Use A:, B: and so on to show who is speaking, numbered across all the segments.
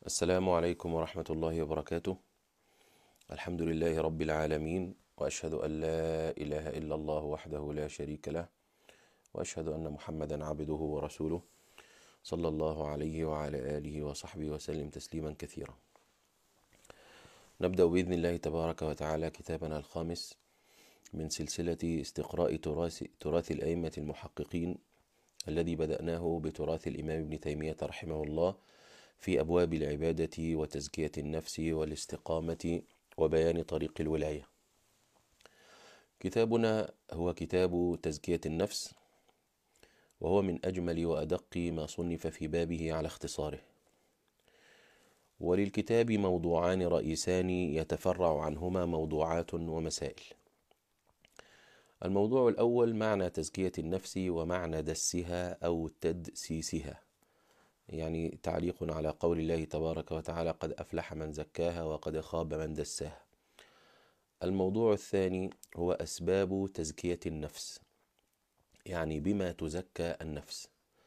A: السلام عليكم ورحمة الله وبركاته. الحمد لله رب العالمين، وأشهد أن لا إله إلا الله وحده لا شريك له، وأشهد أن محمدا عبده ورسوله صلى الله عليه وعلى آله وصحبه وسلم تسليما كثيرا. نبدأ بإذن الله تبارك وتعالى كتابنا الخامس من سلسلة استقراء تراث الأئمة المحققين، الذي بدأناه بتراث الإمام ابن تيمية رحمه الله في أبواب العبادة وتزكية النفس والاستقامة وبيان طريق الولاية. كتابنا هو كتاب تزكية النفس، وهو من أجمل وأدق ما صنف في بابه على اختصاره. وللكتاب موضوعان رئيسان يتفرع عنهما موضوعات ومسائل. الموضوع الأول معنى تزكية النفس ومعنى دسها أو تدسيسها، يعني تعليق على قول الله تبارك وتعالى: قد أفلح من زكاها وقد خاب من دساها. الموضوع الثاني هو أسباب تزكية النفس، يعني بما تزكى النفس.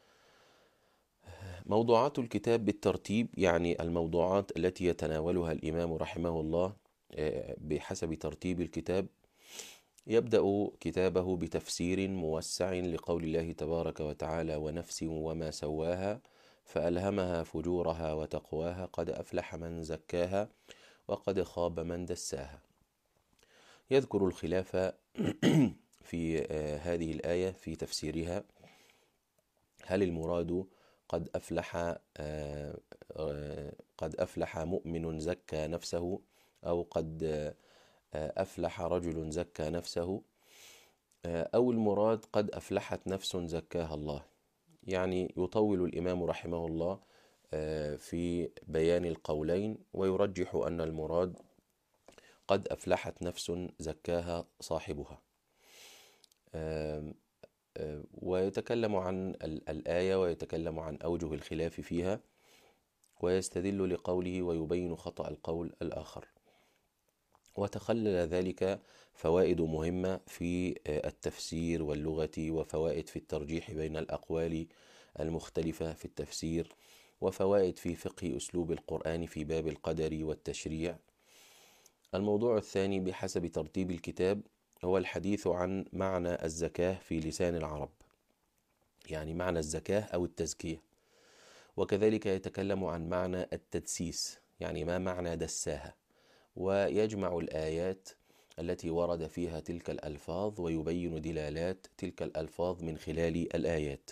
A: موضوعات الكتاب بالترتيب، يعني الموضوعات التي يتناولها الإمام رحمه الله بحسب ترتيب الكتاب. يبدأ كتابه بتفسير موسع لقول الله تبارك وتعالى: ونفس وما سواها فألهمها فجورها وتقواها قد أفلح من زكاها وقد خاب من دساها. يذكر الخلاف في هذه الآية في تفسيرها، هل المراد قد أفلح مؤمن زكى نفسه، أو قد أفلح رجل زكى نفسه، أو المراد قد أفلحت نفس زكاها الله. يعني يطول الإمام رحمه الله في بيان القولين، ويرجح أن المراد قد أفلحت نفس زكاها صاحبها. ويتكلم عن الآية ويتكلم عن أوجه الخلاف فيها، ويستدل لقوله ويبين خطأ القول الآخر. وتخلل ذلك فوائد مهمة في التفسير واللغة، وفوائد في الترجيح بين الأقوال المختلفة في التفسير، وفوائد في فقه أسلوب القرآن في باب القدر والتشريع. الموضوع الثاني بحسب ترتيب الكتاب هو الحديث عن معنى الزكاة في لسان العرب، يعني معنى الزكاة أو التزكية. وكذلك يتكلم عن معنى التدسيس، يعني ما معنى دساها، ويجمع الآيات التي ورد فيها تلك الألفاظ ويبين دلالات تلك الألفاظ من خلال الآيات.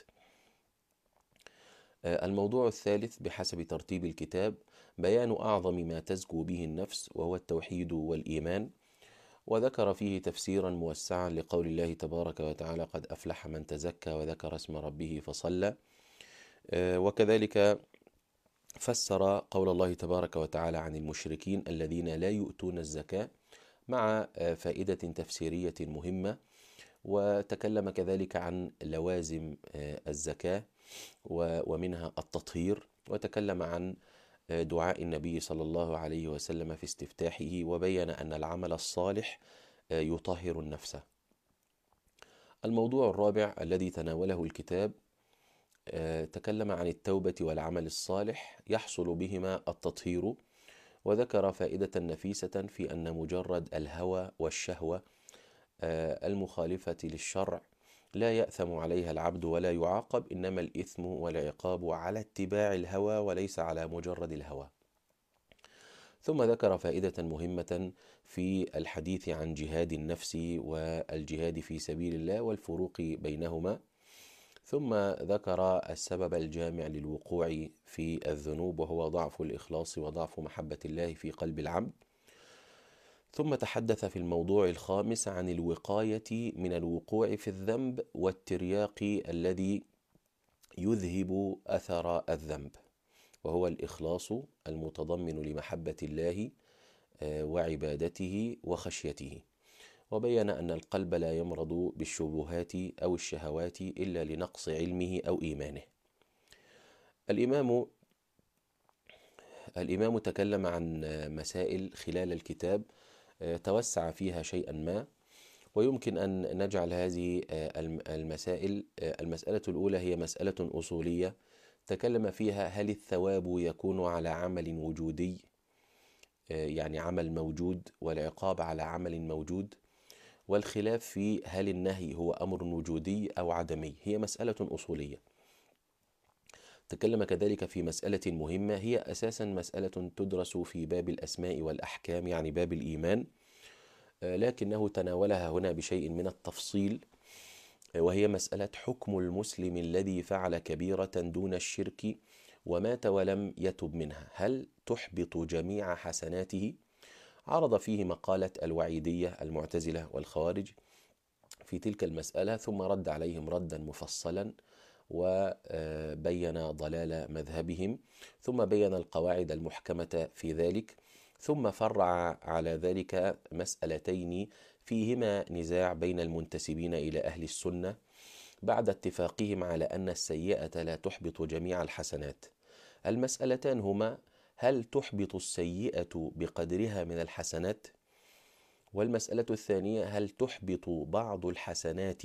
A: الموضوع الثالث بحسب ترتيب الكتاب بيان أعظم ما تزكو به النفس، وهو التوحيد والإيمان، وذكر فيه تفسيرا موسعا لقول الله تبارك وتعالى: قد أفلح من تزكى وذكر اسم ربه فصلى. وكذلك فسر قول الله تبارك وتعالى عن المشركين الذين لا يؤتون الزكاة مع فائدة تفسيرية مهمة. وتكلم كذلك عن لوازم الزكاة ومنها التطهير، وتكلم عن دعاء النبي صلى الله عليه وسلم في استفتاحه، وبين أن العمل الصالح يطهر النفس. الموضوع الرابع الذي تناوله الكتاب تكلم عن التوبة والعمل الصالح يحصل بهما التطهير، وذكر فائدة نفيسة في أن مجرد الهوى والشهوة المخالفة للشرع لا يأثم عليها العبد ولا يعاقب، إنما الإثم والعقاب على اتباع الهوى وليس على مجرد الهوى. ثم ذكر فائدة مهمة في الحديث عن جهاد النفس والجهاد في سبيل الله والفروق بينهما. ثم ذكر السبب الجامع للوقوع في الذنوب، وهو ضعف الإخلاص وضعف محبة الله في قلب العبد. ثم تحدث في الموضوع الخامس عن الوقاية من الوقوع في الذنب والترياق الذي يذهب أثر الذنب، وهو الإخلاص المتضمن لمحبة الله وعبادته وخشيته. وبين أن القلب لا يمرض بالشبهات أو الشهوات إلا لنقص علمه أو إيمانه. الإمام تكلم عن مسائل خلال الكتاب توسع فيها شيئا ما، ويمكن أن نجعل هذه المسائل، المسألة الأولى هي مسألة أصولية تكلم فيها هل الثواب يكون على عمل وجودي، يعني عمل موجود، والعقاب على عمل موجود، والخلاف في هل النهي هو أمر وجودي أو عدمي. هي مسألة أصولية. تكلم كذلك في مسألة مهمة هي أساسا مسألة تدرس في باب الأسماء والأحكام، يعني باب الإيمان، لكنه تناولها هنا بشيء من التفصيل، وهي مسألة حكم المسلم الذي فعل كبيرة دون الشرك ومات ولم يتب منها، هل تحبط جميع حسناته؟ عرض فيه مقالة الوعيدية المعتزلة والخوارج في تلك المسألة، ثم رد عليهم ردا مفصلا، وبين ضلال مذهبهم، ثم بين القواعد المحكمة في ذلك، ثم فرع على ذلك مسألتين فيهما نزاع بين المنتسبين إلى أهل السنة بعد اتفاقهم على أن السيئة لا تحبط جميع الحسنات. المسألتان هما: هل تحبط السيئة بقدرها من الحسنات؟ والمسألة الثانية: هل تحبط بعض الحسنات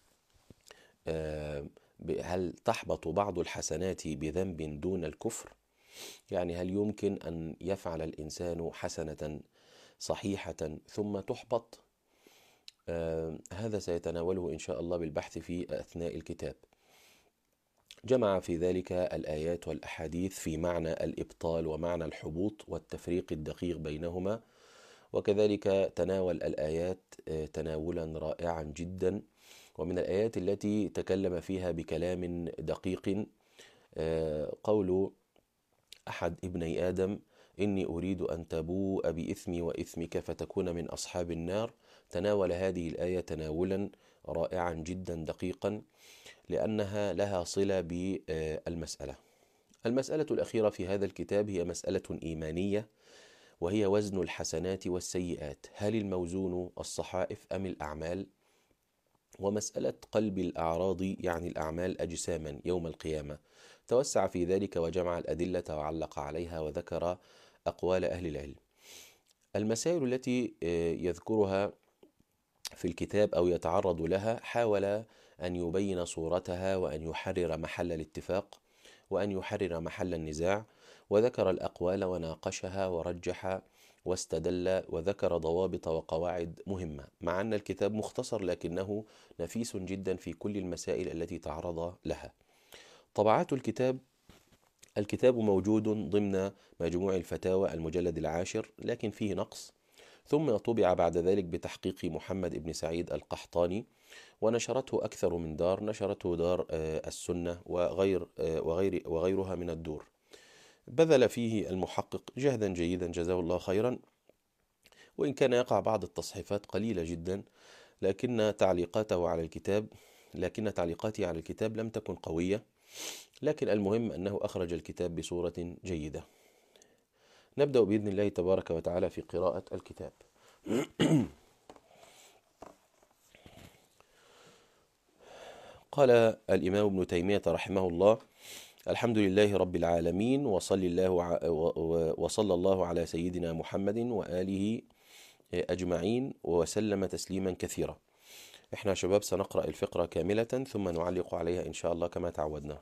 A: هل تحبط بعض الحسنات بذنب دون الكفر؟ يعني هل يمكن أن يفعل الإنسان حسنة صحيحة ثم تحبط؟ هذا سيتناوله إن شاء الله بالبحث في أثناء الكتاب. جمع في ذلك الآيات والأحاديث في معنى الإبطال ومعنى الحبوط والتفريق الدقيق بينهما، وكذلك تناول الآيات تناولا رائعا جدا. ومن الآيات التي تكلم فيها بكلام دقيق قول أحد ابني آدم: إني أريد أن تبوء بإثمي وإثمك فتكون من أصحاب النار. تناول هذه الآية تناولا رائعا جدا دقيقا، لأنها لها صلة بالمسألة. المسألة الأخيرة في هذا الكتاب هي مسألة إيمانية، وهي وزن الحسنات والسيئات، هل الموزون الصحائف أم الأعمال؟ ومسألة قلب الأعراض، يعني الأعمال، أجساما يوم القيامة. توسع في ذلك وجمع الأدلة وعلق عليها وذكر أقوال أهل العلم. المسائل التي يذكرها في الكتاب أو يتعرض لها حاول أن يبين صورتها، وأن يحرر محل الاتفاق، وأن يحرر محل النزاع، وذكر الأقوال وناقشها ورجح واستدل، وذكر ضوابط وقواعد مهمة، مع أن الكتاب مختصر لكنه نفيس جدا في كل المسائل التي تعرض لها. طبعات الكتاب موجود ضمن مجموع الفتاوى المجلد 10، لكن فيه نقص، ثم طبع بعد ذلك بتحقيق محمد بن سعيد القحطاني، ونشرته أكثر من دار، نشرته دار السنة وغيرها من الدور. بذل فيه المحقق جهدا جيدا جزاه الله خيرا، وإن كان يقع بعض التصحيفات قليلة جدا، لكن تعليقاته على الكتاب لم تكن قوية، لكن المهم أنه أخرج الكتاب بصورة جيدة. نبدأ بإذن الله تبارك وتعالى في قراءة الكتاب. قال الإمام ابن تيمية رحمه الله: الحمد لله رب العالمين، وصلى الله على سيدنا محمد وآله أجمعين وسلم تسليما كثيرا. إحنا شباب سنقرأ الفقرة كاملة ثم نعلق عليها إن شاء الله كما تعودنا.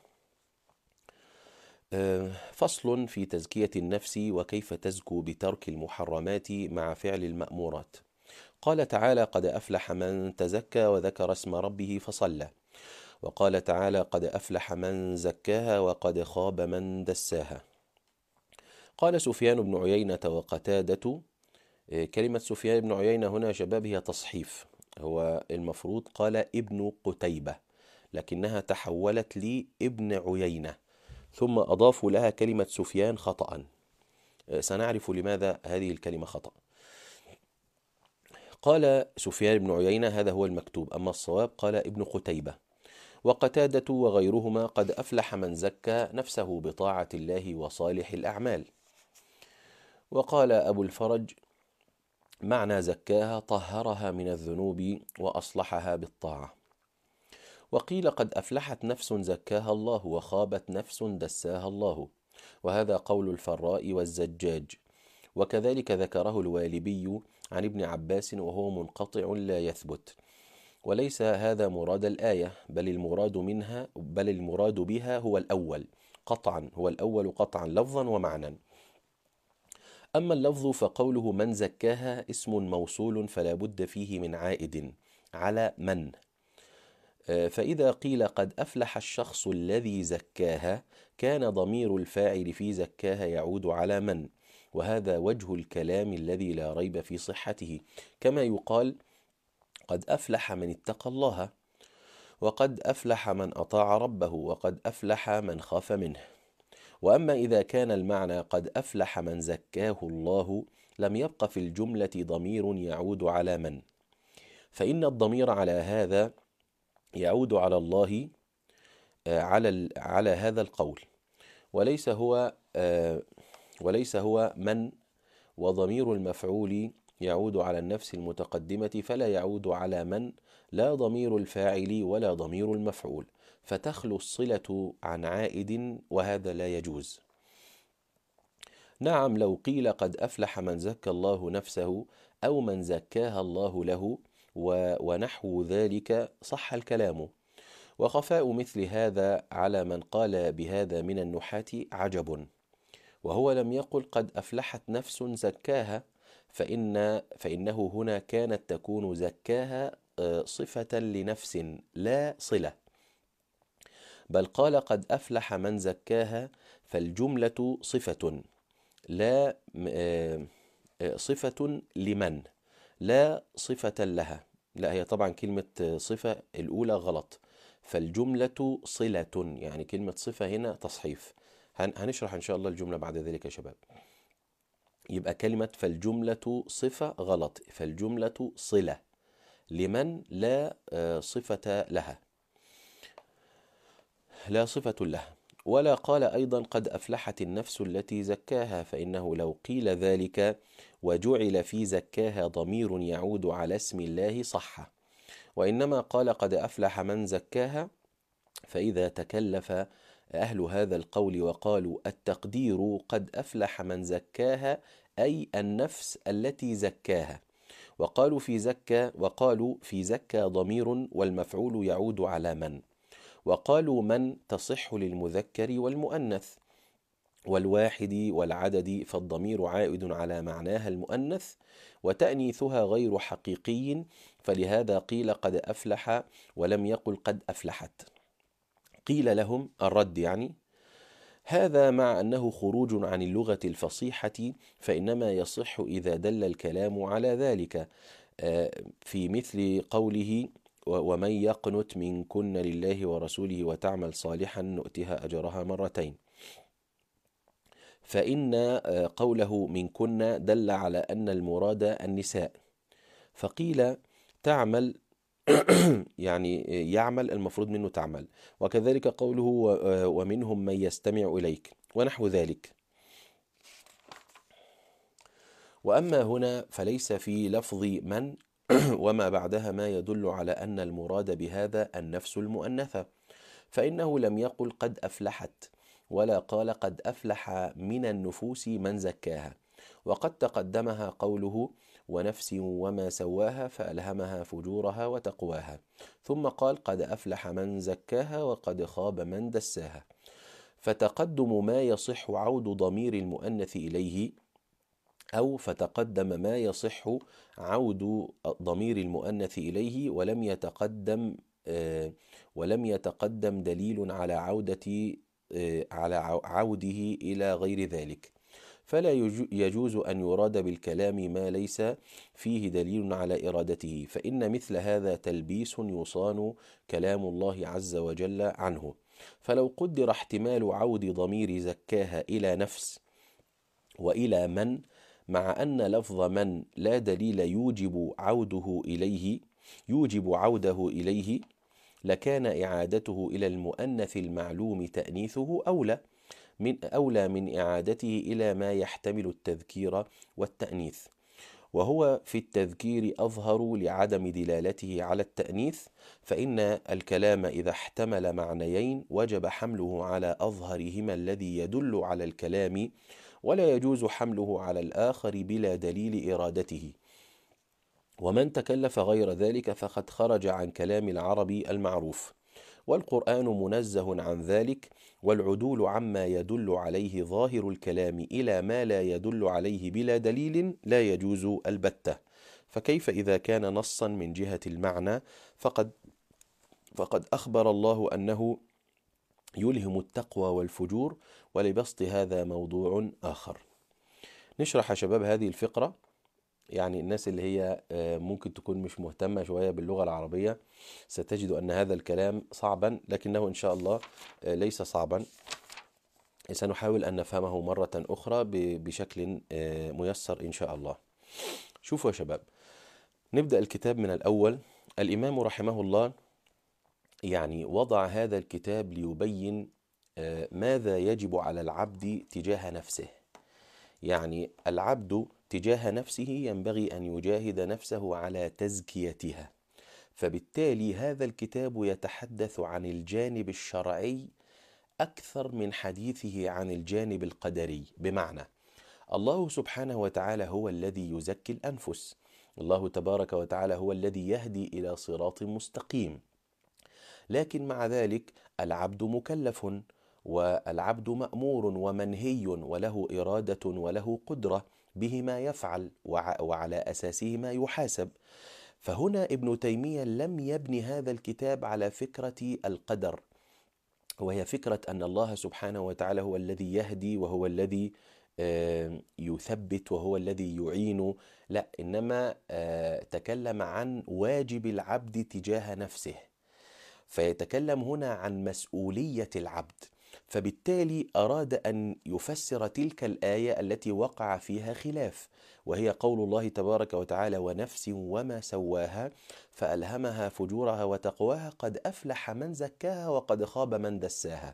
A: فصل في تزكية النفس وكيف تزكو بترك المحرمات مع فعل المأمورات. قال تعالى: قد أفلح من تزكى وذكر اسم ربه فصلى. وقال تعالى: قد أفلح من زكاها وقد خاب من دساها. قال سفيان بن عيينة وقتادة. كلمة سفيان بن عيينة هنا شباب هي تصحيف، هو المفروض قال ابن قتيبة، لكنها تحولت لابن عيينة، ثم أضافوا لها كلمة سفيان خطأ. سنعرف لماذا هذه الكلمة خطأ. قال سفيان بن عيينة، هذا هو المكتوب، أما الصواب قال ابن قتيبة. وقتادة وغيرهما: قد أفلح من زكى نفسه بطاعة الله وصالح الأعمال. وقال أبو الفرج: معنى زكاها طهرها من الذنوب وأصلحها بالطاعة. وقيل: قد أفلحت نفس زكاها الله وخابت نفس دساها الله، وهذا قول الفراء والزجاج، وكذلك ذكره الوالبي عن ابن عباس، وهو منقطع لا يثبت، وليس هذا مراد الآية، بل المراد بها هو الأول، قطعا، هو الأول قطعا لفظا ومعنى. أما اللفظ فقوله من زكاها اسم موصول فلا بد فيه من عائد على من. فإذا قيل قد أفلح الشخص الذي زكاها كان ضمير الفاعل في زكاها يعود على من، وهذا وجه الكلام الذي لا ريب في صحته، كما يقال قد أفلح من اتقى الله، وقد أفلح من أطاع ربه، وقد أفلح من خاف منه. وأما إذا كان المعنى قد أفلح من زكاه الله لم يبق في الجملة ضمير يعود على من، فإن الضمير على هذا يعود على الله على هذا القول، وليس هو من، وضمير المفعول يعود على النفس المتقدمة فلا يعود على من لا ضمير الفاعل ولا ضمير المفعول، فتخلو الصلة عن عائد، وهذا لا يجوز. نعم، لو قيل قد أفلح من زكى الله نفسه أو من زكاها الله له ونحو ذلك صح الكلام. وخفاء مثل هذا على من قال بهذا من النحاة عجب، وهو لم يقل قد أفلحت نفس زكاها، فإنه هنا كانت تكون زكاها صفة لنفس لا صلة، بل قال قد أفلح من زكاها، فالجملة صفة لا صفة لمن لا صفة لها. لا، هي طبعا كلمة صفة الأولى غلط، فالجملة صلة، يعني كلمة صفة هنا تصحيف. هنشرح إن شاء الله الجملة بعد ذلك يا شباب. يبقى كلمة فالجملة صفة غلط، فالجملة صلة لمن لا صفة لها، لا صفة لها. ولا قال أيضا قد أفلحت النفس التي زكاها، فإنه لو قيل ذلك وجعل في زكاها ضمير يعود على اسم الله صح، وإنما قال قد أفلح من زكاها. فإذا تكلف أهل هذا القول وقالوا التقدير قد أفلح من زكاها أي النفس التي زكاها، وقالوا في زكى ضمير والمفعول يعود على من، وقالوا من تصح للمذكر والمؤنث والواحد والعدد، فالضمير عائد على معناها المؤنث وتأنيثها غير حقيقي، فلهذا قيل قد أفلح ولم يقل قد أفلحت. قيل لهم الرد يعني هذا مع أنه خروج عن اللغة الفصيحة، فإنما يصح إذا دل الكلام على ذلك، في مثل قوله ومن يقنت منكن لله ورسوله وتعمل صالحا نؤتها أجرها مرتين، فإن قوله منكن دل على أن المراد النساء، فقيل تعمل يعني يعمل المفروض منه تعمل، وكذلك قوله ومنهم من يستمع إليك ونحو ذلك. وأما هنا فليس في لفظ من وما بعدها ما يدل على أن المراد بهذا النفس المؤنثة، فإنه لم يقل قد أفلحت، ولا قال قد أفلح من النفوس من زكاها، وقد تقدمها قوله ونفس وما سواها فألهمها فجورها وتقواها، فتقدم قد أفلح من زكاها وقد خاب من دساها، فتقدم ما يصح عود ضمير المؤنث إليه، أو فتقدم ما يصح عود ضمير المؤنث إليه ولم يتقدم دليل على عوده إلى غير ذلك، فلا يجوز أن يراد بالكلام ما ليس فيه دليل على إرادته، فإن مثل هذا تلبيس يصان كلام الله عز وجل عنه. فلو قدر احتمال عود ضمير زكاها إلى نفس وإلى من، مع أن لفظ من لا دليل يوجب عوده إليه، لكان إعادته إلى المؤنث المعلوم تأنيثه أولى من إعادته إلى ما يحتمل التذكير والتأنيث، وهو في التذكير أظهر لعدم دلالته على التأنيث، فإن الكلام إذا احتمل معنيين وجب حمله على أظهرهما الذي يدل على الكلام، ولا يجوز حمله على الآخر بلا دليل إرادته. ومن تكلف غير ذلك فقد خرج عن كلام العرب المعروف، والقرآن منزه عن ذلك، والعدول عما يدل عليه ظاهر الكلام إلى ما لا يدل عليه بلا دليل لا يجوز البتة. فكيف إذا كان نصا من جهة المعنى؟ فقد أخبر الله أنه يلهم التقوى والفجور، ولبسط هذا موضوع آخر. نشرح يا شباب هذه الفقرة. يعني الناس اللي هي ممكن تكون مش مهتمة شوية باللغة العربية ستجد أن هذا الكلام صعبا، لكنه إن شاء الله ليس صعبا. سنحاول أن نفهمه مرة أخرى بشكل ميسر إن شاء الله. شوفوا يا شباب، نبدأ الكتاب من الأول. الإمام رحمه الله يعني وضع هذا الكتاب ليبين ماذا يجب على العبد تجاه نفسه. يعني العبد تجاه نفسه ينبغي أن يجاهد نفسه على تزكيتها، فبالتالي هذا الكتاب يتحدث عن الجانب الشرعي أكثر من حديثه عن الجانب القدري. بمعنى الله سبحانه وتعالى هو الذي يزكي الأنفس، الله تبارك وتعالى هو الذي يهدي إلى صراط مستقيم، لكن مع ذلك العبد مكلف، والعبد مأمور ومنهي، وله إرادة وله قدرة به ما يفعل، وعلى أساسه ما يحاسب. فهنا ابن تيمية لم يبني هذا الكتاب على فكرة القدر، وهي فكرة أن الله سبحانه وتعالى هو الذي يهدي وهو الذي يثبت وهو الذي يعين. لا، إنما تكلم عن واجب العبد تجاه نفسه، فيتكلم هنا عن مسؤولية العبد. فبالتالي أراد أن يفسر تلك الآية التي وقع فيها خلاف، وهي قول الله تبارك وتعالى: ونفس وما سواها فألهمها فجورها وتقواها قد أفلح من زكاها وقد خاب من دساها.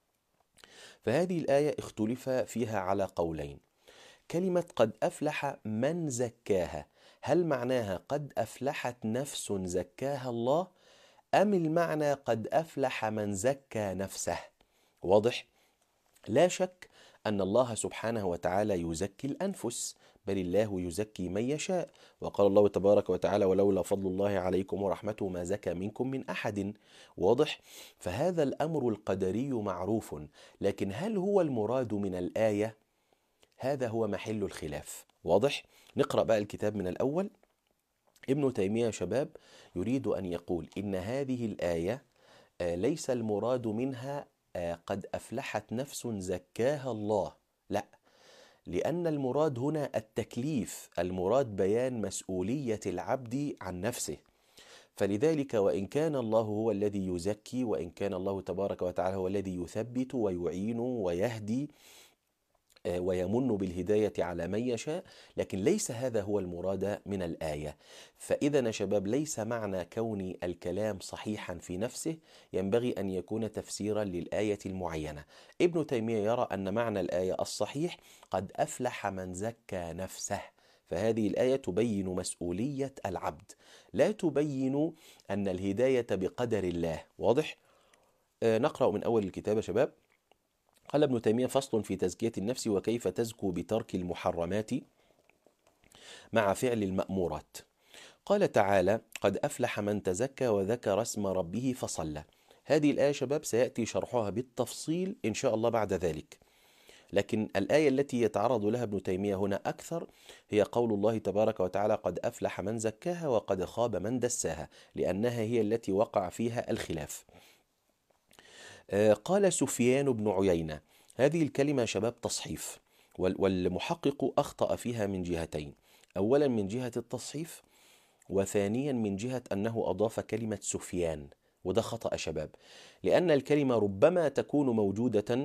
A: فهذه الآية اختلف فيها على قولين. كلمة قد أفلح من زكاها، هل معناها قد أفلحت نفس زكاها الله، أم المعنى قد أفلح من زكى نفسه؟ واضح؟ لا شك أن الله سبحانه وتعالى يزكي الأنفس، بل الله يزكي من يشاء، وقال الله تبارك وتعالى: ولولا فضل الله عليكم ورحمته ما زكى منكم من أحد. واضح؟ فهذا الأمر القدري معروف، لكن هل هو المراد من الآية؟ هذا هو محل الخلاف. واضح؟ نقرأ بقى الكتاب من الأول. ابن تيمية شباب يريد أن يقول إن هذه الآية ليس المراد منها قد أفلحت نفس زكاها الله، لا، لأن المراد هنا التكليف، المراد بيان مسؤولية العبد عن نفسه. فلذلك وإن كان الله هو الذي يزكي، وإن كان الله تبارك وتعالى هو الذي يثبت ويعين ويهدي ويمن بالهداية على من يشاء، لكن ليس هذا هو المراد من الآية. فإذا يا شباب ليس معنى كون الكلام صحيحا في نفسه ينبغي أن يكون تفسيرا للآية المعينة. ابن تيمية يرى أن معنى الآية الصحيح قد أفلح من زكى نفسه، فهذه الآية تبين مسؤولية العبد، لا تبين أن الهداية بقدر الله. واضح؟ نقرأ من أول الكتاب يا شباب. قال ابن تيمية: فصل في تزكية النفس وكيف تزكو بترك المحرمات مع فعل المأمورات. قال تعالى: قد أفلح من تزكى وذكر اسم ربه فصلى. هذه الآية شباب سيأتي شرحها بالتفصيل إن شاء الله بعد ذلك، لكن الآية التي يتعرض لها ابن تيمية هنا أكثر هي قول الله تبارك وتعالى: قد أفلح من زكاها وقد خاب من دساها، لأنها هي التي وقع فيها الخلاف. قال سفيان بن عيينة، هذه الكلمة شباب تصحيف، والمحقق أخطأ فيها من جهتين: أولا من جهة التصحيف، وثانيا من جهة أنه أضاف كلمة سفيان، وده خطأ شباب، لأن الكلمة ربما تكون موجودة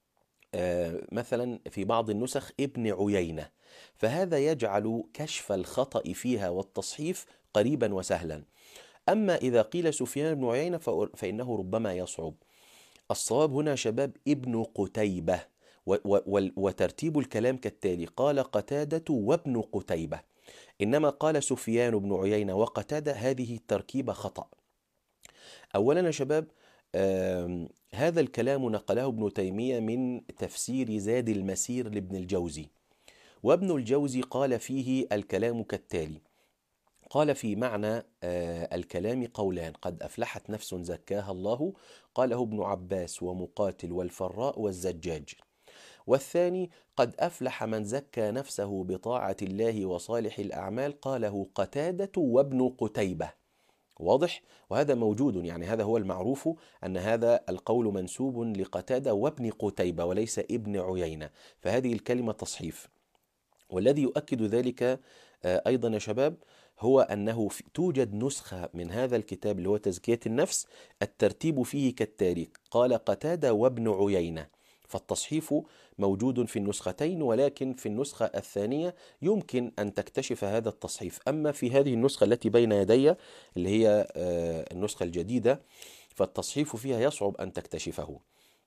A: مثلا في بعض النسخ ابن عيينة، فهذا يجعل كشف الخطأ فيها والتصحيف قريبا وسهلا. أما إذا قيل سفيان بن عيينة فإنه ربما يصعب. الصواب هنا شباب ابن قتيبة، وترتيب الكلام كالتالي: قال قتادة وابن قتيبة، إنما قال سفيان بن عيينة وقتادة. هذه التركيبة خطأ. أولا يا شباب هذا الكلام نقله ابن تيمية من تفسير زاد المسير لابن الجوزي، وابن الجوزي قال فيه الكلام كالتالي: قال في معنى الكلام قولان: قد أفلحت نفس زكاها الله، قاله ابن عباس ومقاتل والفراء والزجاج. والثاني: قد أفلح من زكى نفسه بطاعة الله وصالح الأعمال، قاله قتادة وابن قتيبة. واضح؟ وهذا موجود، يعني هذا هو المعروف أن هذا القول منسوب لقتادة وابن قتيبة وليس ابن عيينة، فهذه الكلمة تصحيف. والذي يؤكد ذلك أيضا يا شباب هو أنه توجد نسخة من هذا الكتاب اللي هو تزكية النفس الترتيب فيه كالتالي: قال قتادة وابن عيينة، فالتصحيف موجود في النسختين، ولكن في النسخة الثانية يمكن أن تكتشف هذا التصحيف. أما في هذه النسخة التي بين يدي اللي هي النسخة الجديدة فالتصحيف فيها يصعب أن تكتشفه.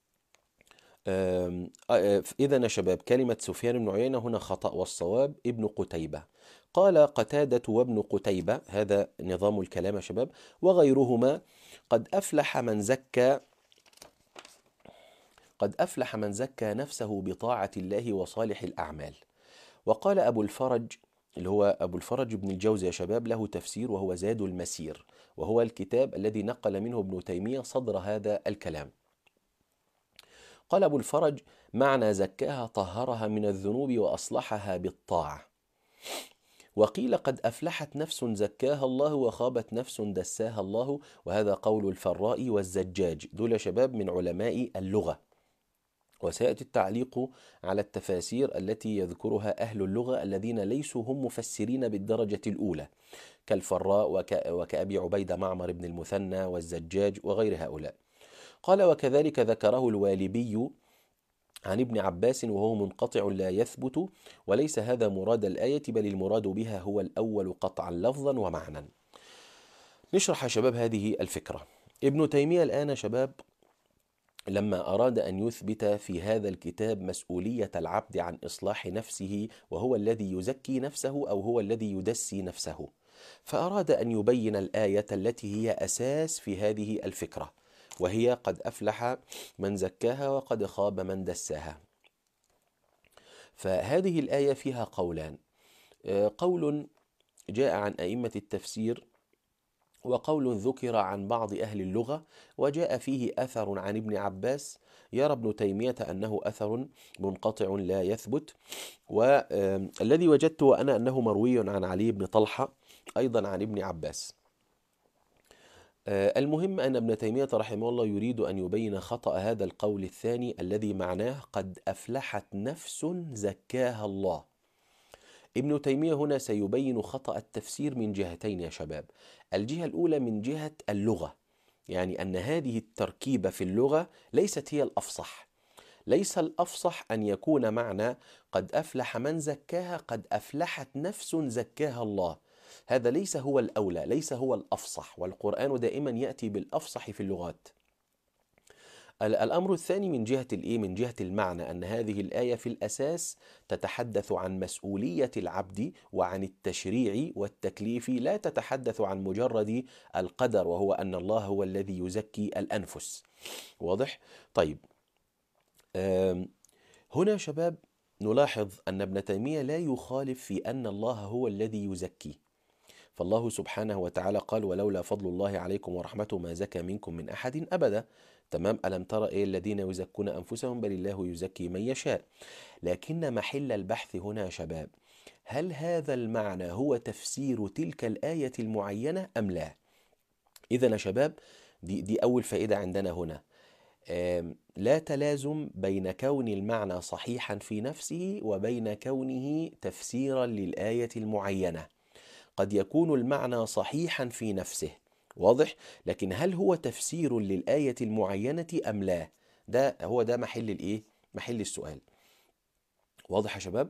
A: إذا يا شباب كلمة سفيان بن عيينة هنا خطأ، والصواب ابن قتيبة. قال قتادة وابن قتيبة، هذا نظام الكلام يا شباب، وغيرهما: قد أفلح من زكى نفسه بطاعة الله وصالح الأعمال. وقال أبو الفرج اللي هو أبو الفرج بن الجوزي يا شباب له تفسير وهو زاد المسير، وهو الكتاب الذي نقل منه ابن تيمية صدر هذا الكلام. قال أبو الفرج: معنى زكاها طهرها من الذنوب وأصلحها بالطاعة. وقيل: قد أفلحت نفس زكاها الله وخابت نفس دساها الله، وهذا قول الفراء والزجاج، دول شباب من علماء اللغة. وسيأتي التعليق على التفاسير التي يذكرها أهل اللغة الذين ليسوا هم مفسرين بالدرجة الأولى كالفراء وكأبي عبيدة معمر بن المثنى والزجاج وغير هؤلاء. قال: وكذلك ذكره الوالبي عن ابن عباس وهو منقطع لا يثبت، وليس هذا مراد الآية، بل المراد بها هو الأول قطعا لفظا ومعنى. نشرح يا شباب هذه الفكرة. ابن تيمية الآن شباب لما أراد أن يثبت في هذا الكتاب مسؤولية العبد عن إصلاح نفسه، وهو الذي يزكي نفسه أو هو الذي يدسي نفسه، فأراد أن يبين الآية التي هي أساس في هذه الفكرة، وهي: قد أفلح من زكاها وقد خاب من دساها. فهذه الآية فيها قولان: قول جاء عن أئمة التفسير، وقول ذكر عن بعض أهل اللغة، وجاء فيه أثر عن ابن عباس. يرى ابن تيمية أنه أثر منقطع لا يثبت، والذي وجدته أنا أنه مروي عن علي بن طلحة أيضا عن ابن عباس. المهم أن ابن تيمية رحمه الله يريد أن يبين خطأ هذا القول الثاني الذي معناه قد أفلحت نفس زكاها الله. ابن تيمية هنا سيبين خطأ التفسير من جهتين يا شباب. الجهة الأولى من جهة اللغة، يعني أن هذه التركيبة في اللغة ليست هي الأفصح. ليس الأفصح أن يكون معنى قد أفلح من زكاها قد أفلحت نفس زكاها الله، هذا ليس هو الأولى، ليس هو الأفصح، والقرآن دائما يأتي بالأفصح في اللغات. الأمر الثاني من جهة من جهة المعنى، أن هذه الآية في الأساس تتحدث عن مسؤولية العبد وعن التشريع والتكليف، لا تتحدث عن مجرد القدر، وهو أن الله هو الذي يزكي الأنفس. واضح؟ طيب، هنا شباب نلاحظ أن ابن تيمية لا يخالف في أن الله هو الذي يزكي، فالله سبحانه وتعالى قال: ولولا فضل الله عليكم ورحمته ما زكى منكم من أحد أبدا. تمام؟ ألم تر الذين يزكون أنفسهم بل الله يزكي من يشاء. لكن محل البحث هنا شباب، هل هذا المعنى هو تفسير تلك الآية المعينة أم لا؟ إذن يا شباب دي أول فائدة عندنا هنا. لا تلازم بين كون المعنى صحيحا في نفسه وبين كونه تفسيرا للآية المعينة. قد يكون المعنى صحيحا في نفسه، واضح، لكن هل هو تفسير للآية المعينة أم لا؟ ده محل السؤال. واضح يا شباب؟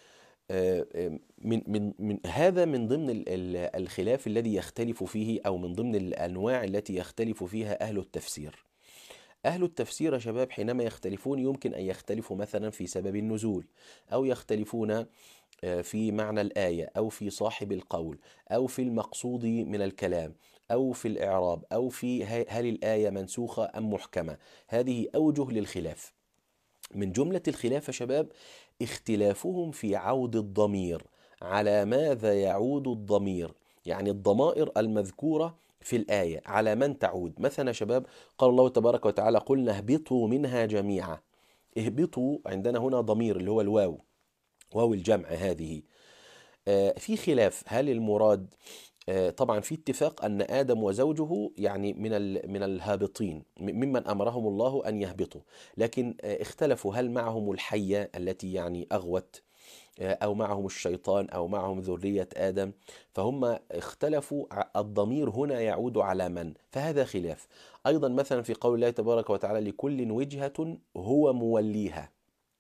A: من هذا من ضمن الخلاف الذي يختلف فيه، أو من ضمن الأنواع التي يختلف فيها أهل التفسير. أهل التفسير يا شباب حينما يختلفون يمكن أن يختلفوا مثلا في سبب النزول، أو يختلفون في معنى الآية، أو في صاحب القول، أو في المقصود من الكلام، أو في الإعراب، أو في هل الآية منسوخة أم محكمة. هذه أوجه للخلاف. من جملة الخلاف يا شباب اختلافهم في عود الضمير، على ماذا يعود الضمير، يعني الضمائر المذكورة في الآية على من تعود. مثلا يا شباب قال الله تبارك وتعالى قلنا اهبطوا منها جميعا. اهبطوا عندنا هنا ضمير اللي هو الواو، واو الجمع هذه. في خلاف هل المراد، طبعا في اتفاق أن آدم وزوجه يعني من الهابطين ممن أمرهم الله أن يهبطوا، لكن اختلفوا هل معهم الحية التي يعني أغوت، أو معهم الشيطان، أو معهم ذرية آدم، فهم اختلفوا. الضمير هنا يعود على من، فهذا خلاف. أيضا مثلا في قول الله تبارك وتعالى لكل وجهة هو موليها،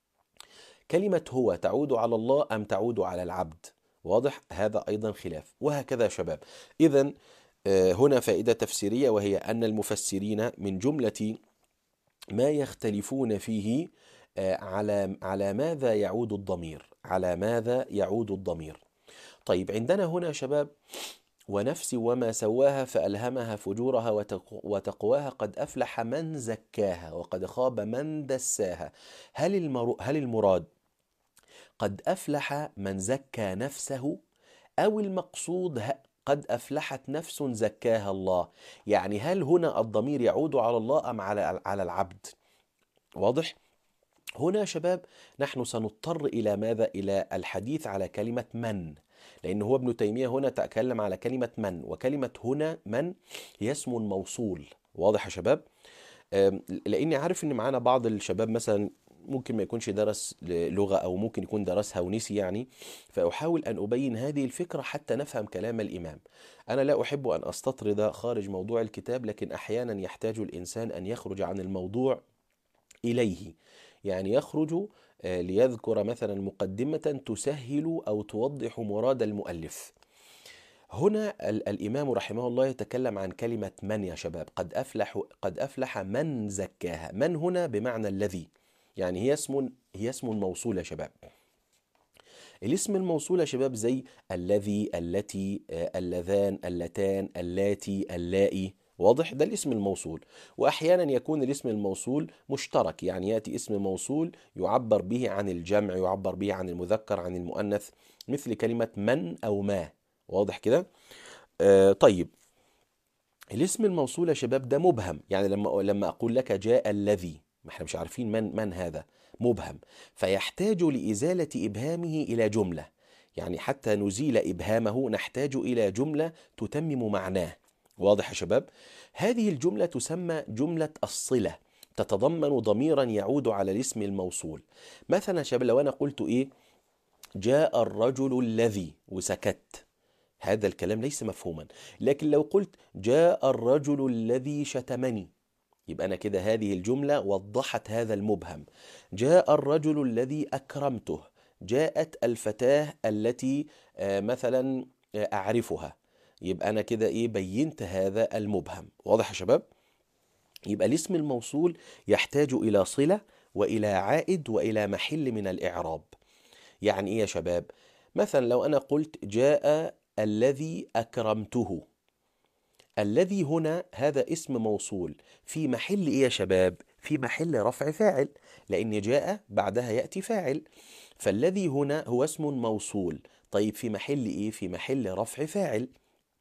A: كلمة هو تعود على الله أم تعود على العبد؟ واضح؟ هذا أيضا خلاف. وهكذا يا شباب. إذن هنا فائدة تفسيرية، وهي أن المفسرين من جملة ما يختلفون فيه على ماذا يعود الضمير، على ماذا يعود الضمير. طيب عندنا هنا يا شباب ونفس وما سواها فألهمها فجورها وتقواها قد أفلح من زكاها وقد خاب من دساها. هل المراد قد أفلح من زكى نفسه، أو المقصود قد أفلحت نفس زكاها الله؟ يعني هل هنا الضمير يعود على الله أم على العبد؟ واضح؟ هنا شباب نحن سنضطر إلى ماذا؟ إلى الحديث على كلمة من، لأن هو ابن تيمية هنا تكلم على كلمة من، وكلمة هنا من هي اسم موصول. واضح يا شباب؟ لأني عارف إن معانا بعض الشباب مثلا ممكن ما يكونش درس لغة، أو ممكن يكون درسها ونسي يعني، فأحاول أن أبين هذه الفكرة حتى نفهم كلام الإمام. أنا لا أحب أن أستطرد خارج موضوع الكتاب، لكن أحيانا يحتاج الإنسان أن يخرج عن الموضوع إليه، يعني يخرج ليذكر مثلا مقدمة تسهل أو توضح مراد المؤلف. هنا الإمام رحمه الله يتكلم عن كلمة من يا شباب، قد أفلح من زكاها. من هنا بمعنى الذي، يعني هي اسم موصول يا شباب. الاسم الموصول يا شباب زي الذي، التي، اللذان، اللتان، اللاتي، اللائي. واضح؟ ده الاسم الموصول. وأحيانا يكون الاسم الموصول مشترك، يعني يأتي اسم موصول يعبر به عن الجمع، يعبر به عن المذكر، عن المؤنث، مثل كلمة من أو ما. واضح كده؟ طيب الاسم الموصول يا شباب ده مبهم، يعني لما أقول لك جاء الذي، ما احنا مش عارفين من هذا، مبهم، فيحتاج لإزالة إبهامه إلى جملة. يعني حتى نزيل إبهامه نحتاج إلى جملة تتمم معناه. واضح يا شباب؟ هذه الجملة تسمى جملة الصلة، تتضمن ضميرا يعود على الاسم الموصول. مثلا يا شباب لو أنا قلت إيه، جاء الرجل الذي، وسكت، هذا الكلام ليس مفهوما. لكن لو قلت جاء الرجل الذي شتمني، يبقى أنا كده هذه الجملة وضحت هذا المبهم. جاء الرجل الذي أكرمته، جاءت الفتاة التي مثلا أعرفها، يبقى أنا كده إيه، بينت هذا المبهم. واضح يا شباب؟ يبقى الاسم الموصول يحتاج إلى صلة وإلى عائد وإلى محل من الإعراب. يعني إيه يا شباب؟ مثلا لو أنا قلت جاء الذي أكرمته، الذي هنا هذا اسم موصول في محل إيه يا شباب؟ في محل رفع فاعل، لأن جاء بعدها يأتي فاعل، فالذي هنا هو اسم موصول. طيب في محل إيه؟ في محل رفع فاعل.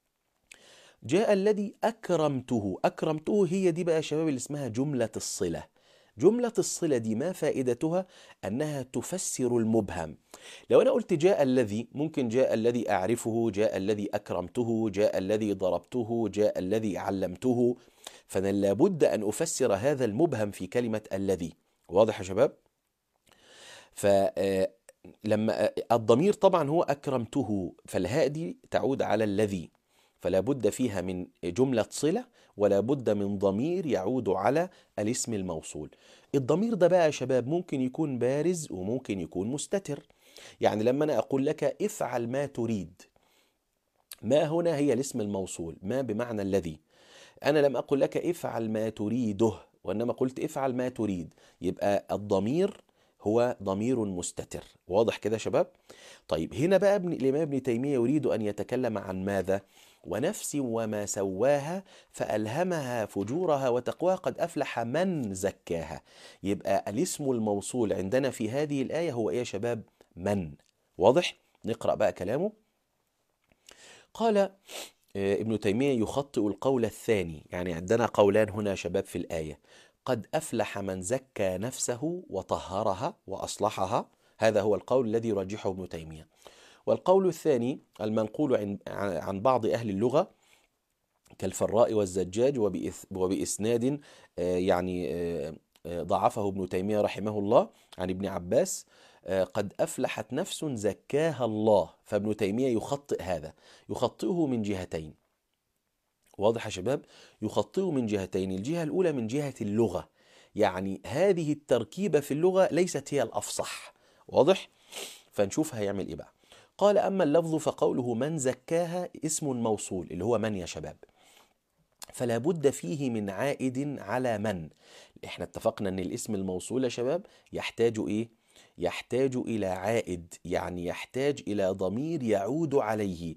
A: جاء الذي أكرمته، أكرمته هي دي بقى يا شباب اللي اسمها جملة الصلة. جملة الصلة دي ما فائدتها؟ أنها تفسر المبهم. لو أنا قلت جاء الذي، ممكن جاء الذي أعرفه، جاء الذي أكرمته، جاء الذي ضربته، جاء الذي علمته، فأنا لابد أن أفسر هذا المبهم في كلمة الذي. واضح يا شباب؟ فلما الضمير طبعا هو أكرمته، فالهاء دي تعود على الذي، فلا بد فيها من جملة صلة، ولا بد من ضمير يعود على الاسم الموصول. الضمير ده بقى يا شباب ممكن يكون بارز وممكن يكون مستتر. يعني لما أنا أقول لك افعل ما تريد، ما هنا هي الاسم الموصول، ما بمعنى الذي. أنا لم أقل لك افعل ما تريده، وإنما قلت افعل ما تريد، يبقى الضمير هو ضمير مستتر. واضح كده يا شباب؟ طيب هنا بقى الإمام ابن تيمية يريد أن يتكلم عن ماذا؟ ونفس وما سواها فألهمها فجورها وتقواها قد أفلح من زكاها. يبقى الاسم الموصول عندنا في هذه الآية هو إيه يا شباب؟ من. واضح؟ نقرأ بقى كلامه. قال ابن تيمية يخطئ القول الثاني، يعني عندنا قولان هنا شباب في الآية: قد أفلح من زكى نفسه وطهرها وأصلحها، هذا هو القول الذي يرجحه ابن تيمية. والقول الثاني المنقول عن بعض أهل اللغة كالفراء والزجاج وبإسناد يعني ضعفه ابن تيمية رحمه الله عن ابن عباس: قد أفلحت نفس زكاها الله. فابن تيمية يخطئ هذا، يخطئه من جهتين. واضح يا شباب؟ يخطئه من جهتين. الجهة الأولى من جهة اللغة، يعني هذه التركيبة في اللغة ليست هي الأفصح. واضح؟ فنشوف هيعمل إيه بقى. قال: أما اللفظ فقوله من زكاها اسم موصول، اللي هو من يا شباب، فلا بد فيه من عائد على من. احنا اتفقنا ان الاسم الموصول يا شباب يحتاج ايه؟ يحتاج الى عائد، يعني يحتاج الى ضمير يعود عليه.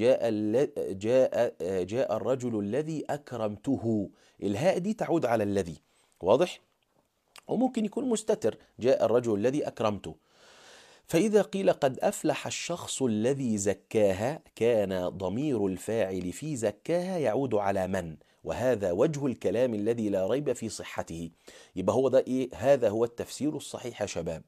A: جاء الرجل الذي اكرمته، الهاء دي تعود على الذي. واضح؟ وممكن يكون مستتر: جاء الرجل الذي اكرمته. فإذا قيل قد أفلح الشخص الذي زكاها، كان ضمير الفاعل في زكاها يعود على من، وهذا وجه الكلام الذي لا ريب في صحته. يبقى هو ده إيه؟ هذا هو التفسير الصحيح يا شباب.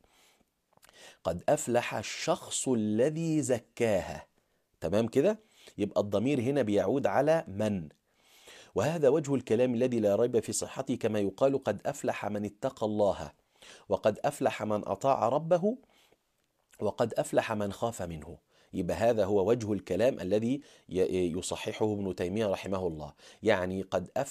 A: قد أفلح الشخص الذي زكاها، تمام كده؟ يبقى الضمير هنا بيعود على من، وهذا وجه الكلام الذي لا ريب في صحته. كما يقال قد أفلح من اتقى الله، وقد أفلح من أطاع ربه، وقد أفلح من خاف منه. يبقى هذا هو وجه الكلام الذي يصححه ابن تيمية رحمه الله. يعني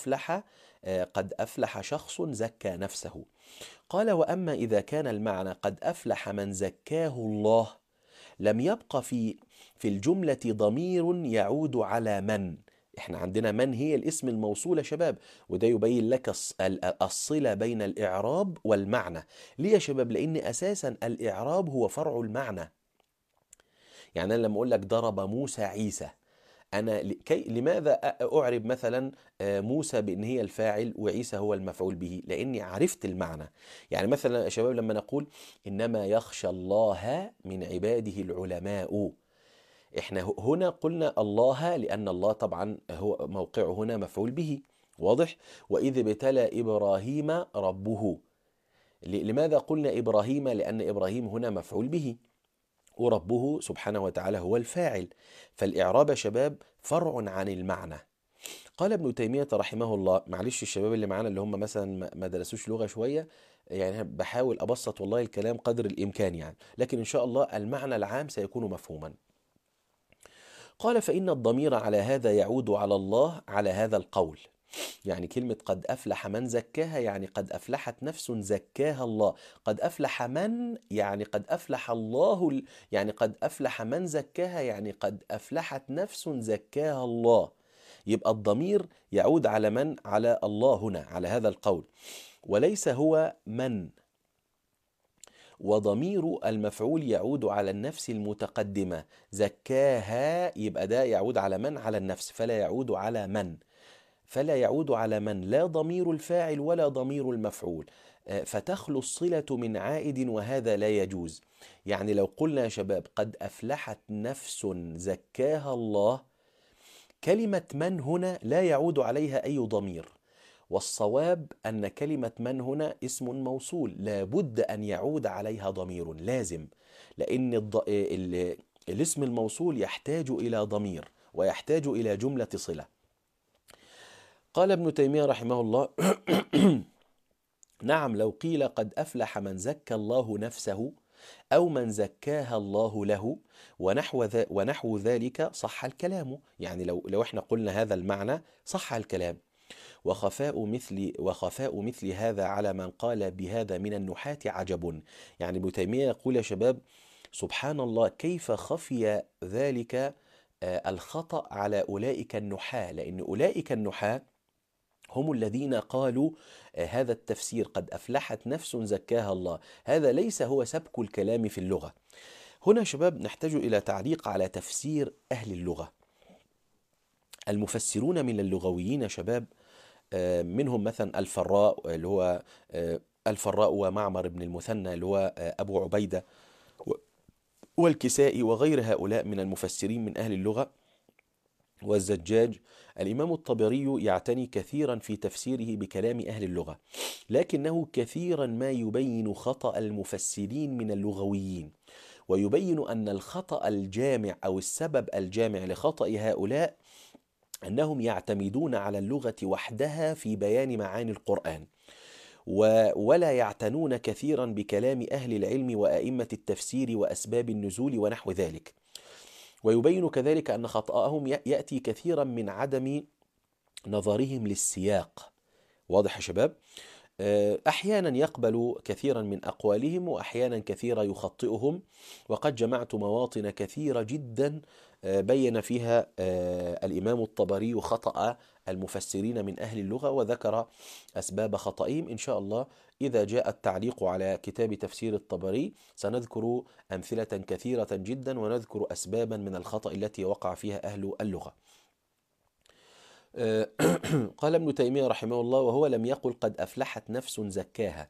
A: قد أفلح شخص زكى نفسه. قال: وأما إذا كان المعنى قد أفلح من زكاه الله، لم يبق في الجملة ضمير يعود على من. احنا عندنا من هي الاسم الموصول يا شباب، وده يبين لك الصلة بين الإعراب والمعنى. ليه يا شباب؟ لأن أساسا الإعراب هو فرع المعنى. يعني أنا لما أقول لك ضرب موسى عيسى، أنا لماذا أعرب مثلا موسى بأن هي الفاعل وعيسى هو المفعول به؟ لأني عرفت المعنى. يعني مثلا يا شباب لما نقول إنما يخشى الله من عباده العلماء، احنا هنا قلنا الله لأن الله طبعا هو موقعه هنا مفعول به. واضح؟ وإذ ابتلى إبراهيم ربه، لماذا قلنا إبراهيم؟ لأن إبراهيم هنا مفعول به، وربه سبحانه وتعالى هو الفاعل. فالإعراب يا شباب فرع عن المعنى. قال ابن تيمية رحمه الله، معلش الشباب اللي معانا اللي هم مثلا ما درسوش لغة شوية، يعني بحاول أبسط والله الكلام قدر الإمكان يعني، لكن إن شاء الله المعنى العام سيكون مفهوما. قال: فإن الضمير على هذا يعود على الله على هذا القول. يعني كلمة قد أفلح من زكاها يعني قد أفلحت نفس زكاها الله. قد أفلح من يعني قد أفلح الله، يعني قد أفلح من زكاها يعني قد أفلحت نفس زكاها الله. يبقى الضمير يعود على من؟ على الله هنا على هذا القول، وليس هو من. وضمير المفعول يعود على النفس المتقدمة، زكاها، يبقى ده يعود على من؟ على النفس، فلا يعود على من. فلا يعود على من لا ضمير الفاعل ولا ضمير المفعول، فتخلو الصلة من عائد، وهذا لا يجوز. يعني لو قلنا يا شباب قد أفلحت نفس زكاها الله، كلمة من هنا لا يعود عليها أي ضمير، والصواب أن كلمة من هنا اسم موصول لا بد أن يعود عليها ضمير، لازم، لأن الاسم الموصول يحتاج إلى ضمير ويحتاج إلى جملة صلة. قال ابن تيمية رحمه الله: نعم، لو قيل قد أفلح من زكى الله نفسه أو من زكاها الله له ونحو ذلك صح الكلام. يعني لو احنا قلنا هذا المعنى صح الكلام. وخفاء مثل هذا على من قال بهذا من النحاة عجب. يعني ابن تيمية يقول يا شباب سبحان الله كيف خفي ذلك الخطأ على أولئك النحاة، لأن أولئك النحاة هم الذين قالوا هذا التفسير قد أفلحت نفس زكاها الله، هذا ليس هو سبك الكلام في اللغة. هنا شباب نحتاج إلى تعليق على تفسير أهل اللغة. المفسرون من اللغويين شباب منهم مثلا الفراء اللي هو الفراء ومعمر بن المثنى اللي هو أبو عبيدة والكسائي وغير هؤلاء من المفسرين من أهل اللغة، والزجاج. الإمام الطبري يعتني كثيرا في تفسيره بكلام أهل اللغة، لكنه كثيرا ما يبين خطأ المفسرين من اللغويين، ويبين أن الخطأ الجامع أو السبب الجامع لخطأ هؤلاء أنهم يعتمدون على اللغة وحدها في بيان معاني القرآن، ولا يعتنون كثيرا بكلام أهل العلم وأئمة التفسير وأسباب النزول ونحو ذلك. ويبين كذلك أن خطأهم يأتي كثيرا من عدم نظرهم للسياق. واضح يا شباب؟ أحيانا يقبل كثيرا من أقوالهم، وأحيانا كثيرا يخطئهم، وقد جمعت مواطن كثيرة جدا بين فيها الإمام الطبري خطأ المفسرين من أهل اللغة، وذكر أسباب خطئهم. إن شاء الله إذا جاء التعليق على كتاب تفسير الطبري سنذكر أمثلة كثيرة جدا، ونذكر أسبابا من الخطأ التي وقع فيها أهل اللغة. قال ابن تيمية رحمه الله: وهو لم يقل قد أفلحت نفس زكاها،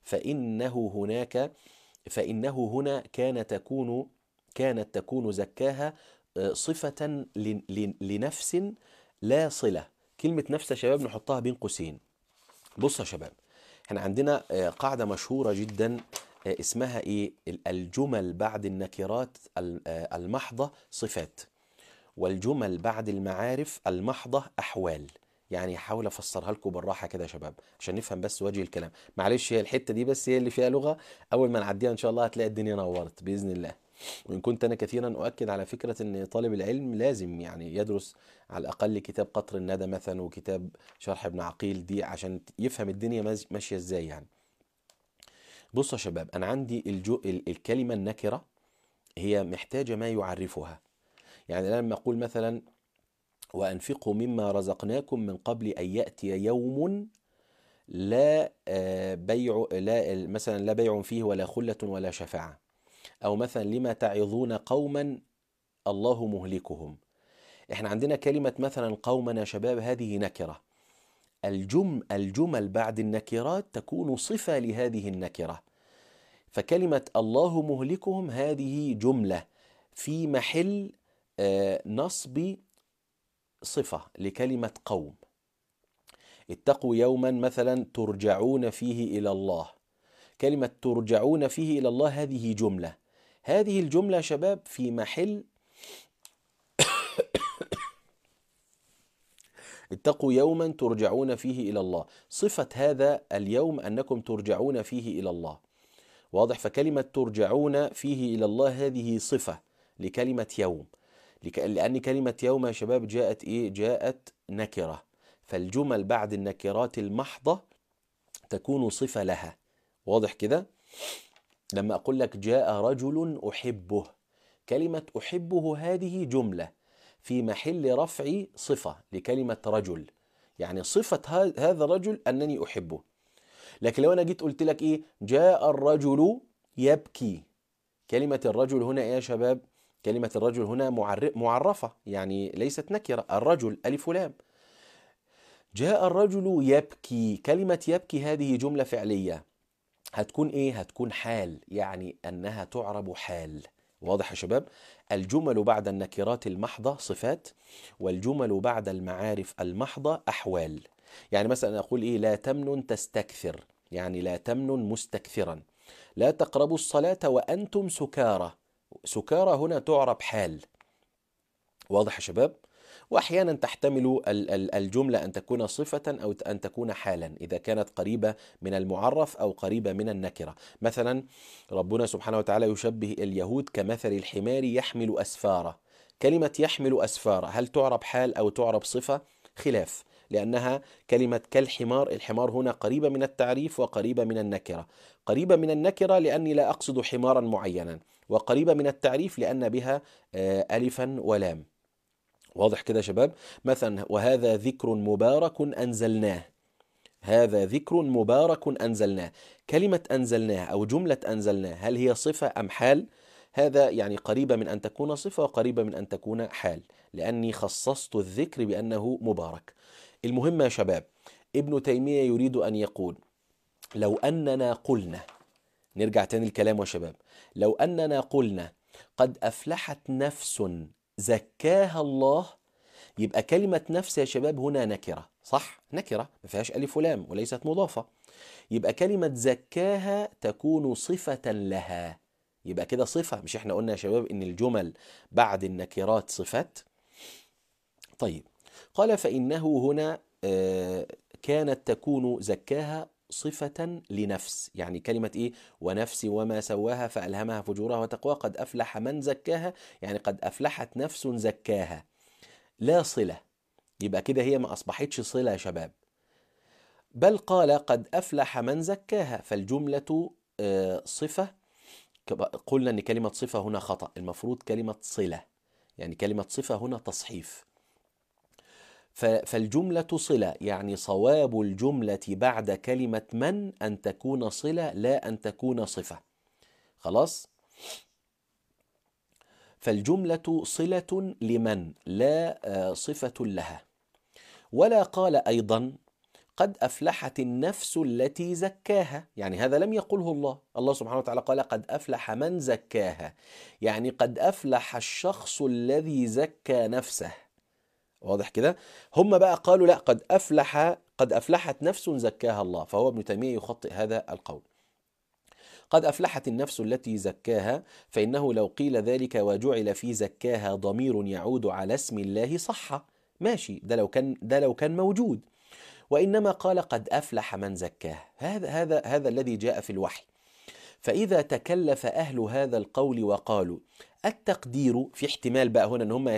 A: فإنه هنا كانت تكون زكاها صفة لنفس لا صلة. كلمة نفس يا شباب نحطها بين قوسين. بص يا شباب، احنا عندنا قاعدة مشهورة جدا اسمها ايه؟ الجمل بعد النكرات المحضة صفات، والجمل بعد المعارف المحضة أحوال. يعني هحاول أفسرها لكم بالراحة كده يا شباب عشان نفهم بس وجه الكلام. معلش هي الحتة دي بس هي اللي فيها لغة، أول ما نعديها إن شاء الله هتلاقي الدنيا نورت بإذن الله. وإن كنت أنا كثيرا أؤكد على فكرة أن طالب العلم لازم يعني يدرس على الأقل كتاب قطر الندى مثلا وكتاب شرح ابن عقيل دي عشان يفهم الدنيا ماشية إزاي يعني. بصوا يا شباب، أنا عندي الكلمة النكرة هي محتاجة ما يعرفها. يعني لما أقول مثلا: وأنفقوا مما رزقناكم من قبل أن يأتي يوم لا بيع لا مثلا لا بيع فيه ولا خلة ولا شفاعة، أو مثلا لما تعظون قوما الله مهلكهم. احنا عندنا كلمة مثلا قوما يا شباب هذه نكرة. الجمل بعد النكرات تكون صفة لهذه النكرة، فكلمة الله مهلكهم هذه جملة في محل نصب صفة لكلمة قوم. اتقوا يوما مثلا ترجعون فيه إلى الله، كلمة ترجعون فيه إلى الله هذه جملة. هذه الجملة يا شباب في محل اتقوا يوما ترجعون فيه إلى الله، صفة هذا اليوم أنكم ترجعون فيه إلى الله. واضح؟ فكلمة ترجعون فيه إلى الله هذه صفة لكلمة يوم، لأن كلمة يوم يا شباب جاءت إيه؟ جاءت نكرة، فالجمل بعد النكرات المحضة تكون صفة لها. واضح كده؟ لما أقول لك جاء رجل أحبه، كلمة أحبه هذه جملة في محل رفع صفة لكلمة رجل، يعني صفة هذا الرجل أنني أحبه. لكن لو أنا جيت قلت لك إيه؟ جاء الرجل يبكي، كلمة الرجل هنا إيه يا شباب؟ كلمة الرجل هنا معرفة، يعني ليست نكرة. الرجل ألف ولام. جاء الرجل يبكي، كلمة يبكي هذه جملة فعلية، هتكون ايه؟ هتكون حال، يعني انها تعرب حال. واضح يا شباب؟ الجمل بعد النكرات المحضة صفات، والجمل بعد المعارف المحضة احوال. يعني مثلا اقول ايه؟ لا تمنن تستكثر، يعني لا تمنن مستكثرا. لا تقربوا الصلاة وانتم سكارى، سكارى هنا تعرب حال. واضح يا شباب؟ وأحيانا تحتمل الجملة أن تكون صفة أو أن تكون حالا إذا كانت قريبة من المعرف أو قريبة من النكرة. مثلا ربنا سبحانه وتعالى يشبه اليهود كمثل الحمار يحمل أسفارا. كلمة يحمل أسفارا هل تعرب حال أو تعرب صفة؟ خلاف، لأنها كلمة كالحمار، الحمار هنا قريبة من التعريف وقريبة من النكرة. قريبة من النكرة لأني لا أقصد حمارا معينا، وقريبة من التعريف لأن بها ألفا ولام. واضح كده يا شباب؟ مثلا وهذا ذكر مبارك أنزلناه، هذا ذكر مبارك أنزلناه. كلمة أنزلناه أو جملة أنزلناه هل هي صفة أم حال؟ هذا يعني قريبة من أن تكون صفة وقريبة من أن تكون حال، لأني خصصت الذكر بأنه مبارك. المهم يا شباب، ابن تيمية يريد أن يقول لو أننا قلنا، نرجع تاني الكلام يا شباب، لو أننا قلنا قد أفلحت نفس زكاها الله، يبقى كلمة نفس يا شباب هنا نكرة، صح؟ نكرة ما فيهاش ألف ولام وليست مضافة. يبقى كلمة زكاها تكون صفة لها. يبقى كده صفة، مش احنا قلنا يا شباب إن الجمل بعد النكرات صفات؟ طيب، قال فإنه هنا كانت تكون زكاها صفة لنفس، يعني كلمة إيه؟ ونفس وما سواها فألهمها فجورها وتقواها قد أفلح من زكاها، يعني قد أفلحت نفس زكاها، لا صلة. يبقى كده هي ما أصبحتش صلة يا شباب، بل قال قد أفلح من زكاها، فالجملة صفة. قلنا أن كلمة صفة هنا خطأ، المفروض كلمة صلة، يعني كلمة صفة هنا تصحيف. فالجملة صلة، يعني صواب الجملة بعد كلمة من أن تكون صلة لا أن تكون صفة. خلاص؟ فالجملة صلة لمن لا صفة لها. ولا قال أيضا قد أفلحت النفس التي زكاها، يعني هذا لم يقله الله. الله سبحانه وتعالى قال قد أفلح من زكاها، يعني قد أفلح الشخص الذي زكى نفسه. واضح كده؟ هم بقى قالوا لا، قد أفلحت نفس زكاها الله، فهو ابن تيمية يخطئ هذا القول. قد أفلحت النفس التي زكاها، فإنه لو قيل ذلك وجعل في زكاها ضمير يعود على اسم الله صح، ماشي، ده لو كان موجود. وإنما قال قد أفلح من زكاه، هذا الذي جاء في الوحي. فإذا تكلف أهل هذا القول وقالوا التقدير، في احتمال بقى هنا أن هم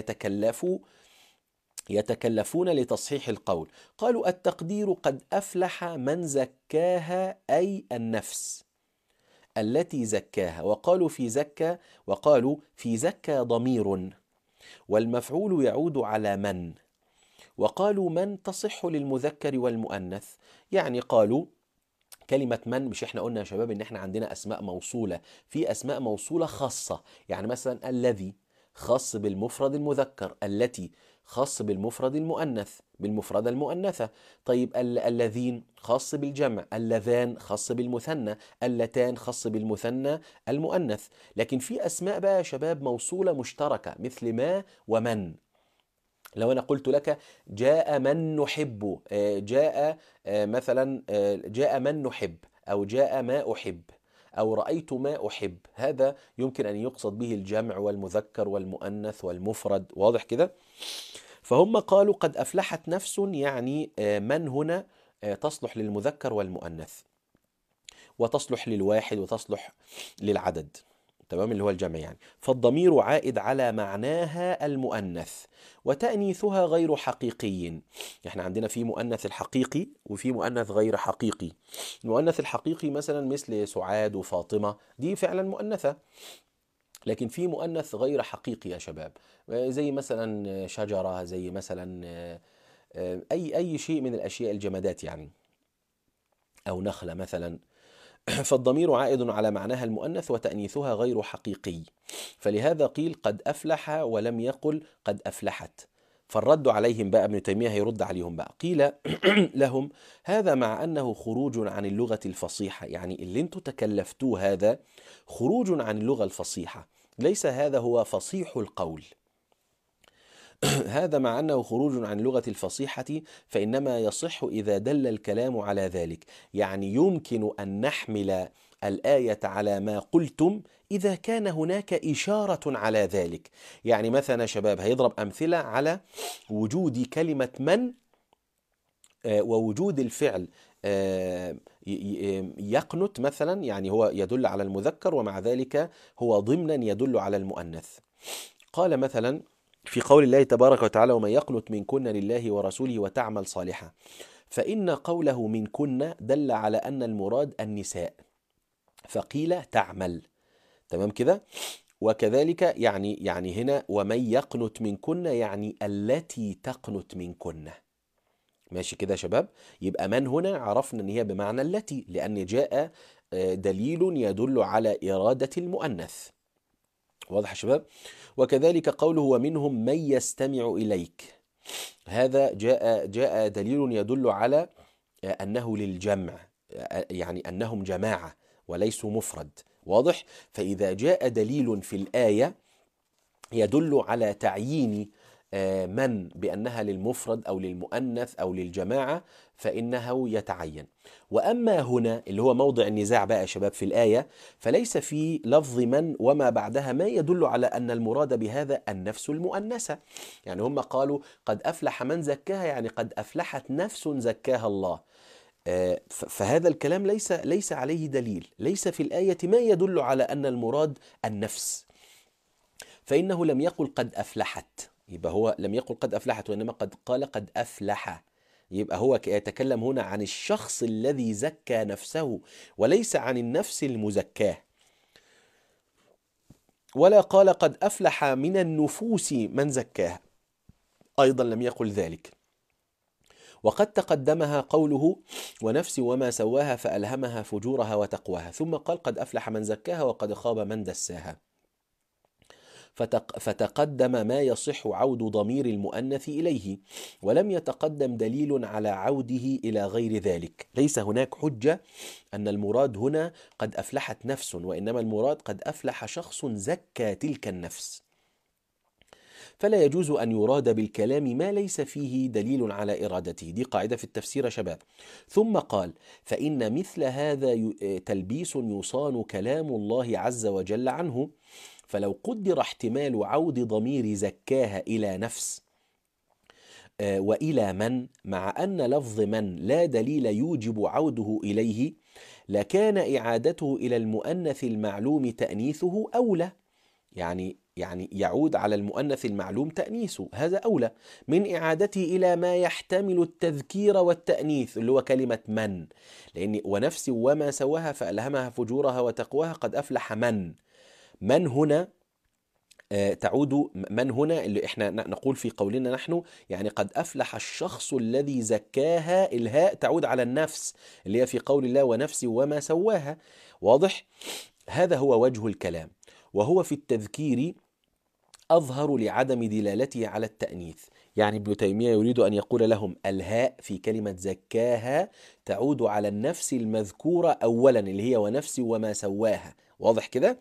A: يتكلفون لتصحيح القول، قالوا التقدير قد أفلح من زكاها أي النفس التي زكاها، وقالوا في زكى ضمير والمفعول يعود على من، وقالوا من تصح للمذكر والمؤنث، يعني قالوا كلمة من، مش احنا قلنا يا شباب ان احنا عندنا اسماء موصولة، في اسماء موصولة خاصة، يعني مثلا الذي خاص بالمفرد المذكر، التي خاص بالمفرد المؤنث بالمفردة المؤنثة. طيب الذين خاص بالجمع، اللذان خاص بالمثنى، اللتان خاص بالمثنى المؤنث. لكن في اسماء بقى يا شباب موصولة مشتركة مثل ما ومن. لو أنا قلت لك جاء من نحب، جاء مثلا جاء من نحب، أو جاء ما أحب، أو رأيت ما أحب، هذا يمكن أن يقصد به الجمع والمذكر والمؤنث والمفرد. واضح كده؟ فهم قالوا قد أفلحت نفس، يعني من هنا تصلح للمذكر والمؤنث، وتصلح للواحد وتصلح للعدد، تمام، اللي هو الجمع يعني. فالضمير عائد على معناها المؤنث، وتأنيثها غير حقيقي. احنا عندنا في مؤنث الحقيقي وفي مؤنث غير حقيقي. المؤنث الحقيقي مثلا مثل سعاد وفاطمة، دي فعلا مؤنثة. لكن في مؤنث غير حقيقي يا شباب، زي مثلا شجرة، زي مثلا أي شيء من الأشياء الجمادات يعني، أو نخلة مثلا. فالضمير عائد على معناها المؤنث وتأنيثها غير حقيقي، فلهذا قيل قد أفلح ولم يقل قد أفلحت. فالرد عليهم بقى، ابن تيمية هيرد عليهم بقى، قيل لهم هذا مع أنه خروج عن اللغة الفصيحة، يعني اللي انتوا تكلفتوه هذا خروج عن اللغة الفصيحة، ليس هذا هو فصيح القول. هذا مع أنه خروج عن لغة الفصيحة، فإنما يصح إذا دل الكلام على ذلك، يعني يمكن أن نحمل الآية على ما قلتم إذا كان هناك إشارة على ذلك. يعني مثلا شباب هيضرب أمثلة على وجود كلمة من ووجود الفعل يقنت مثلا، يعني هو يدل على المذكر ومع ذلك هو ضمنا يدل على المؤنث. قال مثلا في قول الله تبارك وتعالى ومن يقنت منكن لله ورسوله وتعمل صالحا، فإن قوله منكن دل على أن المراد النساء، فقيل تعمل، تمام كده. وكذلك يعني هنا ومن يقنت منكن يعني التي تقنت منكن، ماشي كده يا شباب. يبقى من هنا عرفنا ان هي بمعنى التي، لأن جاء دليل يدل على إرادة المؤنث. واضح يا شباب؟ وكذلك قوله ومنهم من يستمع إليك، هذا جاء دليل يدل على أنه للجمع، يعني أنهم جماعة وليسوا مفرد. واضح؟ فإذا جاء دليل في الآية يدل على تعيين من بأنها للمفرد أو للمؤنث أو للجماعة فإنه يتعين. وأما هنا اللي هو موضع النزاع بقى يا شباب في الآية، فليس في لفظ من وما بعدها ما يدل على أن المراد بهذا النفس المؤنثة. يعني هم قالوا قد أفلح من زكاها، يعني قد أفلحت نفس زكاها الله. فهذا الكلام ليس عليه دليل، ليس في الآية ما يدل على أن المراد النفس، فإنه لم يقل قد أفلحت، يبقى هو لم يقل قد أفلحت وإنما قد قال قد أفلح. يبقى هو يتكلم هنا عن الشخص الذي زكى نفسه وليس عن النفس المزكاه. ولا قال قد أفلح من النفوس من زكاها، أيضا لم يقل ذلك. وقد تقدمها قوله ونفس وما سواها فألهمها فجورها وتقواها، ثم قال قد أفلح من زكاها وقد خاب من دساها. فتقدم ما يصح عود ضمير المؤنث إليه، ولم يتقدم دليل على عوده إلى غير ذلك. ليس هناك حجة أن المراد هنا قد أفلحت نفس، وإنما المراد قد أفلح شخص زكى تلك النفس. فلا يجوز أن يراد بالكلام ما ليس فيه دليل على إرادته. دي قاعدة في التفسير شباب. ثم قال فإن مثل هذا تلبيس يصان كلام الله عز وجل عنه، فلو قدر احتمال عود ضمير زكاها إلى نفس وإلى من، مع أن لفظ من لا دليل يوجب عوده إليه، لكان إعادته إلى المؤنث المعلوم تأنيثه أولى. يعني يعود على المؤنث المعلوم تأنيثه، هذا أولى من إعادته إلى ما يحتمل التذكير والتأنيث اللي هو كلمة من، لأن ونفس وما سواها فألهمها فجورها وتقواها قد أفلح من هنا تعود من هنا اللي احنا نقول في قولنا نحن يعني قد أفلح الشخص الذي زكاها، الهاء تعود على النفس اللي هي في قول الله ونفس وما سواها. واضح؟ هذا هو وجه الكلام، وهو في التذكير أظهر لعدم دلالته على التأنيث. يعني ابن تيمية يريد أن يقول لهم الهاء في كلمة زكاها تعود على النفس المذكورة أولا اللي هي ونفس وما سواها. واضح كده؟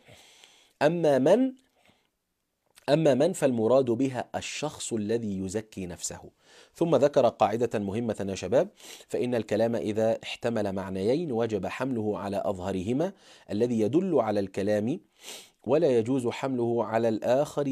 A: أما من فالمراد بها الشخص الذي يزكي نفسه. ثم ذكر قاعدة مهمة يا شباب، فإن الكلام إذا احتمل معنيين وجب حمله على أظهرهما الذي يدل على الكلام، ولا يجوز حمله على الآخر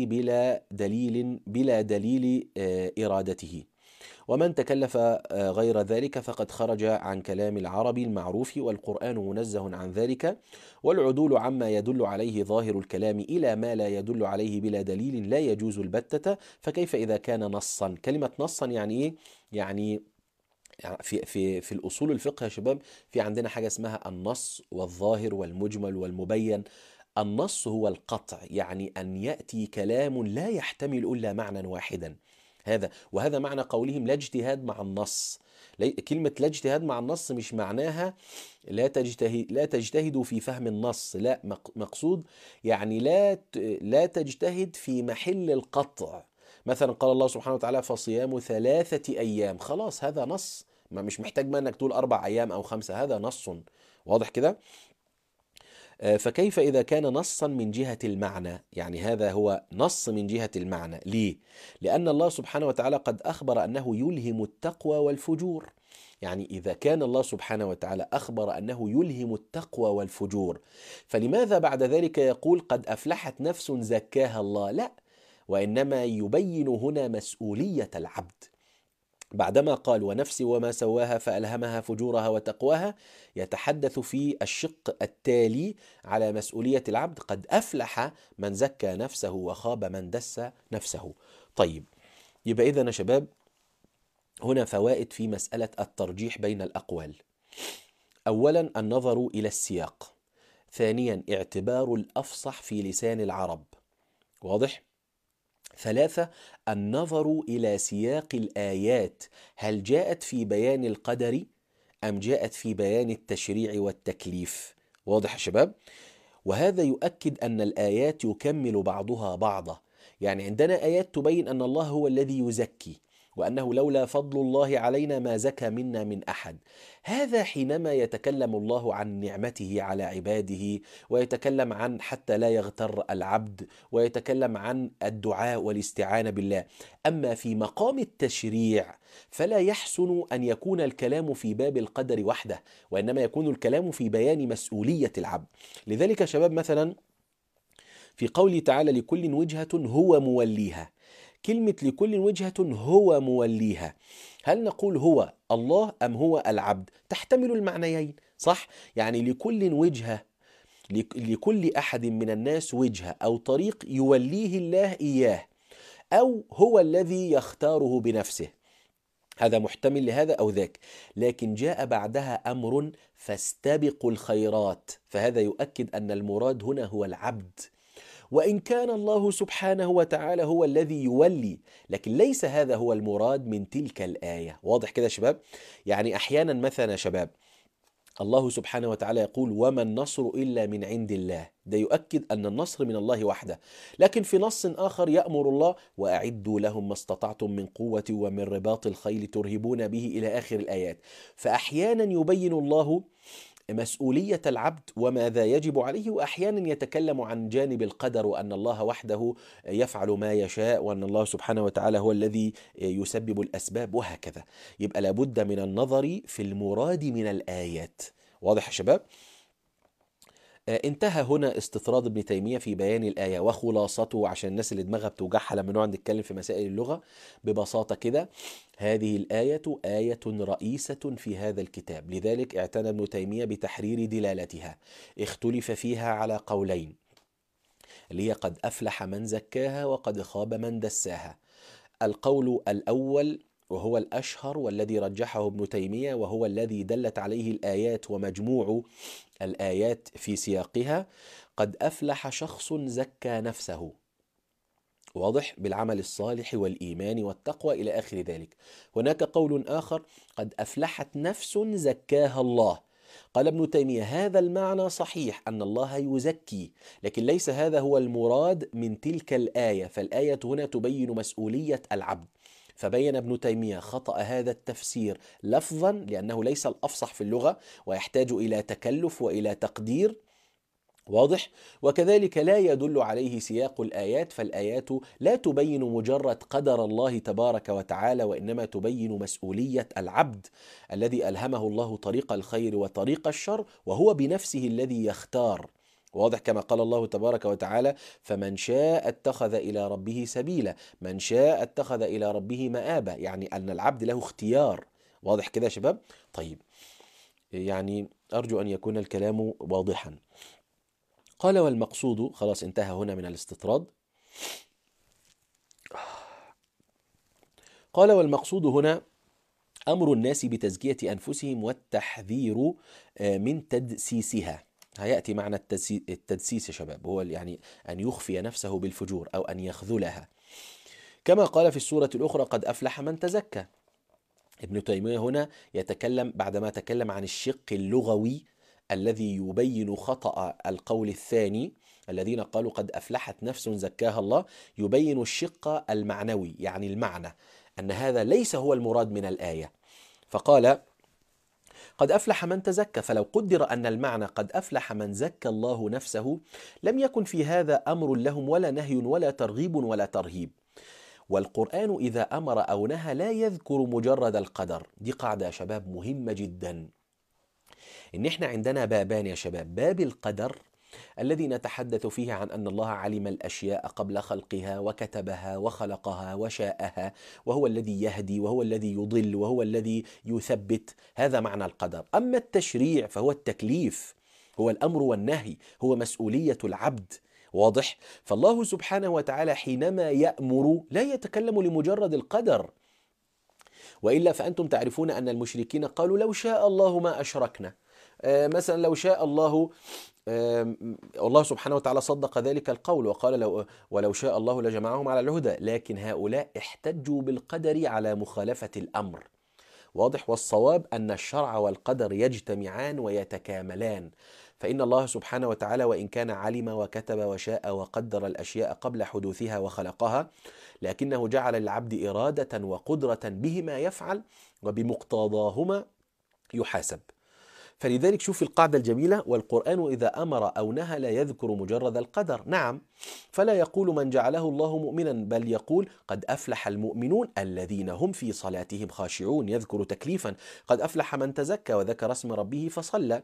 A: بلا دليل إرادته. ومن تكلف غير ذلك فقد خرج عن كلام العرب المعروف، والقرآن منزه عن ذلك. والعدول عما يدل عليه ظاهر الكلام إلى ما لا يدل عليه بلا دليل لا يجوز البتة. فكيف إذا كان نصا؟ كلمة نصا يعني إيه؟ يعني في الأصول الفقه يا شباب في عندنا حاجة اسمها النص والظاهر والمجمل والمبين. النص هو القطع، يعني أن يأتي كلام لا يحتمل إلا معنى واحدا. وهذا معنى قولهم لا اجتهاد مع النص. كلمة لا اجتهاد مع النص مش معناها لا تجتهدوا في فهم النص، لا، مقصود يعني لا تجتهد في محل القطع. مثلا قال الله سبحانه وتعالى فصيام 3 أيام، خلاص هذا نص، ما مش محتاج ما انك تقول 4 أيام أو 5، هذا نص. واضح كده؟ فكيف إذا كان نصا من جهة المعنى؟ يعني هذا هو نص من جهة المعنى. ليه؟ لأن الله سبحانه وتعالى قد أخبر أنه يلهم التقوى والفجور. يعني إذا كان الله سبحانه وتعالى أخبر أنه يلهم التقوى والفجور، فلماذا بعد ذلك يقول قد أفلحت نفس زكاها الله؟ لا، وإنما يبين هنا مسؤولية العبد. بعدما قال ونفس وما سواها فألهمها فجورها وتقواها، يتحدث في الشق التالي على مسؤولية العبد، قد أفلح من زكى نفسه وخاب من دس نفسه. طيب، يبقى إذن يا شباب هنا فوائد في مسألة الترجيح بين الأقوال. أولا النظر إلى السياق. ثانيا اعتبار الأفصح في لسان العرب. واضح؟ 3 النظر إلى سياق الآيات، هل جاءت في بيان القدر أم جاءت في بيان التشريع والتكليف؟ واضح يا شباب؟ وهذا يؤكد أن الآيات يكمل بعضها بعضا. يعني عندنا آيات تبين أن الله هو الذي يزكي، وأنه لولا فضل الله علينا ما زكى منا من أحد. هذا حينما يتكلم الله عن نعمته على عباده، ويتكلم عن حتى لا يغتر العبد، ويتكلم عن الدعاء والاستعانة بالله. أما في مقام التشريع فلا يحسن أن يكون الكلام في باب القدر وحده، وإنما يكون الكلام في بيان مسؤولية العبد. لذلك شباب مثلا في قوله تعالى لكل وجهة هو موليها، كلمة لكل وجهة هو موليها، هل نقول هو الله أم هو العبد؟ تحتمل المعنيين، صح؟ يعني لكل وجهة، لكل أحد من الناس وجهة أو طريق يوليه الله إياه، أو هو الذي يختاره بنفسه، هذا محتمل لهذا أو ذاك. لكن جاء بعدها أمر فاستبقوا الخيرات، فهذا يؤكد أن المراد هنا هو العبد، وإن كان الله سبحانه وتعالى هو الذي يولي، لكن ليس هذا هو المراد من تلك الآية. واضح كده يا شباب؟ يعني أحيانا مثلا يا شباب الله سبحانه وتعالى يقول وما النصر إلا من عند الله، ده يؤكد أن النصر من الله وحده. لكن في نص آخر يأمر الله وأعدوا لهم ما استطعتم من قوة ومن رباط الخيل ترهبون به إلى آخر الآيات. فأحيانا يبين الله مسؤولية العبد وماذا يجب عليه، وأحيانا يتكلم عن جانب القدر وأن الله وحده يفعل ما يشاء، وأن الله سبحانه وتعالى هو الذي يسبب الأسباب، وهكذا. يبقى لابد من النظر في المراد من الآيات. واضح يا شباب؟ انتهى هنا استطراد ابن تيمية في بيان الآية وخلاصته، عشان الناس اللي دماغها بتوجعها لما نقعد نتكلم في مسائل اللغة. ببساطة كده هذه الآية آية رئيسة في هذا الكتاب، لذلك اعتنى ابن تيمية بتحرير دلالتها. اختلف فيها على قولين، اللي هي قد أفلح من زكاها وقد خاب من دساها. القول الأول وهو الأشهر والذي رجحه ابن تيمية، وهو الذي دلت عليه الآيات ومجموع الآيات في سياقها، قد أفلح شخص زكى نفسه، واضح، بالعمل الصالح والإيمان والتقوى إلى آخر ذلك. هناك قول آخر قد أفلحت نفس زكاها الله. قال ابن تيمية هذا المعنى صحيح أن الله يزكي، لكن ليس هذا هو المراد من تلك الآية، فالآية هنا تبين مسؤولية العبد. فبين ابن تيمية خطأ هذا التفسير لفظا، لأنه ليس الأفصح في اللغة ويحتاج إلى تكلف وإلى تقدير، واضح. وكذلك لا يدل عليه سياق الآيات، فالآيات لا تبين مجرد قدر الله تبارك وتعالى، وإنما تبين مسؤولية العبد الذي ألهمه الله طريق الخير وطريق الشر، وهو بنفسه الذي يختار. واضح، كما قال الله تبارك وتعالى فمن شاء اتخذ إلى ربه سبيلا، من شاء اتخذ إلى ربه مآبا، يعني أن العبد له اختيار. واضح كده يا شباب؟ طيب، يعني أرجو أن يكون الكلام واضحا. قال والمقصود، خلاص انتهى هنا من الاستطراد. قال والمقصود هنا أمر الناس بتزكية أنفسهم والتحذير من تدسيسها. هيأتي معنى التدسيس يا شباب، هو يعني أن يخفي نفسه بالفجور أو أن يخذلها، كما قال في السورة الأخرى قد أفلح من تزكى. ابن تيمية هنا يتكلم بعدما تكلم عن الشق اللغوي الذي يبين خطأ القول الثاني الذين قالوا قد أفلحت نفس زكاها الله، يبين الشق المعنوي، يعني المعنى أن هذا ليس هو المراد من الآية. فقال قد أفلح من تزكى، فلو قدر أن المعنى قد أفلح من زكى الله نفسه لم يكن في هذا أمر لهم ولا نهي ولا ترغيب ولا ترهيب. والقرآن إذا أمر أو نهى لا يذكر مجرد القدر. دي قاعدة يا شباب مهمة جدا، إن إحنا عندنا بابان يا شباب: باب القدر الذي نتحدث فيه عن أن الله علم الأشياء قبل خلقها وكتبها وخلقها وشاءها، وهو الذي يهدي وهو الذي يضل وهو الذي يثبت، هذا معنى القدر. أما التشريع فهو التكليف، هو الأمر والنهي، هو مسؤولية العبد. واضح؟ فالله سبحانه وتعالى حينما يأمر لا يتكلم لمجرد القدر، وإلا فأنتم تعرفون أن المشركين قالوا لو شاء الله ما أشركنا. مثلا لو شاء الله، الله سبحانه وتعالى صدق ذلك القول وقال ولو شاء الله لجمعهم على الهدى، لكن هؤلاء احتجوا بالقدر على مخالفة الأمر. واضح؟ والصواب أن الشرع والقدر يجتمعان ويتكاملان، فإن الله سبحانه وتعالى وإن كان علم وكتب وشاء وقدر الأشياء قبل حدوثها وخلقها، لكنه جعل للعبد إرادة وقدرة بهما يفعل وبمقتضاهما يحاسب. فلذلك شوف القاعدة الجميلة: والقرآن إذا أمر أو نهى لا يذكر مجرد القدر. نعم، فلا يقول من جعله الله مؤمنا، بل يقول قد أفلح المؤمنون الذين هم في صلاتهم خاشعون، يذكر تكليفا قد أفلح من تزكى وذكر اسم ربه فصلى.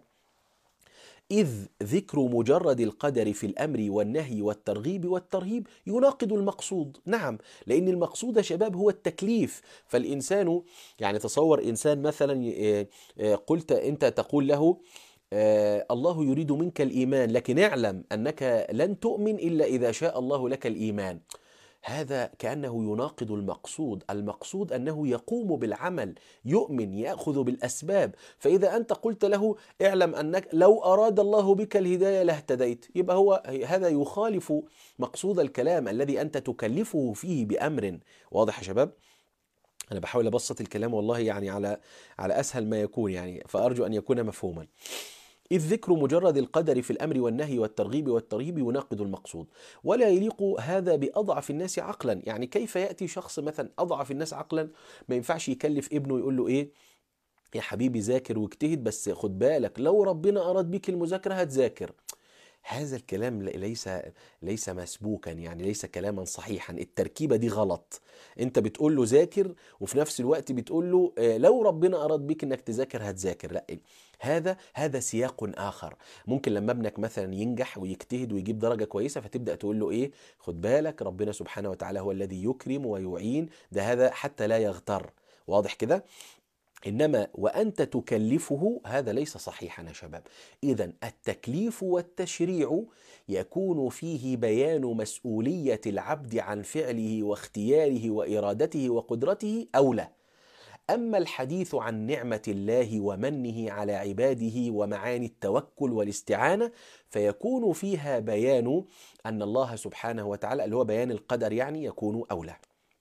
A: إذ ذكر مجرد القدر في الأمر والنهي والترغيب والترهيب يناقض المقصود. نعم، لأن المقصود يا شباب هو التكليف. فالإنسان يعني تصور إنسان مثلا قلت أنت تقول له الله يريد منك الإيمان، لكن اعلم أنك لن تؤمن إلا إذا شاء الله لك الإيمان. هذا كأنه يناقض المقصود. المقصود أنه يقوم بالعمل، يؤمن، يأخذ بالأسباب. فإذا أنت قلت له اعلم أنك لو أراد الله بك الهداية لاهتديت، يبقى هذا يخالف مقصود الكلام الذي أنت تكلفه فيه بأمر. واضح يا شباب؟ أنا بحاول أبسط الكلام والله يعني على أسهل ما يكون يعني، فأرجو أن يكون مفهوما. إذ ذكر مجرد القدر في الأمر والنهي والترغيب والترهيب يناقض المقصود، ولا يليق هذا بأضعف الناس عقلا. يعني كيف يأتي شخص مثلا أضعف الناس عقلا ما ينفعش يكلف ابنه يقول له إيه يا حبيبي ذاكر واجتهد، بس خد بالك لو ربنا أراد بك المذاكرة هتذاكر. هذا الكلام ليس مسبوكا، يعني ليس كلاما صحيحا. التركيبة دي غلط. انت بتقول له ذاكر وفي نفس الوقت بتقول له لو ربنا أراد بك انك تذاكر هتذاكر. لا، هذا سياق آخر. ممكن لما ابنك مثلا ينجح ويجتهد ويجيب درجة كويسة فتبدأ تقول له ايه، خد بالك ربنا سبحانه وتعالى هو الذي يكرم ويعين، هذا حتى لا يغتر. واضح كده؟ إنما وأنت تكلفه هذا ليس صحيحا يا شباب. إذن التكليف والتشريع يكون فيه بيان مسؤولية العبد عن فعله واختياره وإرادته وقدرته أولى. أما الحديث عن نعمة الله ومنه على عباده ومعاني التوكل والاستعانة فيكون فيها بيان أن الله سبحانه وتعالى اللي هو بيان القدر يعني يكون أولى.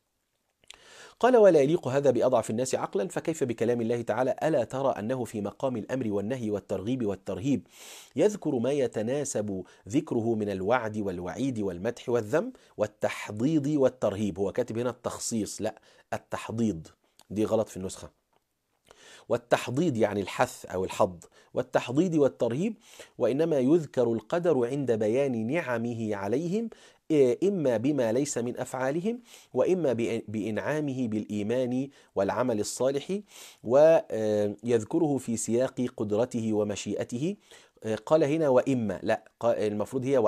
A: قال ولا يليق هذا بأضعف الناس عقلا، فكيف بكلام الله تعالى ألا ترى أنه في مقام الأمر والنهي والترغيب والترهيب يذكر ما يتناسب ذكره من الوعد والوعيد والمدح والذم والتحضيض والترهيب. هو كاتب هنا التخصيص، لا التحضيض، دي غلط في النسخة. والتحضيض يعني الحث أو الحض، والتحضيض والترهيب. وإنما يذكر القدر عند بيان نعمه عليهم، إما بما ليس من أفعالهم وإما بإنعامه بالإيمان والعمل الصالح، ويذكره في سياق قدرته ومشيئته. قال هنا وإما، لا المفروض هي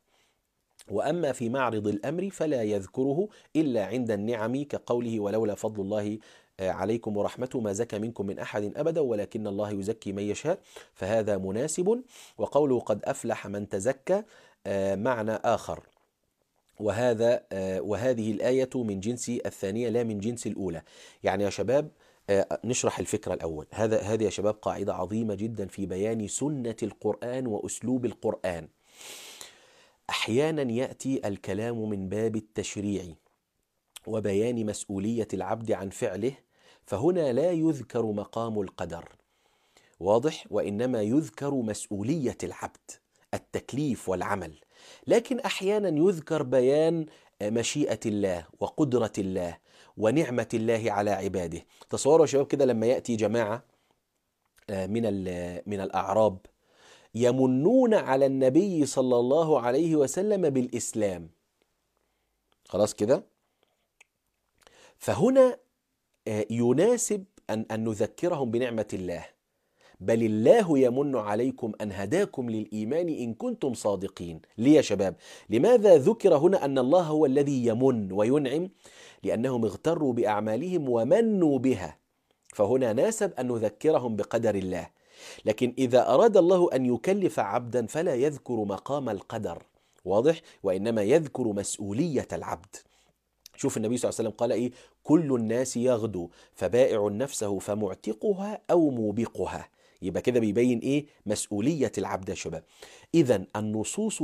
A: وأما في معرض الأمر فلا يذكره إلا عند النعم، كقوله ولولا فضل الله عليكم ورحمته ما زكى منكم من أحد أبدا ولكن الله يزكي من يشاء، فهذا مناسب. وقوله قد أفلح من تزكى معنى آخر، وهذه الآية من جنس الثانية لا من جنس الأولى. يعني يا شباب نشرح الفكرة الأول. هذه يا شباب قاعدة عظيمة جدا في بيان سنة القرآن وأسلوب القرآن. أحيانا يأتي الكلام من باب التشريع وبيان مسؤولية العبد عن فعله، فهنا لا يذكر مقام القدر، واضح، وإنما يذكر مسؤولية العبد، التكليف والعمل. لكن أحيانا يذكر بيان مشيئة الله وقدرة الله ونعمة الله على عباده. تصوروا يا شباب كده لما يأتي جماعة من الأعراب يمنون على النبي صلى الله عليه وسلم بالإسلام، خلاص كده، فهنا يناسب أن نذكرهم بنعمة الله. بل الله يمن عليكم أن هداكم للإيمان إن كنتم صادقين. ليه يا شباب؟ لماذا ذكر هنا أن الله هو الذي يمن وينعم؟ لأنهم اغتروا بأعمالهم ومنوا بها، فهنا ناسب أن نذكرهم بقدر الله. لكن إذا أراد الله أن يكلف عبدا فلا يذكر مقام القدر، واضح، وإنما يذكر مسؤولية العبد. شوف النبي صلى الله عليه وسلم قال إيه؟ كل الناس يغدو فبائع نفسه فمعتقها أو موبقها. يبقى كده بيبين إيه؟ مسؤولية العبد يا شباب. إذن النصوص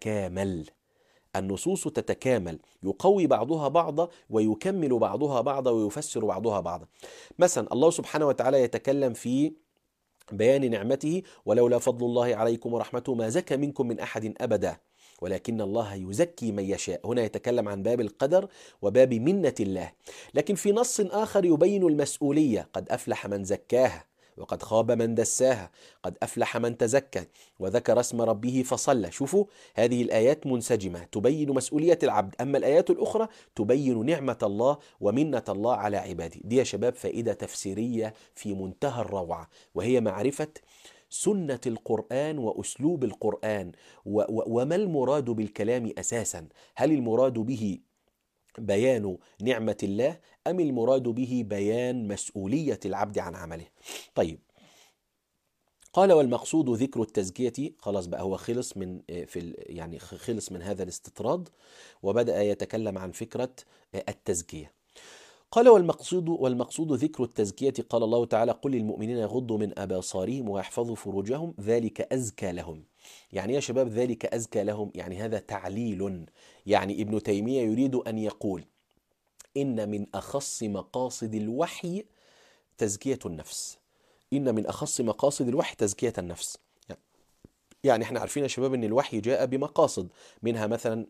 A: تتكامل، يقوي بعضها بعضا ويكمل بعضها بعضا ويفسر بعضها بعضا. مثلا الله سبحانه وتعالى يتكلم في بيان نعمته: ولولا فضل الله عليكم ورحمته ما زكى منكم من أحد أبدا ولكن الله يزكي من يشاء. هنا يتكلم عن باب القدر وباب منة الله. لكن في نص آخر يبين المسؤولية: قد أفلح من زكاها وقد خاب من دساها، قد أفلح من تزكى وذكر اسم ربه فصلى. شوفوا، هذه الآيات منسجمة تبين مسؤولية العبد، أما الآيات الأخرى تبين نعمة الله ومنة الله على عباده. دي يا شباب فائدة تفسيرية في منتهى الروعة، وهي معرفة سنة القرآن وأسلوب القرآن وما المراد بالكلام أساسا. هل المراد به بيان نعمة الله أم المراد به بيان مسؤولية العبد عن عمله؟ طيب، قال: والمقصود ذكر التزكية. خلاص بقى هو خلص من يعني خلص من هذا الاستطراد وبدأ يتكلم عن فكرة التزكية. قال: والمقصود ذكر التزكية. قال الله تعالى: قل للمؤمنين يغضوا من أبصارهم ويحفظوا فروجهم ذلك أزكى لهم. يعني يا شباب ذلك أزكى لهم، يعني هذا تعليل. يعني ابن تيمية يريد أن يقول إن من أخص مقاصد الوحي تزكية النفس. إن من أخص مقاصد الوحي تزكية النفس. يعني احنا عارفين يا شباب أن الوحي جاء بمقاصد، منها مثلا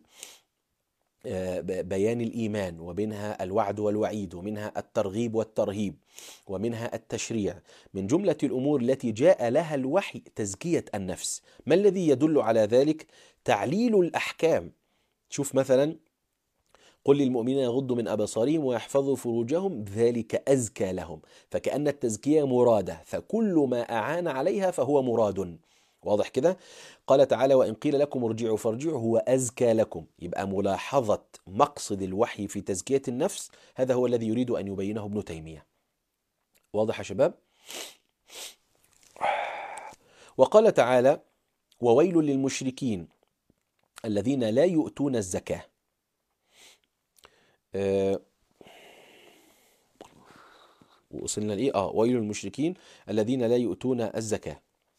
A: بيان الإيمان، ومنها الوعد والوعيد، ومنها الترغيب والترهيب، ومنها التشريع. من جملة الأمور التي جاء لها الوحي تزكية النفس. ما الذي يدل على ذلك؟ تعليل الأحكام. شوف مثلا: قل للمؤمنين يغضوا من أبصارهم ويحفظوا فروجهم ذلك أزكى لهم. فكأن التزكية مرادة، فكل ما أعان عليها فهو مراد. واضح كده؟ قال تعالى: وإن قيل لكم ارجعوا فارجعوا هو أزكى لكم. يبقى ملاحظة مقصد الوحي في تزكية النفس هذا هو الذي يريد أن يبينه ابن تيمية. واضح يا شباب؟ وقال تعالى: وويل للمشركين الذين لا يؤتون الزكاة. وصلنا لإيه؟ ويل للمشركين الذين لا يؤتون الزكاة.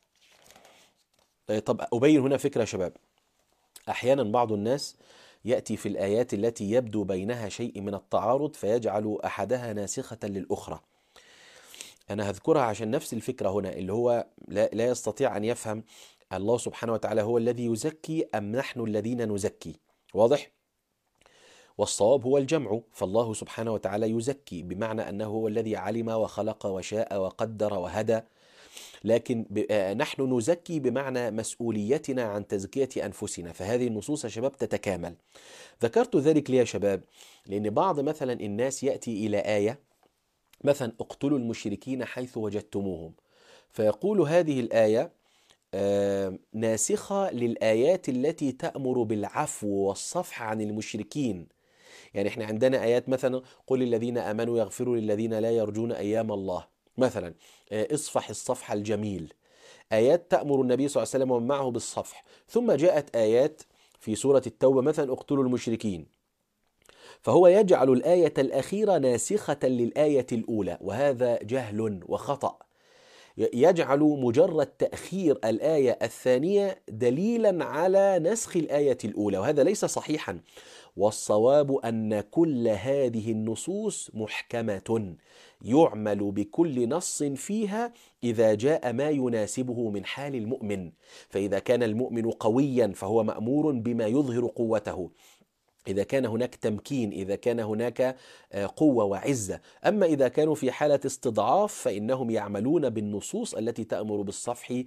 A: طب أبين هنا فكرة يا شباب. أحيانا بعض الناس يأتي في الآيات التي يبدو بينها شيء من التعارض فيجعل أحدها ناسخة للأخرى. أنا هذكرها عشان نفس الفكرة هنا، اللي هو لا يستطيع أن يفهم الله سبحانه وتعالى هو الذي يزكي أم نحن الذين نزكي. واضح؟ والصواب هو الجمع، فالله سبحانه وتعالى يزكي بمعنى أنه هو الذي علم وخلق وشاء وقدر وهدى، لكن نحن نزكي بمعنى مسؤوليتنا عن تزكية أنفسنا. فهذه النصوص يا شباب تتكامل. ذكرت ذلك ليه يا شباب؟ لأن بعض مثلا الناس يأتي إلى آية مثلا: اقتلوا المشركين حيث وجدتموهم، فيقول هذه الآية ناسخة للآيات التي تأمر بالعفو والصفح عن المشركين. يعني احنا عندنا آيات مثلا: قل للذين آمنوا يغفروا للذين لا يرجون أيام الله، مثلا اصفح الصفح الجميل. آيات تأمر النبي صلى الله عليه وسلم ومن معه بالصفح. ثم جاءت آيات في سورة التوبة مثلا: اقتلوا المشركين، فهو يجعل الآية الأخيرة ناسخة للآية الأولى، وهذا جهل وخطأ. يجعل مجرد تأخير الآية الثانية دليلا على نسخ الآية الأولى، وهذا ليس صحيحا. والصواب أن كل هذه النصوص محكمة يعمل بكل نص فيها إذا جاء ما يناسبه من حال المؤمن. فإذا كان المؤمن قويا فهو مأمور بما يظهر قوته، إذا كان هناك تمكين، إذا كان هناك قوة وعزة. أما إذا كانوا في حالة استضعاف فإنهم يعملون بالنصوص التي تأمر بالصفح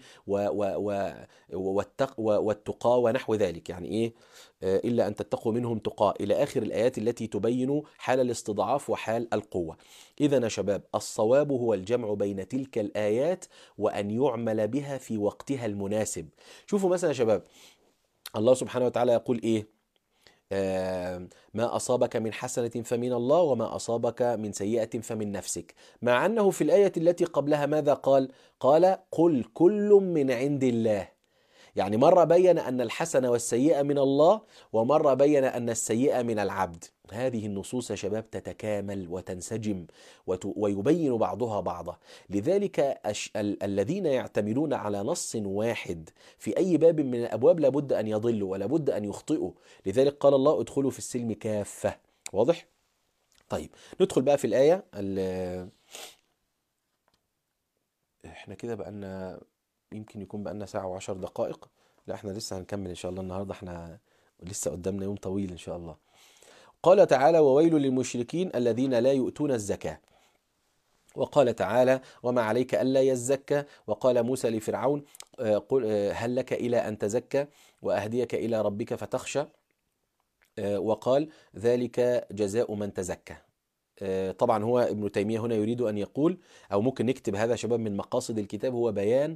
A: والتقى ونحو ذلك. يعني إيه؟ إلا أن تتقوا منهم تقى، إلى آخر الآيات التي تبين حال الاستضعاف وحال القوة. إذا يا شباب الصواب هو الجمع بين تلك الآيات وأن يعمل بها في وقتها المناسب. شوفوا مثلا يا شباب، الله سبحانه وتعالى يقول إيه؟ ما أصابك من حسنة فمن الله وما أصابك من سيئة فمن نفسك. مع أنه في الآية التي قبلها ماذا قال؟ قال: قل كل من عند الله. يعني مرة بين أن الحسنة والسيئة من الله، ومرة بين أن السيئة من العبد. هذه النصوص يا شباب تتكامل وتنسجم ويبين بعضها بعضا. لذلك الذين يعتمدون على نص واحد في أي باب من الأبواب لابد أن يضلوا ولابد أن يخطئوا. لذلك قال الله: ادخلوا في السلم كافة. واضح؟ طيب ندخل بقى في الآية احنا كده بقالنا، يمكن يكون بقالنا ساعة و10 دقائق. لا احنا لسه هنكمل ان شاء الله النهاردة، احنا لسه قدامنا يوم طويل ان شاء الله. قال تعالى: وويل للمشركين الذين لا يؤتون الزكاة. وقال تعالى: وما عليك ألا يزكى. وقال موسى لفرعون: قل هل لك إلى أن تزكى وأهديك إلى ربك فتخشى. وقال: ذلك جزاء من تزكى. طبعا هو ابن تيمية هنا يريد أن يقول، أو ممكن نكتب هذا يا شباب من مقاصد الكتاب، هو بيان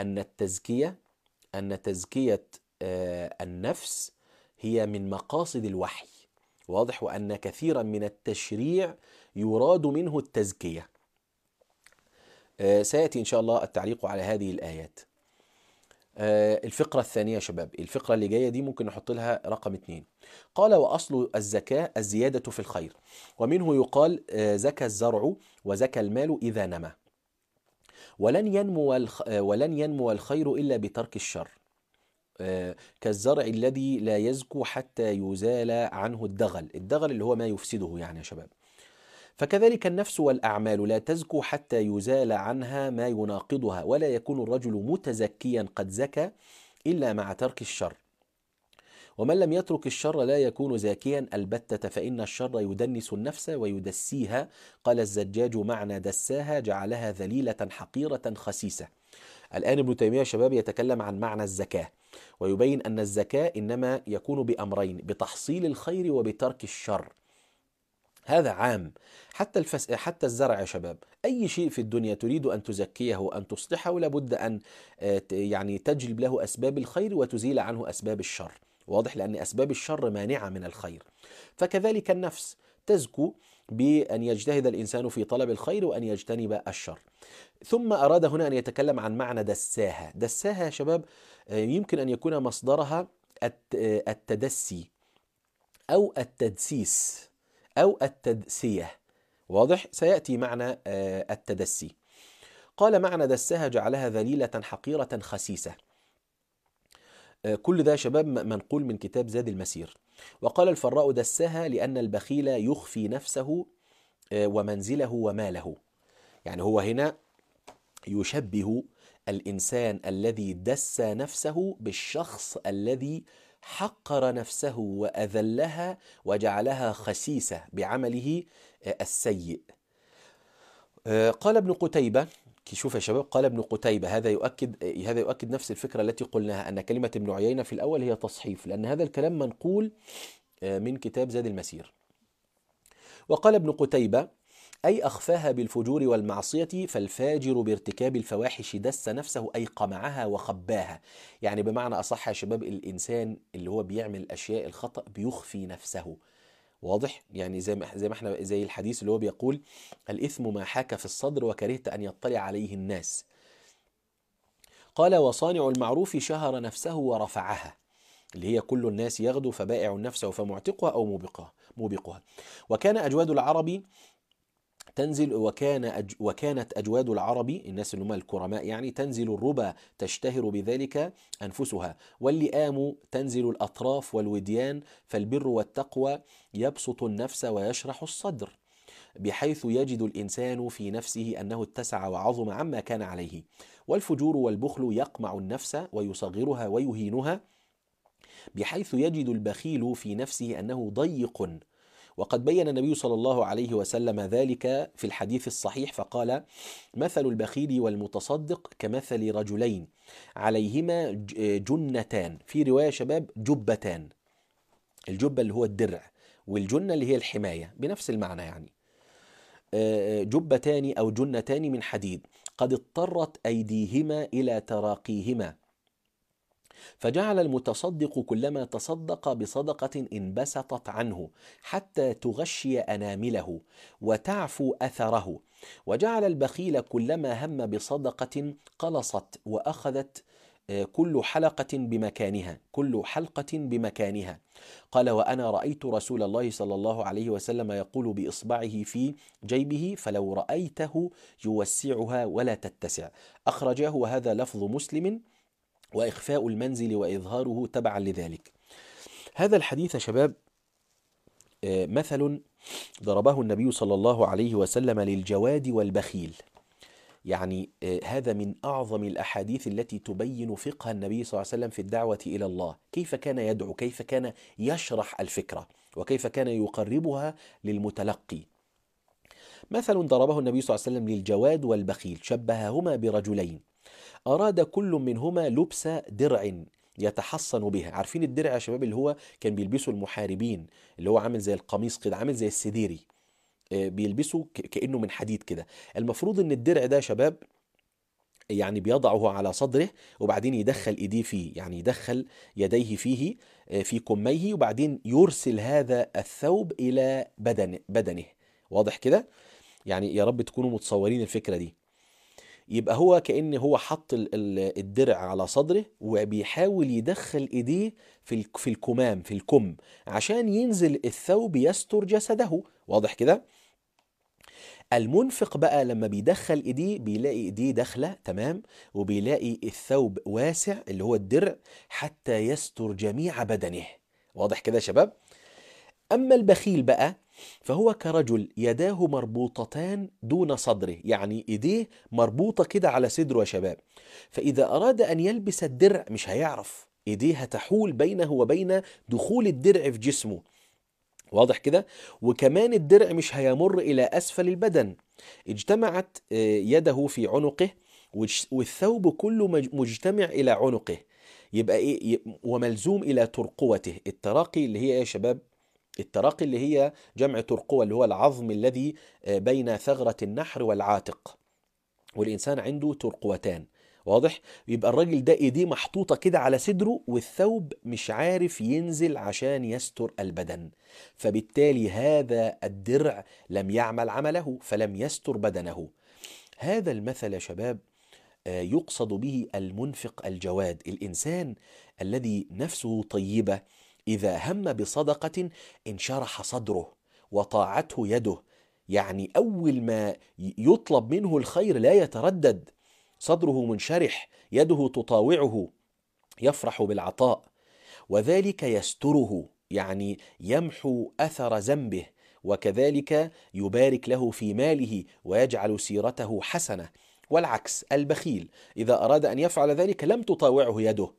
A: أن تزكية النفس هي من مقاصد الوحي. واضح؟ وأن كثيرا من التشريع يراد منه التزكية. سيأتي إن شاء الله التعليق على هذه الآيات. الفقرة الثانية يا شباب، الفقرة اللي جاية دي ممكن نحط لها رقم 2. قال: وأصل الزكاة الزيادة في الخير، ومنه يقال زكى الزرع وزكى المال إذا نمى، ولن ينمو الخير إلا بترك الشر، كالزرع الذي لا يزكو حتى يزال عنه الدغل اللي هو ما يفسده يعني يا شباب. فكذلك النفس والأعمال لا تزكو حتى يزال عنها ما يناقضها، ولا يكون الرجل متزكيا قد زكى إلا مع ترك الشر. ومن لم يترك الشر لا يكون زاكيا البتة، فإن الشر يدنس النفس ويدسيها. قال الزجاج: معنى دساها جعلها ذليلة حقيرة خسيسة. الآن ابن تيمية شباب يتكلم عن معنى الزكاة، ويبين أن الزكاة إنما يكون بأمرين: بتحصيل الخير وبترك الشر. هذا عام. حتى الزرع يا شباب، أي شيء في الدنيا تريد أن تزكيه وأن تصلحه لابد أن يعني تجلب له أسباب الخير وتزيل عنه أسباب الشر. واضح؟ لأن أسباب الشر مانعة من الخير. فكذلك النفس تزكو بأن يجتهد الإنسان في طلب الخير وأن يجتنب الشر. ثم أراد هنا أن يتكلم عن معنى دساها. دساها يا شباب يمكن أن يكون مصدرها التدسي أو التدسيس أو التدسية. واضح؟ سيأتي معنى التدسي. قال: معنى دسها جعلها ذليلة حقيرة خسيسة. كل ده شباب منقول من كتاب زاد المسير. وقال الفراء: دسها لأن البخيل يخفي نفسه ومنزله وماله. يعني هو هنا يشبه الإنسان الذي دس نفسه بالشخص الذي حقر نفسه وأذلها وجعلها خسيسة بعمله السيء. قال ابن قتيبة، شوف يا شباب، قال ابن قتيبة، هذا يؤكد نفس الفكرة التي قلناها، أن كلمة ابن عيينة في الأول هي تصحيف، لأن هذا الكلام منقول من كتاب زاد المسير. وقال ابن قتيبة: أي أخفاها بالفجور والمعصية، فالفاجر بارتكاب الفواحش دس نفسه أي قمعها وخباها. يعني بمعنى أصح يا شباب، الإنسان اللي هو بيعمل الأشياء الخطأ بيخفي نفسه. واضح؟ يعني زي ما احنا، زي الحديث اللي هو بيقول: الإثم ما حاك في الصدر وكرهت أن يطلع عليه الناس. قال: وصانع المعروف شهر نفسه ورفعها، اللي هي كل الناس يغدو فبائع نفسه فمعتقها أو موبقها. وكان أجواد العرب تنزل وكانت أجواد العرب، الناس اللي هم الكرماء يعني، تنزل الربا تشتهر بذلك أنفسها، واللئام تنزل الأطراف والوديان، فالبر والتقوى يبسط النفس ويشرح الصدر، بحيث يجد الإنسان في نفسه أنه اتسع وعظم عما كان عليه. والفجور والبخل يقمع النفس ويصغرها ويهينها، بحيث يجد البخيل في نفسه أنه ضيق. وقد بين النبي صلى الله عليه وسلم ذلك في الحديث الصحيح فقال: مثل البخيل والمتصدق كمثل رجلين عليهما جنتان، في رواية شباب جبتان، الجبة اللي هو الدرع، والجنة اللي هي الحماية، بنفس المعنى يعني. جبتان أو جنتان من حديد، قد اضطرت أيديهما إلى تراقيهما، فجعل المتصدق كلما تصدق بصدقة انبسطت عنه حتى تغشي أنامله وتعفو أثره، وجعل البخيل كلما هم بصدقة قلصت وأخذت كل حلقة بمكانها. قال: وأنا رأيت رسول الله صلى الله عليه وسلم يقول بإصبعه في جيبه: فلو رأيته يوسعها ولا تتسع. أخرجاه، وهذا لفظ مسلم، وإخفاء المنزل وإظهاره تبعا لذلك. هذا الحديث يا شباب مثل ضربه النبي صلى الله عليه وسلم للجواد والبخيل. يعني هذا من أعظم الأحاديث التي تبين فقه النبي صلى الله عليه وسلم في الدعوة إلى الله، كيف كان يدعو، كيف كان يشرح الفكرة، وكيف كان يقربها للمتلقي. مثل ضربه النبي صلى الله عليه وسلم للجواد والبخيل، شبههما برجلين أراد كل منهما لبس درع يتحصن بها. عارفين الدرع يا شباب اللي هو كان بيلبسه المحاربين، اللي هو عامل زي القميص كده، عامل زي السديري، بيلبسه كأنه من حديد كده. المفروض ان الدرع ده يا شباب يعني بيضعه على صدره، وبعدين يدخل ايديه فيه، يعني يدخل يديه فيه في كميه، وبعدين يرسل هذا الثوب الى بدنه. واضح كده؟ يعني يا رب تكونوا متصورين الفكرة دي. يبقى هو كأن هو حط الدرع على صدره، وبيحاول يدخل ايديه في الكمام، في الكم، عشان ينزل الثوب يستر جسده. واضح كده؟ المنفق بقى لما بيدخل ايديه بيلاقي ايديه داخله تمام، وبيلاقي الثوب واسع اللي هو الدرع حتى يستر جميع بدنه. واضح كده يا شباب؟ اما البخيل بقى فهو كرجل يداه مربوطتان دون صدره، يعني ايديه مربوطه كده على صدره يا شباب، فاذا اراد ان يلبس الدرع مش هيعرف، ايديه هتحول بينه وبين دخول الدرع في جسمه. واضح كده؟ وكمان الدرع مش هيمر إلى أسفل البدن، اجتمعت يده في عنقه، والثوب كله مجتمع إلى عنقه. يبقى إيه؟ وملزوم إلى ترقوته. التراقي اللي هي إيه يا شباب؟ التراقي اللي هي جمع ترقوة، اللي هو العظم الذي بين ثغرة النحر والعاتق، والإنسان عنده ترقوتان. واضح؟ يبقى الراجل ده ايديه محطوطة كده على صدره، والثوب مش عارف ينزل عشان يستر البدن، فبالتالي هذا الدرع لم يعمل عمله، فلم يستر بدنه. هذا المثل يا شباب يقصد به المنفق الجواد، الإنسان الذي نفسه طيبة، إذا هم بصدقة انشرح صدره وطاعته يده، يعني أول ما يطلب منه الخير لا يتردد، صدره منشرح، يده تطاوعه، يفرح بالعطاء، وذلك يستره، يعني يمحو أثر ذنبه، وكذلك يبارك له في ماله ويجعل سيرته حسنة. والعكس البخيل إذا أراد أن يفعل ذلك لم تطاوعه يده،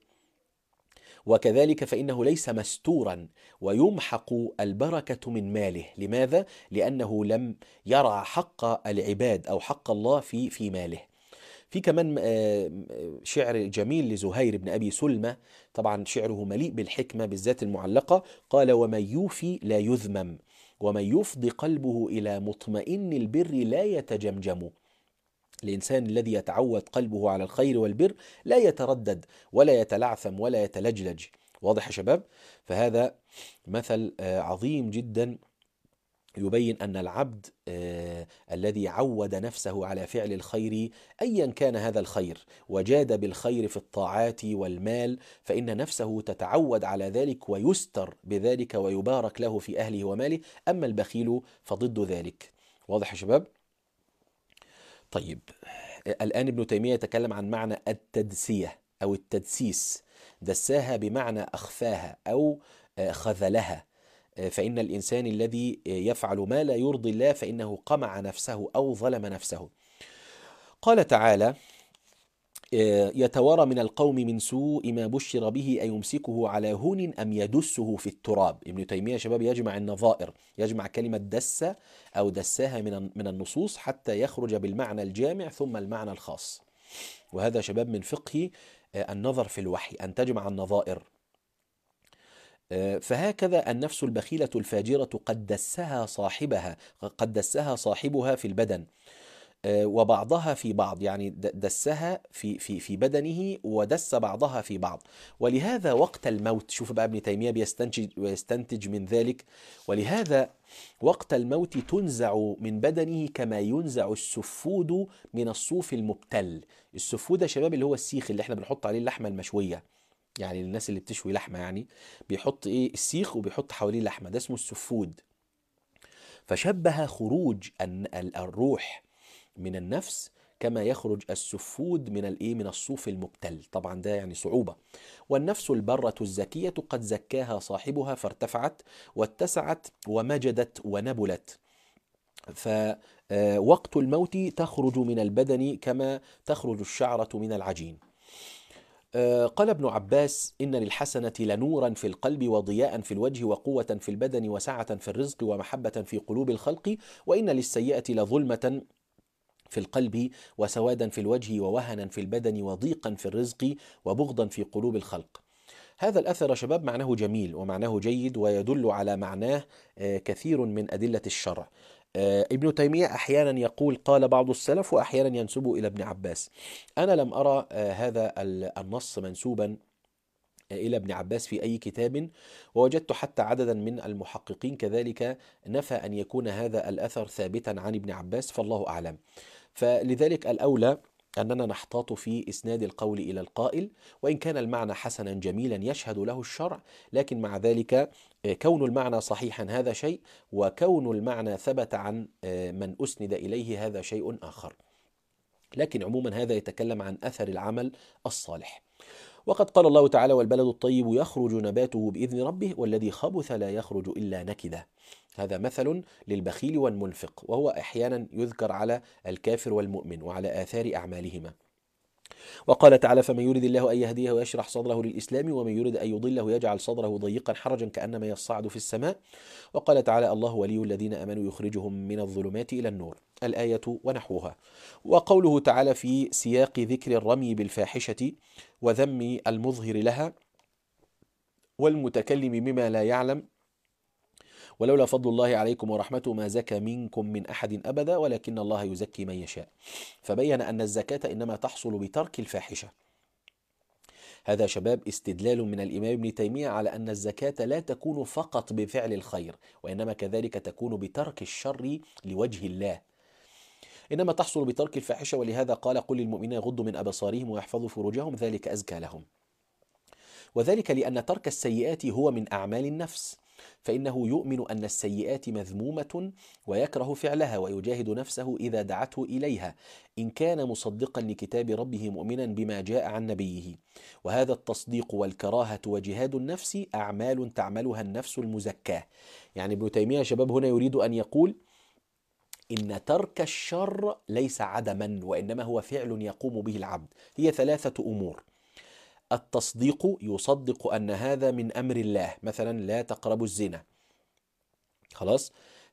A: وكذلك فإنه ليس مستورا، ويمحق البركة من ماله. لماذا؟ لأنه لم يرعى حق العباد أو حق الله في ماله. في كمان شعر جميل لزهير بن أبي سلمى، طبعا شعره مليء بالحكمة بالذات المعلقة. قال: ومن يوفي لا يذمم، ومن يفضي قلبه إلى مطمئن البر لا يتجمجم. الإنسان الذي يتعود قلبه على الخير والبر لا يتردد ولا يتلعثم ولا يتلجلج. واضح يا شباب؟ فهذا مثل عظيم جدا يبين أن العبد الذي عود نفسه على فعل الخير أيا كان هذا الخير، وجاد بالخير في الطاعات والمال، فإن نفسه تتعود على ذلك ويستر بذلك ويبارك له في أهله وماله. أما البخيل فضد ذلك. واضح يا شباب؟ طيب، الآن ابن تيمية يتكلم عن معنى التدسية أو التدسيس. دساها بمعنى أخفاها أو خذلها. فإن الإنسان الذي يفعل ما لا يرضي الله فإنه قمع نفسه أو ظلم نفسه. قال تعالى: يتوارى من القوم من سوء ما بشر به أيمسكه على هون أم يدسه في التراب. ابن تيمية شباب يجمع النظائر، يجمع كلمة دس أو دساها من النصوص حتى يخرج بالمعنى الجامع ثم المعنى الخاص. وهذا شباب من فقه النظر في الوحي، أن تجمع النظائر. فهكذا النفس البخيلة الفاجرة قد دسها صاحبها في البدن، وبعضها في بعض، يعني دسها في بدنه ودس بعضها في بعض. ولهذا وقت الموت، شوف بقى ابن تيمية بيستنتج من ذلك: ولهذا وقت الموت تنزع من بدنه كما ينزع السفود من الصوف المبتل. السفود يا شباب اللي هو السيخ اللي احنا بنحط عليه اللحمة المشوية، يعني الناس اللي بتشوي لحمة، يعني بيحط ايه السيخ وبيحط حواليه لحمة، ده اسمه السفود. فشبه خروج الروح من النفس كما يخرج السفود من الصوف المبتل. طبعا ده يعني صعوبة. والنفس البرة الزكية قد زكاها صاحبها فارتفعت واتسعت ومجدت ونبلت. فوقت الموت تخرج من البدن كما تخرج الشعرة من العجين. قال ابن عباس: إن للحسنة لنورا في القلب وضياء في الوجه وقوة في البدن وسعة في الرزق ومحبة في قلوب الخلق، وإن للسيئة لظلمة في القلب وسوادا في الوجه ووهنا في البدن وضيقا في الرزق وبغضا في قلوب الخلق. هذا الأثر شباب معناه جميل ومعناه جيد، ويدل على معناه كثير من أدلة الشرع. ابن تيمية أحيانا يقول قال بعض السلف، وأحيانا ينسب إلى ابن عباس. أنا لم أرى هذا النص منسوبا إلى ابن عباس في أي كتاب، ووجدت حتى عددا من المحققين كذلك نفى أن يكون هذا الأثر ثابتا عن ابن عباس، فالله أعلم. فلذلك الأولى أننا نحتاط في إسناد القول إلى القائل، وإن كان المعنى حسنا جميلا يشهد له الشرع، لكن مع ذلك كون المعنى صحيحا هذا شيء، وكون المعنى ثبت عن من أسند إليه هذا شيء آخر. لكن عموما هذا يتكلم عن أثر العمل الصالح. وقد قال الله تعالى: والبلد الطيب يخرج نباته بإذن ربه والذي خبث لا يخرج إلا نكدا. هذا مثل للبخيل والمنفق، وهو أحيانا يذكر على الكافر والمؤمن وعلى آثار أعمالهما. وقال تعالى: فمن يريد الله أن يهديه ويشرح صدره للإسلام ومن يريد أن يضله يجعل صدره ضيقا حرجا كأنما يصعد في السماء. وقال تعالى: الله ولي الذين آمنوا يخرجهم من الظلمات إلى النور، الآية ونحوها. وقوله تعالى في سياق ذكر الرمي بالفاحشة وذم المظهر لها والمتكلم بما لا يعلم: ولولا فضل الله عليكم ورحمته ما زكى منكم من أحد أبدا ولكن الله يزكي من يشاء. فبين أن الزكاة إنما تحصل بترك الفاحشة. هذا شباب استدلال من الإمام ابن تيمية على أن الزكاة لا تكون فقط بفعل الخير، وإنما كذلك تكون بترك الشر لوجه الله، إنما تحصل بترك الفاحشة. ولهذا قال: قل للمؤمنين يغضوا من أبصارهم ويحفظوا فروجهم ذلك أزكى لهم. وذلك لأن ترك السيئات هو من أعمال النفس، فإنه يؤمن أن السيئات مذمومة ويكره فعلها ويجاهد نفسه إذا دعته إليها، إن كان مصدقا لكتاب ربه مؤمنا بما جاء عن نبيه. وهذا التصديق والكراهة وجهاد النفس أعمال تعملها النفس المزكاة. يعني ابن تيمية شباب هنا يريد أن يقول إن ترك الشر ليس عدما، وإنما هو فعل يقوم به العبد. هي ثلاثة أمور: التصديق، يصدق أن هذا من أمر الله، مثلا لا تقربوا الزنا، خلاص.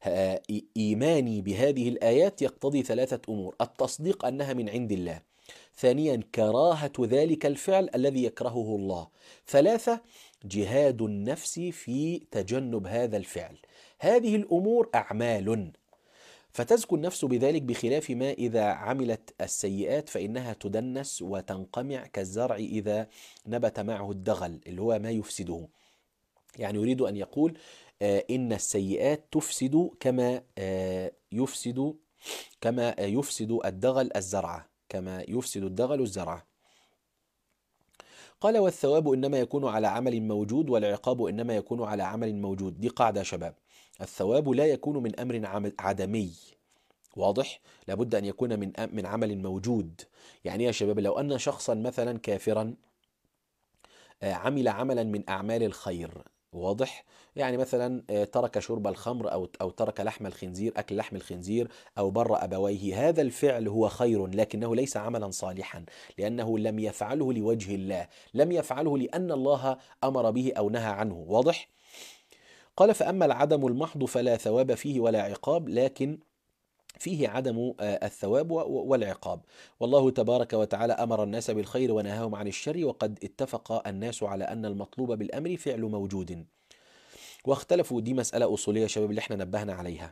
A: إيماني بهذه الآيات يقتضي ثلاثة أمور: التصديق أنها من عند الله، ثانيا كراهة ذلك الفعل الذي يكرهه الله، ثلاثة جهاد النفس في تجنب هذا الفعل. هذه الأمور أعمال، فتزكو النفس بذلك، بخلاف ما إذا عملت السيئات فإنها تدنس وتنقمع كالزرع إذا نبت معه الدغل اللي هو ما يفسده. يعني يريد أن يقول إن السيئات تفسد كما يفسد الدغل الزرعة، كما يفسد الدغل الزرعة. قال: والثواب إنما يكون على عمل موجود والعقاب إنما يكون على عمل موجود. دي قاعدة شباب، الثواب لا يكون من أمر عدمي، واضح؟ لابد أن يكون من عمل موجود. يعني يا شباب لو أن شخصا مثلا كافرا عمل عملا من أعمال الخير، واضح؟ يعني مثلا ترك شرب الخمر أو ترك لحم الخنزير، أكل لحم الخنزير، أو بر أبويه، هذا الفعل هو خير لكنه ليس عملا صالحا، لأنه لم يفعله لوجه الله، لم يفعله لأن الله أمر به أو نهى عنه، واضح؟ قال: فأما العدم المحض فلا ثواب فيه ولا عقاب، لكن فيه عدم الثواب والعقاب. والله تبارك وتعالى أمر الناس بالخير ونهاهم عن الشر، وقد اتفق الناس على أن المطلوب بالأمر فعل موجود. واختلفوا، دي مسألة أصولية شباب اللي احنا نبهنا عليها،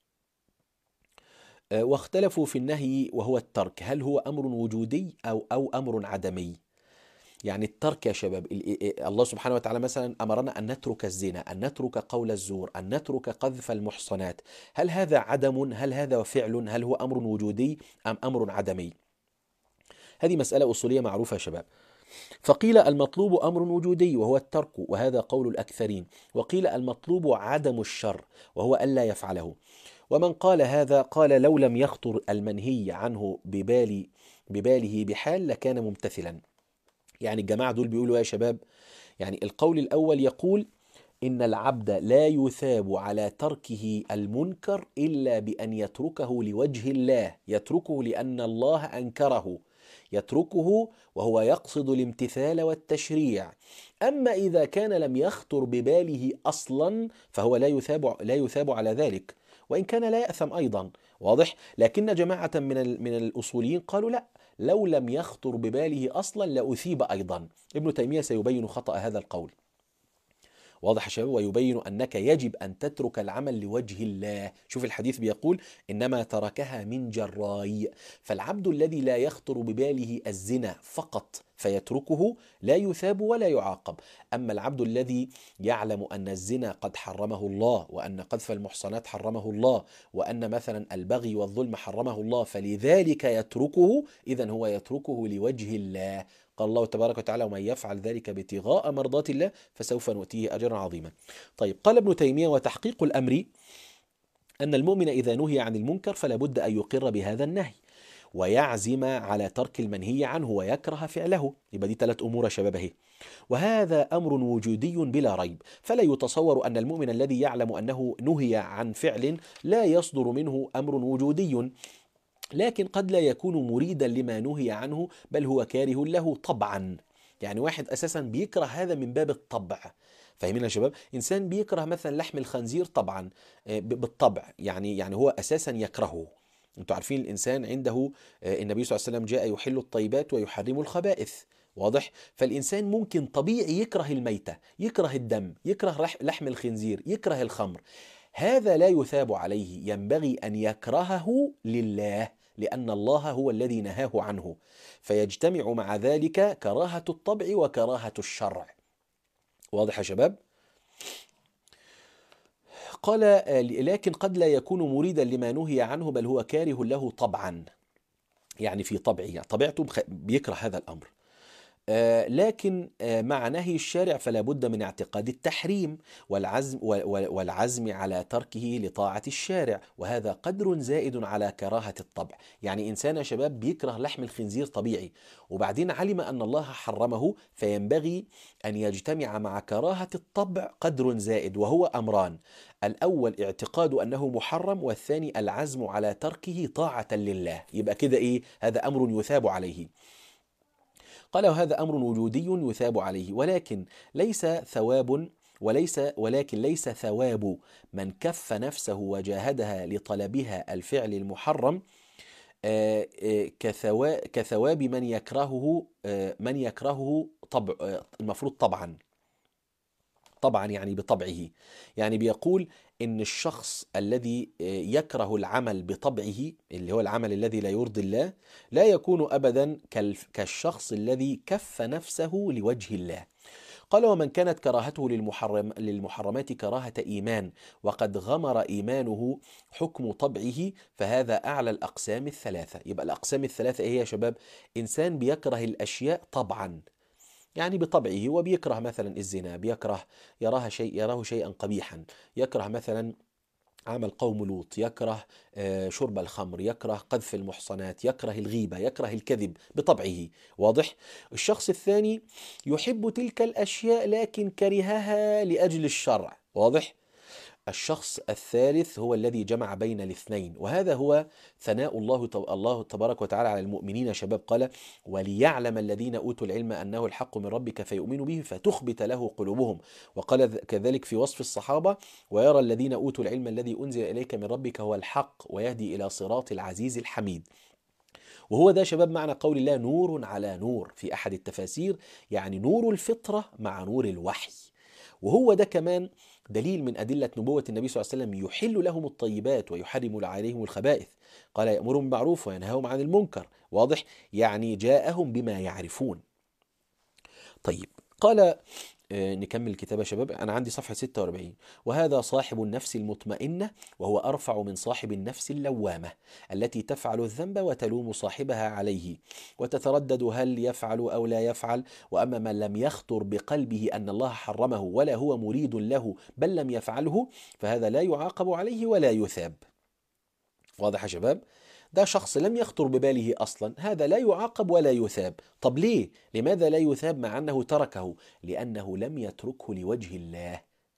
A: واختلفوا في النهي وهو الترك، هل هو أمر وجودي أو أمر عدمي؟ يعني الترك يا شباب، الله سبحانه وتعالى مثلا أمرنا أن نترك الزنا، أن نترك قول الزور، أن نترك قذف المحصنات، هل هذا عدم؟ هل هذا فعل؟ هل هو أمر وجودي أم أمر عدمي؟ هذه مسألة أصولية معروفة يا شباب. فقيل المطلوب أمر وجودي وهو الترك، وهذا قول الأكثرين، وقيل المطلوب عدم الشر وهو ألا يفعله. ومن قال هذا قال: لو لم يخطر المنهي عنه بباله بحال لكان ممتثلا. يعني الجماعة دول بيقولوا يا شباب، يعني القول الأول يقول إن العبد لا يثاب على تركه المنكر إلا بأن يتركه لوجه الله، يتركه لأن الله أنكره، يتركه وهو يقصد الامتثال والتشريع. أما إذا كان لم يخطر بباله أصلا فهو لا يثاب على ذلك، وإن كان لا يأثم أيضا. واضح؟ لكن جماعة من الأصوليين قالوا لا، لو لم يخطر بباله أصلا لأثيب أيضا. ابن تيمية سيبين خطأ هذا القول. واضح يا شباب؟ ويبين أنك يجب أن تترك العمل لوجه الله. شوف الحديث بيقول إنما تركها من جراي. فالعبد الذي لا يخطر بباله الزنا فقط فيتركه لا يثاب ولا يعاقب. أما العبد الذي يعلم أن الزنا قد حرمه الله، وأن قذف المحصنات حرمه الله، وأن مثلا البغي والظلم حرمه الله، فلذلك يتركه، إذن هو يتركه لوجه الله. قال الله تبارك وتعالى: ومن يفعل ذلك ابتغاء مرضات الله فسوف نؤتيه أجرا عظيما. طيب، قال ابن تيمية: وتحقيق الأمر أن المؤمن إذا نهي عن المنكر فلا بد أن يقر بهذا النهي، ويعزم على ترك المنهي عنه، ويكره فعله. يبقى دي 3 أمور يا شباب اهي. وهذا أمر وجودي بلا ريب، فلا يتصور أن المؤمن الذي يعلم أنه نهي عن فعل لا يصدر منه أمر وجودي، لكن قد لا يكون مريدا لما نهي عنه، بل هو كاره له طبعا. يعني واحد أساسا بيكره هذا من باب الطبع. فاهمين يا شباب؟ إنسان بيكره مثلا لحم الخنزير طبعا، بالطبع، يعني هو أساسا يكرهه. انتوا عارفين الإنسان عنده، النبي صلى الله عليه وسلم جاء يحل الطيبات ويحرم الخبائث. واضح؟ فالإنسان ممكن طبيعي يكره الميتة، يكره الدم، يكره لحم الخنزير، يكره الخمر. هذا لا يثاب عليه، ينبغي أن يكرهه لله، لأن الله هو الذي نهاه عنه، فيجتمع مع ذلك كراهة الطبع وكراهة الشرع. واضح يا شباب؟ قال: لكن قد لا يكون مريدا لما نهي عنه، بل هو كاره له طبعا، يعني في طبعه، يعني طبيعته بيكره هذا الأمر. لكن مع نهي الشارع فلا بد من اعتقاد التحريم والعزم على تركه لطاعة الشارع، وهذا قدر زائد على كراهة الطبع. يعني إنسان يا شباب بيكره لحم الخنزير طبيعي، وبعدين علم أن الله حرمه، فينبغي أن يجتمع مع كراهة الطبع قدر زائد، وهو أمران: الأول اعتقاد أنه محرم، والثاني العزم على تركه طاعة لله. يبقى كده إيه؟ هذا أمر يثاب عليه. قال: وهذا أمر وجودي يثاب عليه، ولكن ليس ثواب من كف نفسه وجاهدها لطلبها الفعل المحرم كثواب من يكرهه المفروض طبعا يعني بطبعه. يعني بيقول إن الشخص الذي يكره العمل بطبعه، اللي هو العمل الذي لا يرضي الله، لا يكون أبدا كالشخص الذي كف نفسه لوجه الله. قال: ومن كانت كراهته للمحرمات كراهة إيمان، وقد غمر إيمانه حكم طبعه، فهذا أعلى الأقسام الثلاثة. يبقى الأقسام الثلاثة إيه يا شباب؟ إنسان بيكره الأشياء طبعا، يعني بطبعه، وبيكره مثلا الزنا، يراه شيئا قبيحا، يكره مثلا عمل قوم لوط، يكره شرب الخمر، يكره قذف المحصنات، يكره الغيبة، يكره الكذب بطبعه. واضح؟ الشخص الثاني يحب تلك الأشياء لكن كرهها لأجل الشرع. واضح؟ الشخص الثالث هو الذي جمع بين الاثنين، وهذا هو ثناء الله تبارك وتعالى على المؤمنين. شباب قال: وليعلم الذين أوتوا العلم أنه الحق من ربك فيؤمنوا به فتخبت له قلوبهم. وقال كذلك في وصف الصحابة: ويرى الذين أوتوا العلم الذي أنزل إليك من ربك هو الحق ويهدي إلى صراط العزيز الحميد. وهو ده شباب معنى قول الله نور على نور في أحد التفاسير، يعني نور الفطرة مع نور الوحي. وهو ده كمان دليل من أدلة نبوة النبي صلى الله عليه وسلم: يحل لهم الطيبات ويحرم عليهم الخبائث. قال: يأمرهم بالمعروف وينهاهم عن المنكر. واضح؟ يعني جاءهم بما يعرفون. طيب، قال نكمل الكتاب يا شباب. أنا عندي صفحة 46: وهذا صاحب النفس المطمئنة، وهو أرفع من صاحب النفس اللوامة التي تفعل الذنب وتلوم صاحبها عليه وتتردد هل يفعل أو لا يفعل. وأما من لم يخطر بقلبه أن الله حرمه ولا هو مريد له بل لم يفعله، فهذا لا يعاقب عليه ولا يثاب. واضح يا شباب؟ ده شخص لم يخطر بباله أصلا، هذا لا يعاقب ولا يثاب. طب ليه؟ لماذا لا يثاب مع أنه تركه؟ لأنه لم يتركه لوجه الله.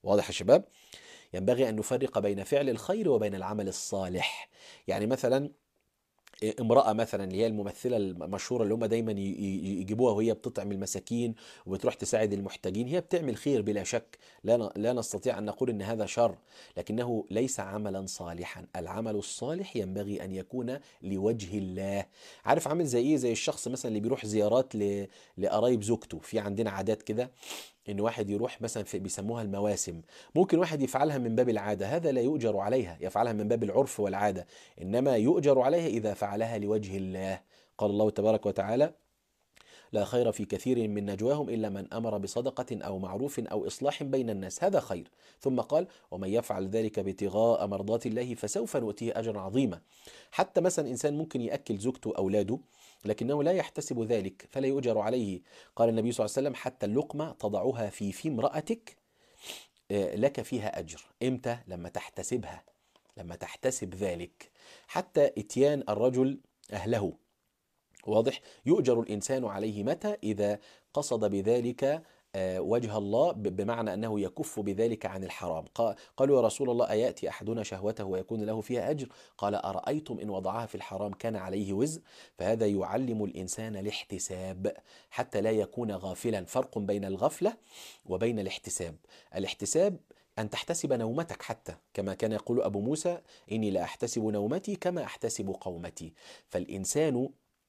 A: واضح يا شباب؟ ينبغي أن نفرق بين فعل الخير وبين العمل الصالح. يعني مثلا امرأة مثلا اللي هي الممثلة المشهورة اللي هم دايما يجيبوها وهي بتطعم المساكين وبتروح تساعد المحتاجين، هي بتعمل خير بلا شك، لا نستطيع أن نقول أن هذا شر، لكنه ليس عملا صالحا. العمل الصالح ينبغي أن يكون لوجه الله. عارف عامل زي إيه؟ زي الشخص مثلا اللي بيروح زيارات لقرايب زوجته. في عندنا عادات كده ان واحد يروح مثلا في بيسموها المواسم، ممكن واحد يفعلها من باب العاده، هذا لا يؤجر عليها، يفعلها من باب العرف والعاده، انما يؤجر عليها اذا فعلها لوجه الله. قال الله تبارك وتعالى: لا خير في كثير من نجواهم إلا من أمر بصدقة أو معروف أو إصلاح بين الناس، هذا خير. ثم قال: ومن يفعل ذلك ابتغاء مرضات الله فسوف نؤتيه أجرا عظيما. حتى مثلا إنسان ممكن يأكل زوجته وأولاده لكنه لا يحتسب ذلك فلا يؤجر عليه. قال النبي صلى الله عليه وسلم: حتى اللقمة تضعها في امرأتك لك فيها أجر. إمتى؟ لما تحتسبها، لما تحتسب ذلك. حتى إتيان الرجل أهله، واضح؟ يؤجر الإنسان عليه متى؟ إذا قصد بذلك وجه الله، بمعنى أنه يكف بذلك عن الحرام. قالوا: يا رسول الله أيأتي أحدنا شهوته ويكون له فيها أجر؟ قال: أرأيتم إن وضعها في الحرام كان عليه وزر؟ فهذا يعلم الإنسان الاحتساب حتى لا يكون غافلا. فرق بين الغفلة وبين الاحتساب. الاحتساب أن تحتسب نومتك، حتى كما كان يقول أبو موسى: إني لا أحتسب نومتي كما أحتسب قومتي. فالإنسان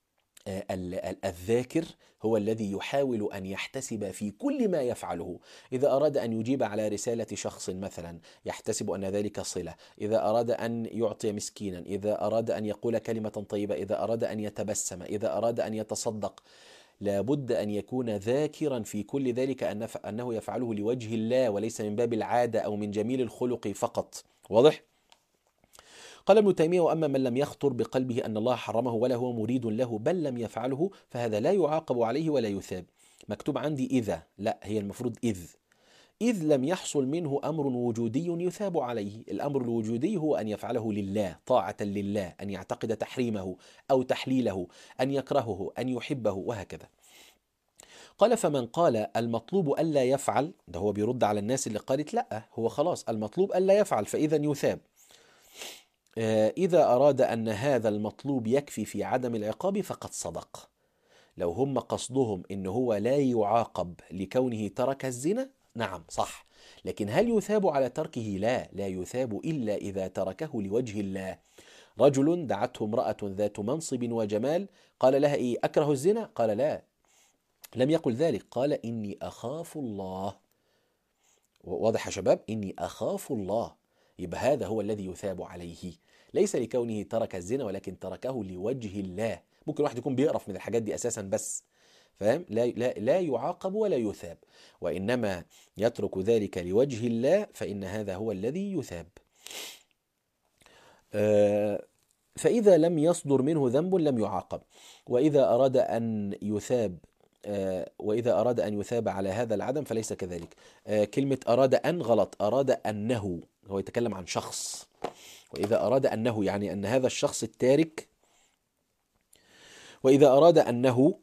A: الذاكر هو الذي يحاول أن يحتسب في كل ما يفعله. إذا أراد أن يجيب على رسالة شخص مثلا يحتسب أن ذلك صلة، إذا أراد أن يعطي مسكينا، إذا أراد أن يقول كلمة طيبة، إذا أراد أن يتبسم، إذا أراد أن يتصدق، لابد أن يكون ذاكرا في كل ذلك أنه يفعله لوجه الله وليس من باب العادة أو من جميل الخلق فقط. واضح؟ قال ابن تيمية: وأما من لم يخطر بقلبه أن الله حرمه ولا هو مريد له بل لم يفعله فهذا لا يعاقب عليه ولا يثاب. مكتوب عندي إذا، لا، هي المفروض إذ لم يحصل منه أمر وجودي يثاب عليه. الأمر الوجودي هو أن يفعله لله، طاعة لله، أن يعتقد تحريمه أو تحليله، أن يكرهه، أن يحبه، وهكذا. قال: فمن قال المطلوب ألا يفعل، ده هو بيرد على الناس اللي قالت لا، هو خلاص المطلوب ألا يفعل فإذا يثاب. إذا أراد أن هذا المطلوب يكفي في عدم العقاب فقد صدق. لو هم قصدهم إن هو لا يعاقب لكونه ترك الزنا، نعم صح، لكن هل يثاب على تركه؟ لا يثاب إلا إذا تركه لوجه الله. رجل دعته امرأة ذات منصب وجمال، قال لها: إيه، أكره الزنا؟ قال: لا، لم يقل ذلك، قال: إني أخاف الله. واضح يا شباب؟ إني أخاف الله. يبقى هذا هو الذي يثاب عليه، ليس لكونه ترك الزنا ولكن تركه لوجه الله. ممكن واحد يكون بيقرف من الحاجات دي أساسا بس، فاهم؟ لا يعاقب ولا يثاب، وإنما يترك ذلك لوجه الله فإن هذا هو الذي يثاب. فإذا لم يصدر منه ذنب لم يعاقب. وإذا أراد أن يثاب على هذا العدم فليس كذلك. كلمة أراد أن غلط، أراد أنه، هو يتكلم عن شخص. وإذا أراد أنه يعني أن هذا الشخص التارك، وإذا أراد أنه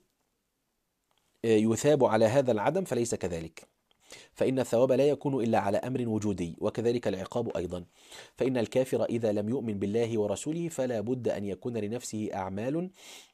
A: يثاب على هذا العدم فليس كذلك، فإن الثواب لا يكون إلا على أمر وجودي، وكذلك العقاب أيضا. فإن الكافر إذا لم يؤمن بالله ورسوله فلا بد أن يكون لنفسه أعمال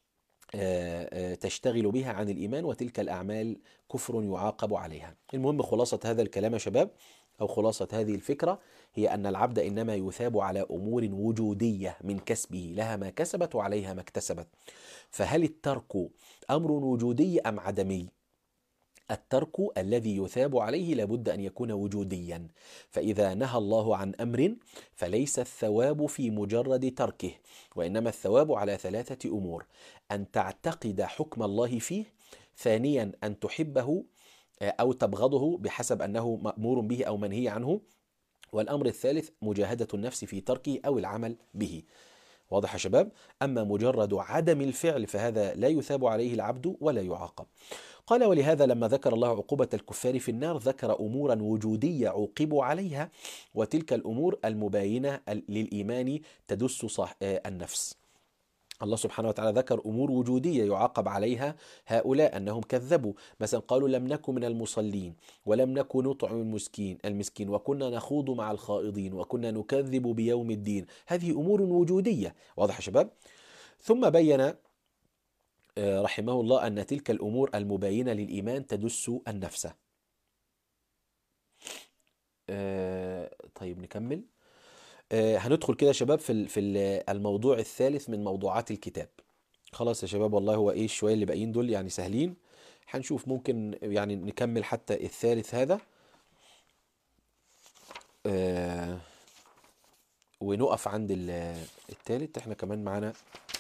A: تشتغل بها عن الإيمان، وتلك الأعمال كفر يعاقب عليها. المهم خلاصة هذا الكلام يا شباب، أو خلاصة هذه الفكرة، هي أن العبد إنما يثاب على أمور وجودية من كسبه، لها ما كسبت وعليها ما اكتسبت. فهل الترك أمر وجودي أم عدمي؟ الترك الذي يثاب عليه لابد أن يكون وجوديا. فإذا نهى الله عن أمر فليس الثواب في مجرد تركه، وإنما الثواب على 3 أمور: أن تعتقد حكم الله فيه، ثانيا أن تحبه أو تبغضه بحسب أنه مأمور به أو منهي عنه، والأمر الثالث مجاهدة النفس في تركه أو العمل به. واضح يا شباب؟ أما مجرد عدم الفعل فهذا لا يثاب عليه العبد ولا يعاقب. قال: ولهذا لما ذكر الله عقوبة الكفار في النار ذكر أمورا وجودية عوقبوا عليها، وتلك الأمور المباينة للإيمان تدس النفس. الله سبحانه وتعالى ذكر أمور وجودية يعاقب عليها هؤلاء أنهم كذبوا، مثلا قالوا لم نكن من المصلين ولم نكن نطعم المسكين وكنا نخوض مع الخائضين وكنا نكذب بيوم الدين. هذه أمور وجودية، واضح يا شباب؟ ثم بين رحمه الله أن تلك الأمور المباينة للإيمان تدس النفس. طيب نكمل. هندخل كده يا شباب في الموضوع الثالث من موضوعات الكتاب. خلاص يا شباب، والله هو ايه شوية اللي باقيين دول يعني سهلين، هنشوف ممكن يعني نكمل حتى الثالث هذا ونقف عند الثالث. احنا كمان معانا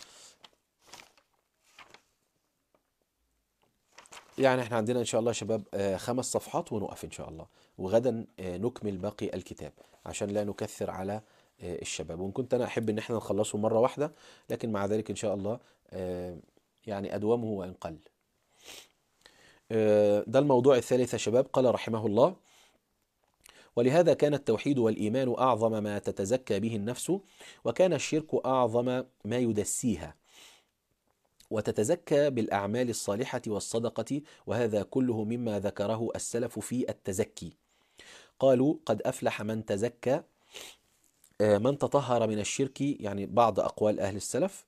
A: يعني احنا عندنا ان شاء الله يا شباب 5 صفحات ونقف ان شاء الله، وغدا نكمل باقي الكتاب عشان لا نكثر على الشباب. وان كنت انا احب ان احنا نخلصه مرة واحدة، لكن مع ذلك ان شاء الله يعني ادومه وان قل. ده الموضوع الثالث يا شباب. قال رحمه الله: ولهذا كان التوحيد والإيمان أعظم ما تتزكى به النفس، وكان الشرك أعظم ما يدسيها، وتتزكى بالأعمال الصالحة والصدقة، وهذا كله مما ذكره السلف في التزكي. قالوا: قد أفلح من تزكى، من تطهر من الشرك، يعني بعض أقوال أهل السلف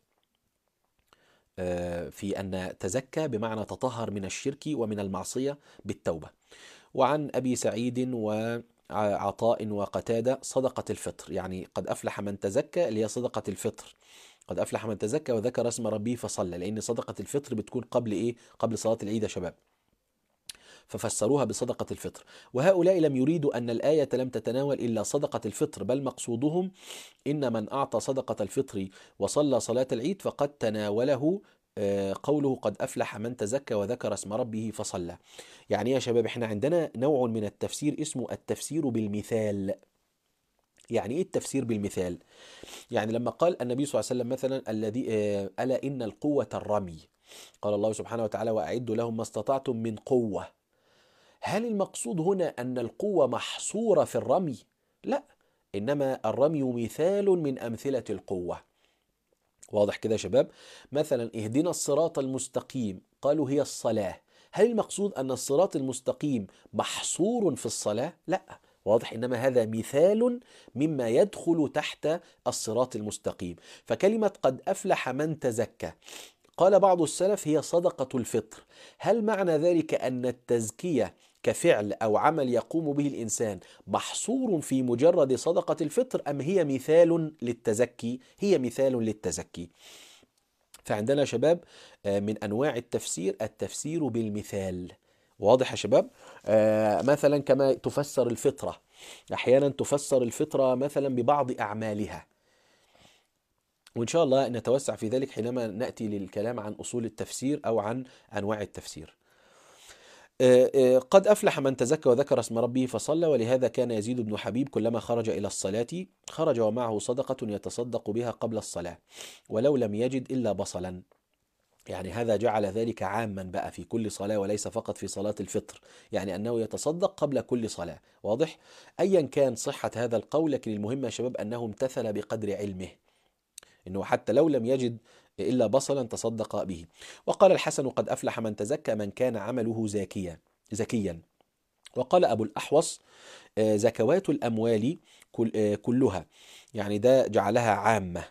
A: في أن تزكى بمعنى تطهر من الشرك ومن المعصية بالتوبة. وعن أبي سعيد وعطاء وقتادة: صدقة الفطر، يعني قد أفلح من تزكى اللي هي صدقة الفطر. قد أفلح من تزكى وذكر اسم ربه فصلى، لأن صدقة الفطر بتكون قبل إيه؟ قبل صلاة العيد يا شباب، ففسروها بصدقة الفطر. وهؤلاء لم يريدوا أن الآية لم تتناول إلا صدقة الفطر، بل مقصودهم إن من أعطى صدقة الفطر وصلى صلاة العيد فقد تناوله قوله قد أفلح من تزكى وذكر اسم ربه فصلى. يعني يا شباب احنا عندنا نوع من التفسير اسمه التفسير بالمثال. يعني ايه التفسير بالمثال؟ يعني لما قال النبي صلى الله عليه وسلم مثلا الذي ألا إن القوة الرمي، قال الله سبحانه وتعالى: وأعدوا لهم ما استطعتم من قوة. هل المقصود هنا أن القوة محصورة في الرمي؟ لا، إنما الرمي مثال من أمثلة القوة. واضح كده يا شباب؟ مثلا اهدنا الصراط المستقيم، قالوا هي الصلاة. هل المقصود أن الصراط المستقيم محصور في الصلاة؟ لا، واضح، إنما هذا مثال مما يدخل تحت الصراط المستقيم. فكلمة قد أفلح من تزكى، قال بعض السلف هي صدقة الفطر. هل معنى ذلك أن التزكية كفعل أو عمل يقوم به الإنسان محصور في مجرد صدقة الفطر، أم هي مثال للتزكي؟ هي مثال للتزكي. فعندنا شباب من أنواع التفسير التفسير بالمثال. واضح يا شباب؟ مثلا كما تفسر الفطرة، أحيانا تفسر الفطرة مثلا ببعض أعمالها، وإن شاء الله نتوسع في ذلك حينما نأتي للكلام عن أصول التفسير أو عن أنواع التفسير. قد أفلح من تزكى وذكر اسم ربه فصلى. ولهذا كان يزيد بن حبيب كلما خرج إلى الصلاة خرج ومعه صدقة يتصدق بها قبل الصلاة، ولو لم يجد إلا بصلا. يعني هذا جعل ذلك عاما بقى في كل صلاة وليس فقط في صلاة الفطر، يعني أنه يتصدق قبل كل صلاة. واضح؟ أيا كان صحة هذا القول، لكن المهم يا شباب أنه امتثل بقدر علمه، إنه حتى لو لم يجد إلا بصلا تصدق به. وقال الحسن: قد أفلح من تزكى من كان عمله زكيا. وقال أبو الأحوص: زكوات الأموال كلها، يعني ده جعلها عامة.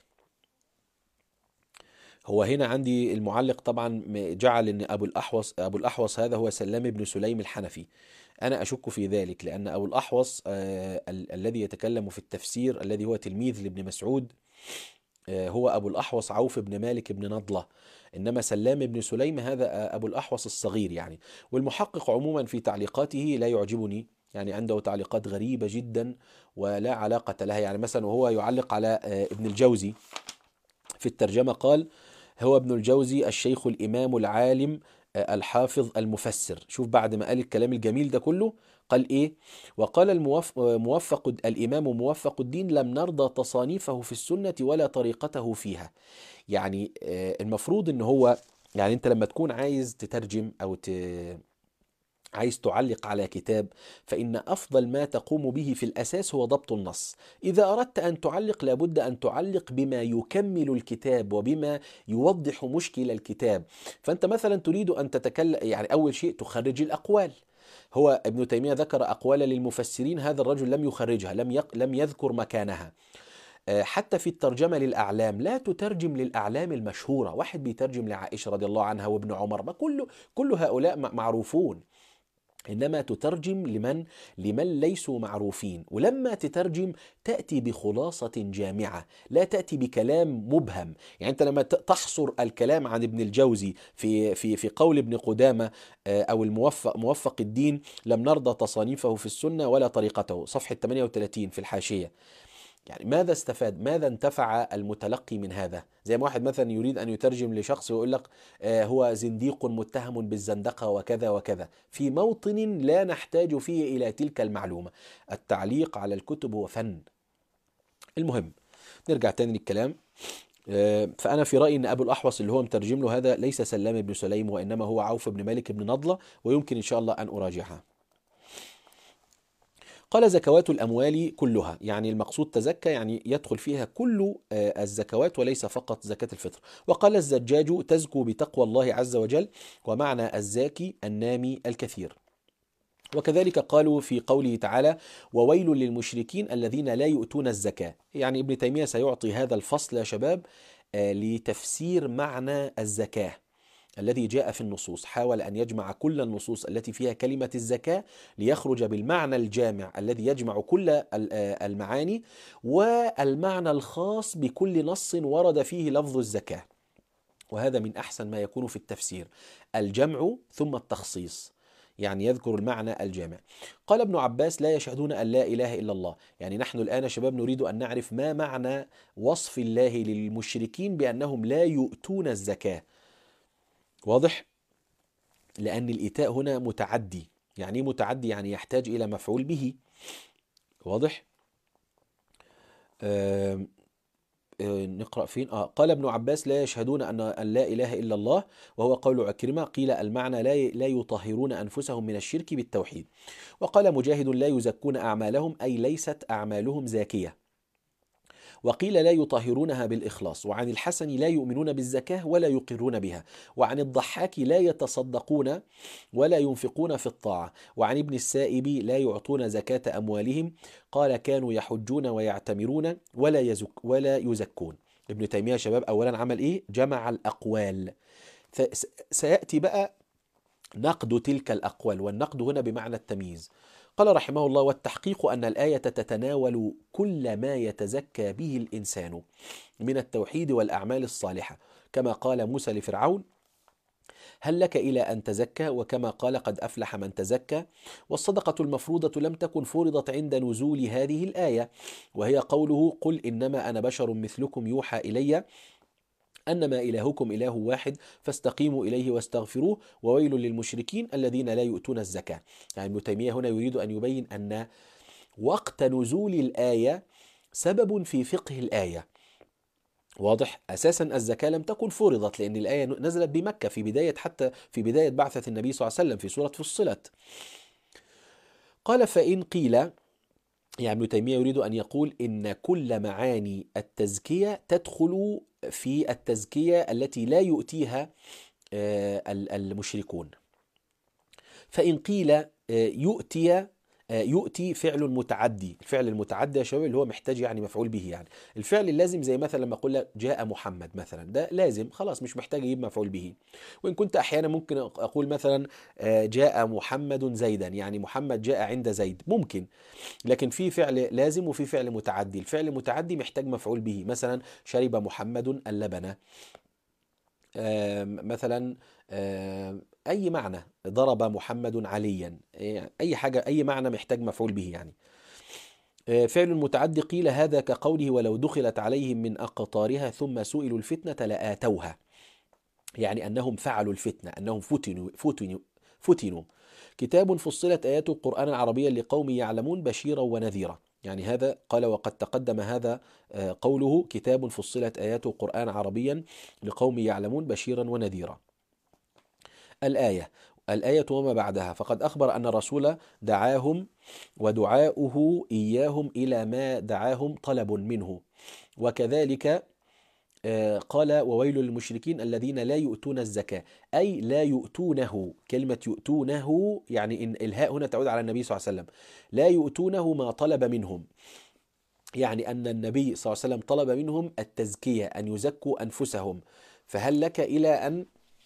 A: هو هنا عندي المعلق طبعا جعل أن أبو الأحوص هذا هو سلام بن سليم الحنفي. أنا أشك في ذلك، لأن أبو الأحوص الذي يتكلم في التفسير الذي هو تلميذ لابن مسعود هو أبو الأحوص عوف بن مالك بن نضلة، إنما سلام بن سليم هذا أبو الأحوص الصغير يعني. والمحقق عموما في تعليقاته لا يعجبني، يعني عنده تعليقات غريبة جدا ولا علاقة لها. يعني مثلا وهو يعلق على ابن الجوزي في الترجمة قال: هو ابن الجوزي الشيخ الإمام العالم الحافظ المفسر. شوف بعد ما قال الكلام الجميل ده كله قال إيه؟ وقال الإمام موفق الدين: لم نرضى تصانيفه في السنة ولا طريقته فيها. يعني المفروض إن هو، يعني أنت لما تكون عايز تترجم أو عايز تعلق على كتاب، فإن أفضل ما تقوم به في الأساس هو ضبط النص. إذا أردت أن تعلق لابد أن تعلق بما يكمل الكتاب وبما يوضح مشكل الكتاب. فأنت مثلا تريد أن تتكلم، يعني أول شيء تخرج الأقوال. هو ابن تيمية ذكر أقوال للمفسرين، هذا الرجل لم يخرجها، لم يذكر مكانها. حتى في الترجمة للأعلام لا تترجم للأعلام المشهورة، واحد بيترجم لعائشة رضي الله عنها وابن عمر، ما كل هؤلاء معروفون، إنما تترجم لمن ليسوا معروفين. ولما تترجم تأتي بخلاصة جامعة، لا تأتي بكلام مبهم. يعني أنت لما تحصر الكلام عن ابن الجوزي في قول ابن قدامة أو موفق الدين، لم نرضى تصانيفه في السنة ولا طريقته، صفحة 38 في الحاشية. يعني ماذا استفاد؟ ماذا انتفع المتلقي من هذا؟ زي ما واحد مثلا يريد أن يترجم لشخص ويقول لك هو زنديق متهم بالزندقة وكذا وكذا، في موطن لا نحتاج فيه إلى تلك المعلومة. التعليق على الكتب هو فن. المهم نرجع تاني للكلام. فأنا في رأيي أن أبو الأحوص اللي هو مترجم له هذا ليس سلام بن سليم، وإنما هو عوف بن مالك بن نضلة، ويمكن إن شاء الله أن أراجعها. قال زكوات الأموال كلها، يعني المقصود تزكى يعني يدخل فيها كل الزكوات وليس فقط زكاة الفطر. وقال الزجاج تزكو بتقوى الله عز وجل، ومعنى الزاكي النامي الكثير. وكذلك قالوا في قوله تعالى وويل للمشركين الذين لا يؤتون الزكاة. يعني ابن تيمية سيعطي هذا الفصل يا شباب لتفسير معنى الزكاة الذي جاء في النصوص. حاول أن يجمع كل النصوص التي فيها كلمة الزكاة ليخرج بالمعنى الجامع الذي يجمع كل المعاني، والمعنى الخاص بكل نص ورد فيه لفظ الزكاة. وهذا من أحسن ما يكون في التفسير، الجمع ثم التخصيص، يعني يذكر المعنى الجامع. قال ابن عباس لا يشهدون أن لا إله إلا الله. يعني نحن الآن شباب نريد أن نعرف ما معنى وصف الله للمشركين بأنهم لا يؤتون الزكاة. واضح؟ لأن الإيتاء هنا متعدي. يعني متعدي يعني يحتاج إلى مفعول به. واضح؟ نقرأ فين؟ قال ابن عباس لا يشهدون أن لا إله إلا الله، وهو قول عكرمة، قيل المعنى لا يطهرون أنفسهم من الشرك بالتوحيد. وقال مجاهد لا يزكون أعمالهم، أي ليست أعمالهم زاكية. وقيل لا يطهرونها بالإخلاص. وعن الحسن لا يؤمنون بالزكاة ولا يقرون بها. وعن الضحاك لا يتصدقون ولا ينفقون في الطاعة. وعن ابن السائب لا يعطون زكاة أموالهم، قال كانوا يحجون ويعتمرون ولا يزكون. ابن تيمية شباب أولا عمل إيه؟ جمع الأقوال. سيأتي بقى نقد تلك الأقوال، والنقد هنا بمعنى التمييز. قال رحمه الله والتحقيق أن الآية تتناول كل ما يتزكى به الإنسان من التوحيد والأعمال الصالحة، كما قال موسى لفرعون هل لك إلى أن تزكى، وكما قال قد أفلح من تزكى. والصدقة المفروضة لم تكن فرضت عند نزول هذه الآية، وهي قوله قل إنما أنا بشر مثلكم يوحى إلي أنما إلهكم إله واحد فاستقيموا إليه واستغفروه وويل للمشركين الذين لا يؤتون الزكاة. يعني ابن تيمية هنا يريد أن يبين أن وقت نزول الآية سبب في فقه الآية. واضح؟ أساسا الزكاة لم تكن فرضت، لأن الآية نزلت بمكة حتى في بداية بعثة النبي صلى الله عليه وسلم في سورة فصلت. قال فإن قيل، يعني ابن تيمية يريد أن يقول إن كل معاني التزكية تدخل في التزكية التي لا يؤتيها المشركون. فإن قيل يؤتي فعل متعدي. الفعل المتعدي يا شباب اللي هو محتاج يعني مفعول به. يعني الفعل اللازم زي مثلا لما أقول لك جاء محمد مثلا، ده لازم خلاص مش محتاج أجيب مفعول به. وإن كنت أحيانا ممكن أقول مثلا جاء محمد زيدا، يعني محمد جاء عند زيد ممكن. لكن في فعل لازم وفي فعل متعدي. الفعل المتعدي محتاج مفعول به، مثلا شرب محمد اللبن، مثلا أي معنى، ضرب محمد عليا، أي حاجة أي معنى محتاج مفعول به يعني. فعل المتعدي قيل هذا كقوله ولو دخلت عليهم من أقطارها ثم سئلوا الفتنة لآتوها، يعني أنهم فعلوا الفتنة، أنهم فتنوا. كتاب فصلت آياته قرآنا عربيا لقوم يعلمون بشيرا ونذيرا. يعني هذا قال وقد تقدم هذا قوله كتاب فصلت آياته قرآن عربيا لقوم يعلمون بشيرا ونذيرا. الآية الآية وما بعدها، فقد أخبر أن الرسول دعاهم ودعاؤه إياهم إلى ما دعاهم طلب منه. وكذلك قال وويل للمشركين الذين لا يؤتون الزكاة، أي لا يؤتونه. كلمة يؤتونه يعني إن الهاء هنا تعود على النبي صلى الله عليه وسلم، لا يؤتونه ما طلب منهم، يعني أن النبي صلى الله عليه وسلم طلب منهم التزكية، أن يزكوا أنفسهم. فهل لك إلى أن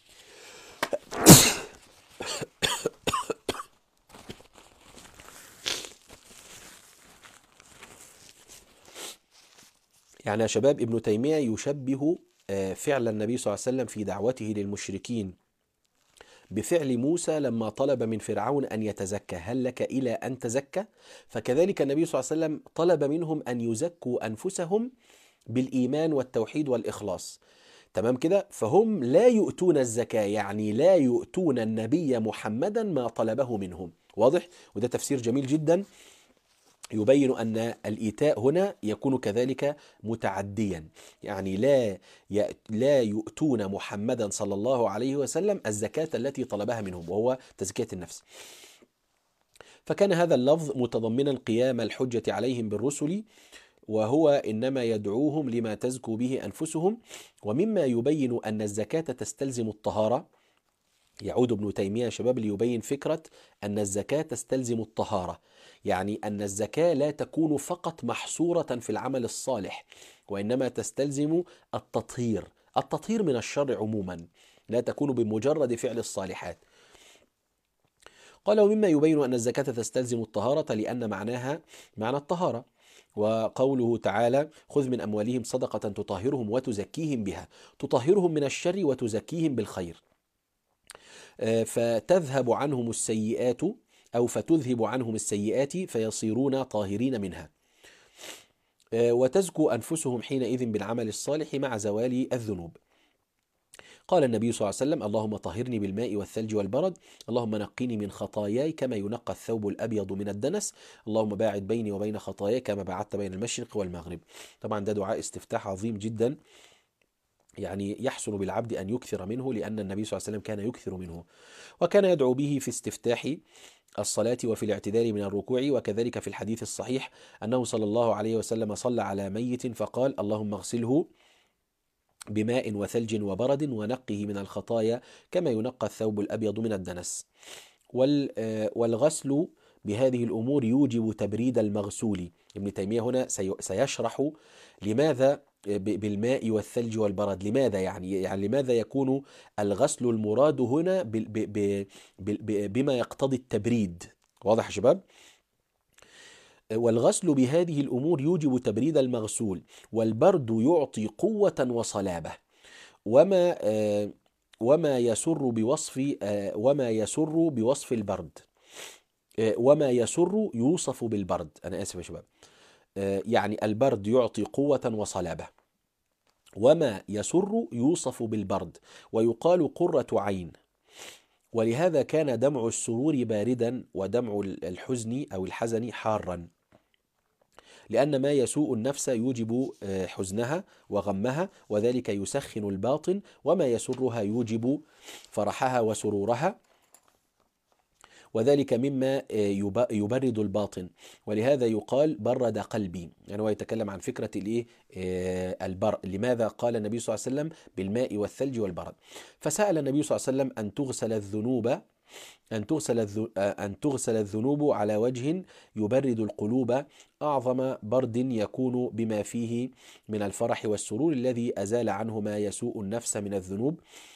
A: يعني يا شباب ابن تيمية يشبه فعل النبي صلى الله عليه وسلم في دعوته للمشركين بفعل موسى لما طلب من فرعون أن يتزكى، هل لك إلى أن تزكى؟ فكذلك النبي صلى الله عليه وسلم طلب منهم أن يزكوا أنفسهم بالإيمان والتوحيد والإخلاص. تمام كده؟ فهم لا يؤتون الزكاة، يعني لا يؤتون النبي محمدا ما طلبه منهم. واضح؟ وده تفسير جميل جدا يبين أن الإيتاء هنا يكون كذلك متعديا، يعني لا يؤتون محمدا صلى الله عليه وسلم الزكاة التي طلبها منهم، وهو تزكية النفس. فكان هذا اللفظ متضمنا قيام الحجة عليهم بالرسل، وهو إنما يدعوهم لما تزكو به أنفسهم. ومما يبين أن الزكاة تستلزم الطهارة، يعود ابن تيمية يا شباب ليبين فكرة أن الزكاة تستلزم الطهارة، يعني أن الزكاة لا تكون فقط محصورة في العمل الصالح، وإنما تستلزم التطهير من الشر عموما، لا تكون بمجرد فعل الصالحات. قال ومما يبين أن الزكاة تستلزم الطهارة لأن معناها معنى الطهارة، وقوله تعالى خذ من أموالهم صدقة تطهرهم وتزكيهم بها، تطهرهم من الشر وتزكيهم بالخير. فتذهب عنهم السيئات أو فتذهب عنهم السيئات فيصيرون طاهرين منها، وتزكو أنفسهم حينئذ بالعمل الصالح مع زوال الذنوب. قال النبي صلى الله عليه وسلم اللهم طهرني بالماء والثلج والبرد، اللهم نقني من خطاياي كما ينقى الثوب الأبيض من الدنس، اللهم باعد بيني وبين خطاياي كما بعدت بين المشرق والمغرب. طبعا ده دعاء استفتاح عظيم جدا، يعني يحسن بالعبد أن يكثر منه، لأن النبي صلى الله عليه وسلم كان يكثر منه، وكان يدعو به في استفتاح الصلاة وفي الاعتدال من الركوع. وكذلك في الحديث الصحيح أنه صلى الله عليه وسلم صلى على ميت فقال اللهم اغسله بماء وثلج وبرد ونقه من الخطايا كما ينقى الثوب الأبيض من الدنس. والغسل بهذه الأمور يوجب تبريد المغسول. ابن تيمية هنا سيشرح لماذا بالماء والثلج والبرد، لماذا يعني لماذا يكون الغسل المراد هنا بما يقتضي التبريد. واضح يا شباب؟ والغسل بهذه الأمور يوجب تبريد المغسول، والبرد يعطي قوة وصلابة، وما يسر بوصف البرد، وما يسر يوصف بالبرد. أنا آسف يا شباب، يعني البرد يعطي قوة وصلابة، وما يسر يوصف بالبرد، ويقال قرة عين. ولهذا كان دمع السرور باردا ودمع الحزن أو الحزن حارا، لأن ما يسوء النفس يوجب حزنها وغمها، وذلك يسخن الباطن، وما يسرها يوجب فرحها وسرورها، وذلك مما يبرد الباطن. ولهذا يقال برد قلبي، يعني هو يتكلم عن فكرة لماذا قال النبي صلى الله عليه وسلم بالماء والثلج والبرد. فسأل النبي صلى الله عليه وسلم أن تغسل الذنوب على وجه يبرد القلوب، أعظم برد يكون بما فيه من الفرح والسرور الذي أزال عنه ما يسوء النفس من الذنوب.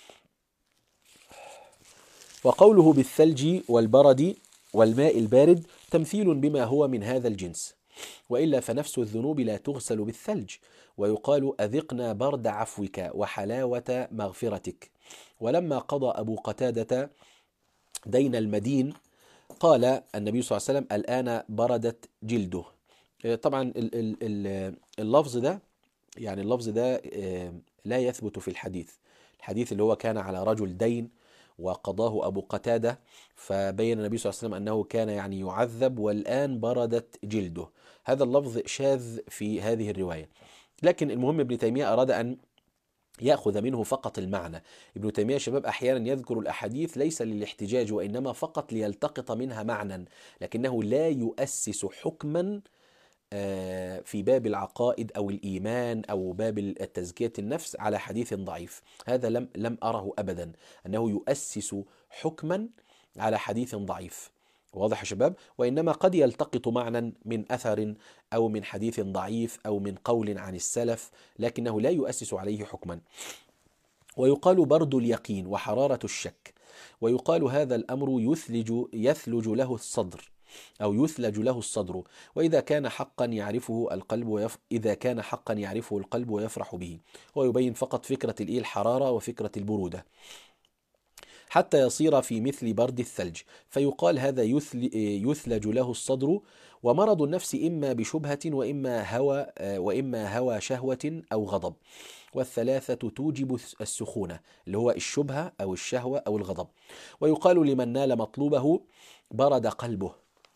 A: وقوله بالثلج والبرد والماء البارد تمثيل بما هو من هذا الجنس، وإلا فنفس الذنوب لا تغسل بالثلج. ويقال أذقنا برد عفوك وحلاوة مغفرتك. ولما قضى أبو قتادة دين المدين قال النبي صلى الله عليه وسلم الآن بردت جلده. طبعا اللفظ ده يعني اللفظ ده لا يثبت في الحديث اللي هو كان على رجل دين وقضاه أبو قتادة، فبين النبي صلى الله عليه وسلم أنه كان يعني يعذب والآن بردت جلده. هذا اللفظ شاذ في هذه الرواية. لكن المهم ابن تيمية أراد أن يأخذ منه فقط المعنى. ابن تيمية شباب أحيانا يذكر الأحاديث ليس للاحتجاج، وإنما فقط ليلتقط منها معنى، لكنه لا يؤسس حكما في باب العقائد أو الإيمان أو باب التزكية النفس على حديث ضعيف. هذا لم أره أبدا أنه يؤسس حكما على حديث ضعيف. واضح يا شباب؟ وإنما قد يلتقط معنى من أثر أو من حديث ضعيف أو من قول عن السلف، لكنه لا يؤسس عليه حكما. ويقال برد اليقين وحرارة الشك، ويقال هذا الأمر يثلج له الصدر، أو يثلج له الصدر، وإذا كان حقا يعرفه القلب إذا كان حقا يعرفه القلب ويفرح به. ويبين فقط فكرة الحرارة وفكرة البرودة حتى يصير في مثل برد الثلج، فيقال هذا يثلج له الصدر. ومرض النفس إما بشبهة وإما هوى شهوة أو غضب، والثلاثة توجب السخونة، اللي هو الشبهة أو الشهوة أو الغضب. ويقال لمن نال مطلوبه برد قلبه،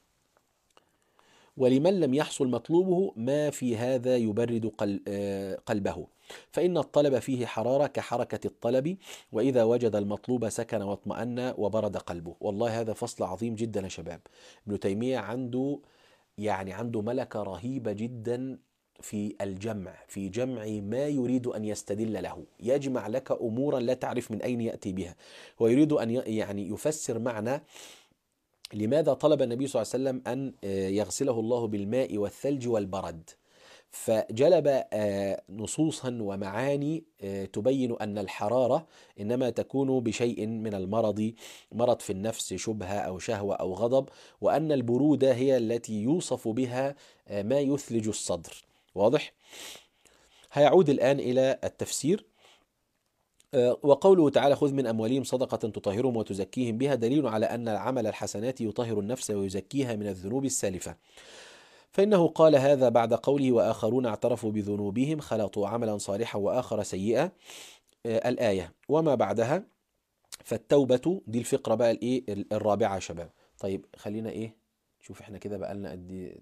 A: ولمن لم يحصل مطلوبه ما في هذا يبرد قلبه، فإن الطلب فيه حرارة كحركة الطلب، وإذا وجد المطلوب سكن واطمأن وبرد قلبه. والله هذا فصل عظيم جدا يا شباب. ابن تيمية عنده ملكة رهيبة جدا في الجمع، في جمع ما يريد أن يستدل له، يجمع لك أمورا لا تعرف من أين يأتي بها، ويريد أن يفسر معنى لماذا طلب النبي صلى الله عليه وسلم أن يغسله الله بالماء والثلج والبرد، فجلب نصوصا ومعاني تبين أن الحرارة إنما تكون بشيء من المرض، مرض في النفس، شبهة أو شهوة أو غضب، وأن البرودة هي التي يوصف بها ما يثلج الصدر. واضح؟ هيعود الآن إلى التفسير. وقوله تعالى خذ من أموالهم صدقة تطهرهم وتزكيهم بها، دليل على أن عمل الحسنات يطهر النفس ويزكيها من الذنوب السالفة، فإنه قال هذا بعد قوله وآخرون اعترفوا بذنوبهم خلطوا عملا صالحا وآخر سيئا، الآية وما بعدها. فالتوبة دي الفقرة بقى الرابعة يا شباب. طيب خلينا شوف احنا كده بقالنا قد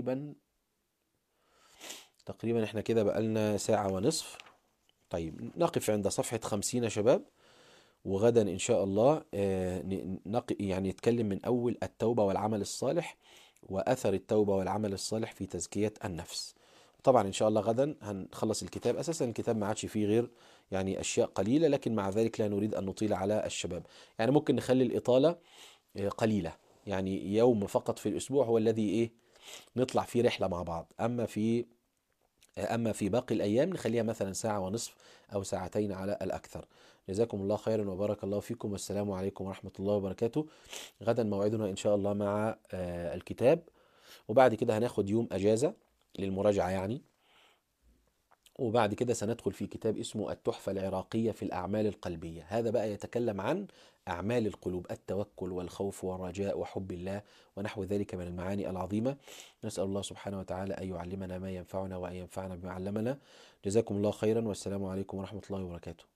A: تقريبا احنا كده بقالنا ساعة ونصف. طيب نقف عند صفحة 50 يا شباب، وغدا إن شاء الله نتكلم من أول التوبة والعمل الصالح وأثر التوبة والعمل الصالح في تزكية النفس. طبعا إن شاء الله غدا هنخلص الكتاب. أساسا الكتاب ما عادش فيه غير أشياء قليلة، لكن مع ذلك لا نريد أن نطيل على الشباب، ممكن نخلي الإطالة قليلة، يوم فقط في الأسبوع هو الذي نطلع فيه رحلة مع بعض. أما في باقي الأيام نخليها مثلا ساعة ونصف أو ساعتين على الأكثر. جزاكم الله خيرا وبارك الله فيكم، والسلام عليكم ورحمة الله وبركاته. غدا موعدنا إن شاء الله مع الكتاب، وبعد كده هناخد يوم أجازة للمراجعة وبعد كده سندخل في كتاب اسمه التحفة العراقية في الأعمال القلبية. هذا بقى يتكلم عن أعمال القلوب، التوكل والخوف والرجاء وحب الله ونحو ذلك من المعاني العظيمة. نسأل الله سبحانه وتعالى أن يعلمنا ما ينفعنا وأن ينفعنا بما علمنا. جزاكم الله خيرا، والسلام عليكم ورحمة الله وبركاته.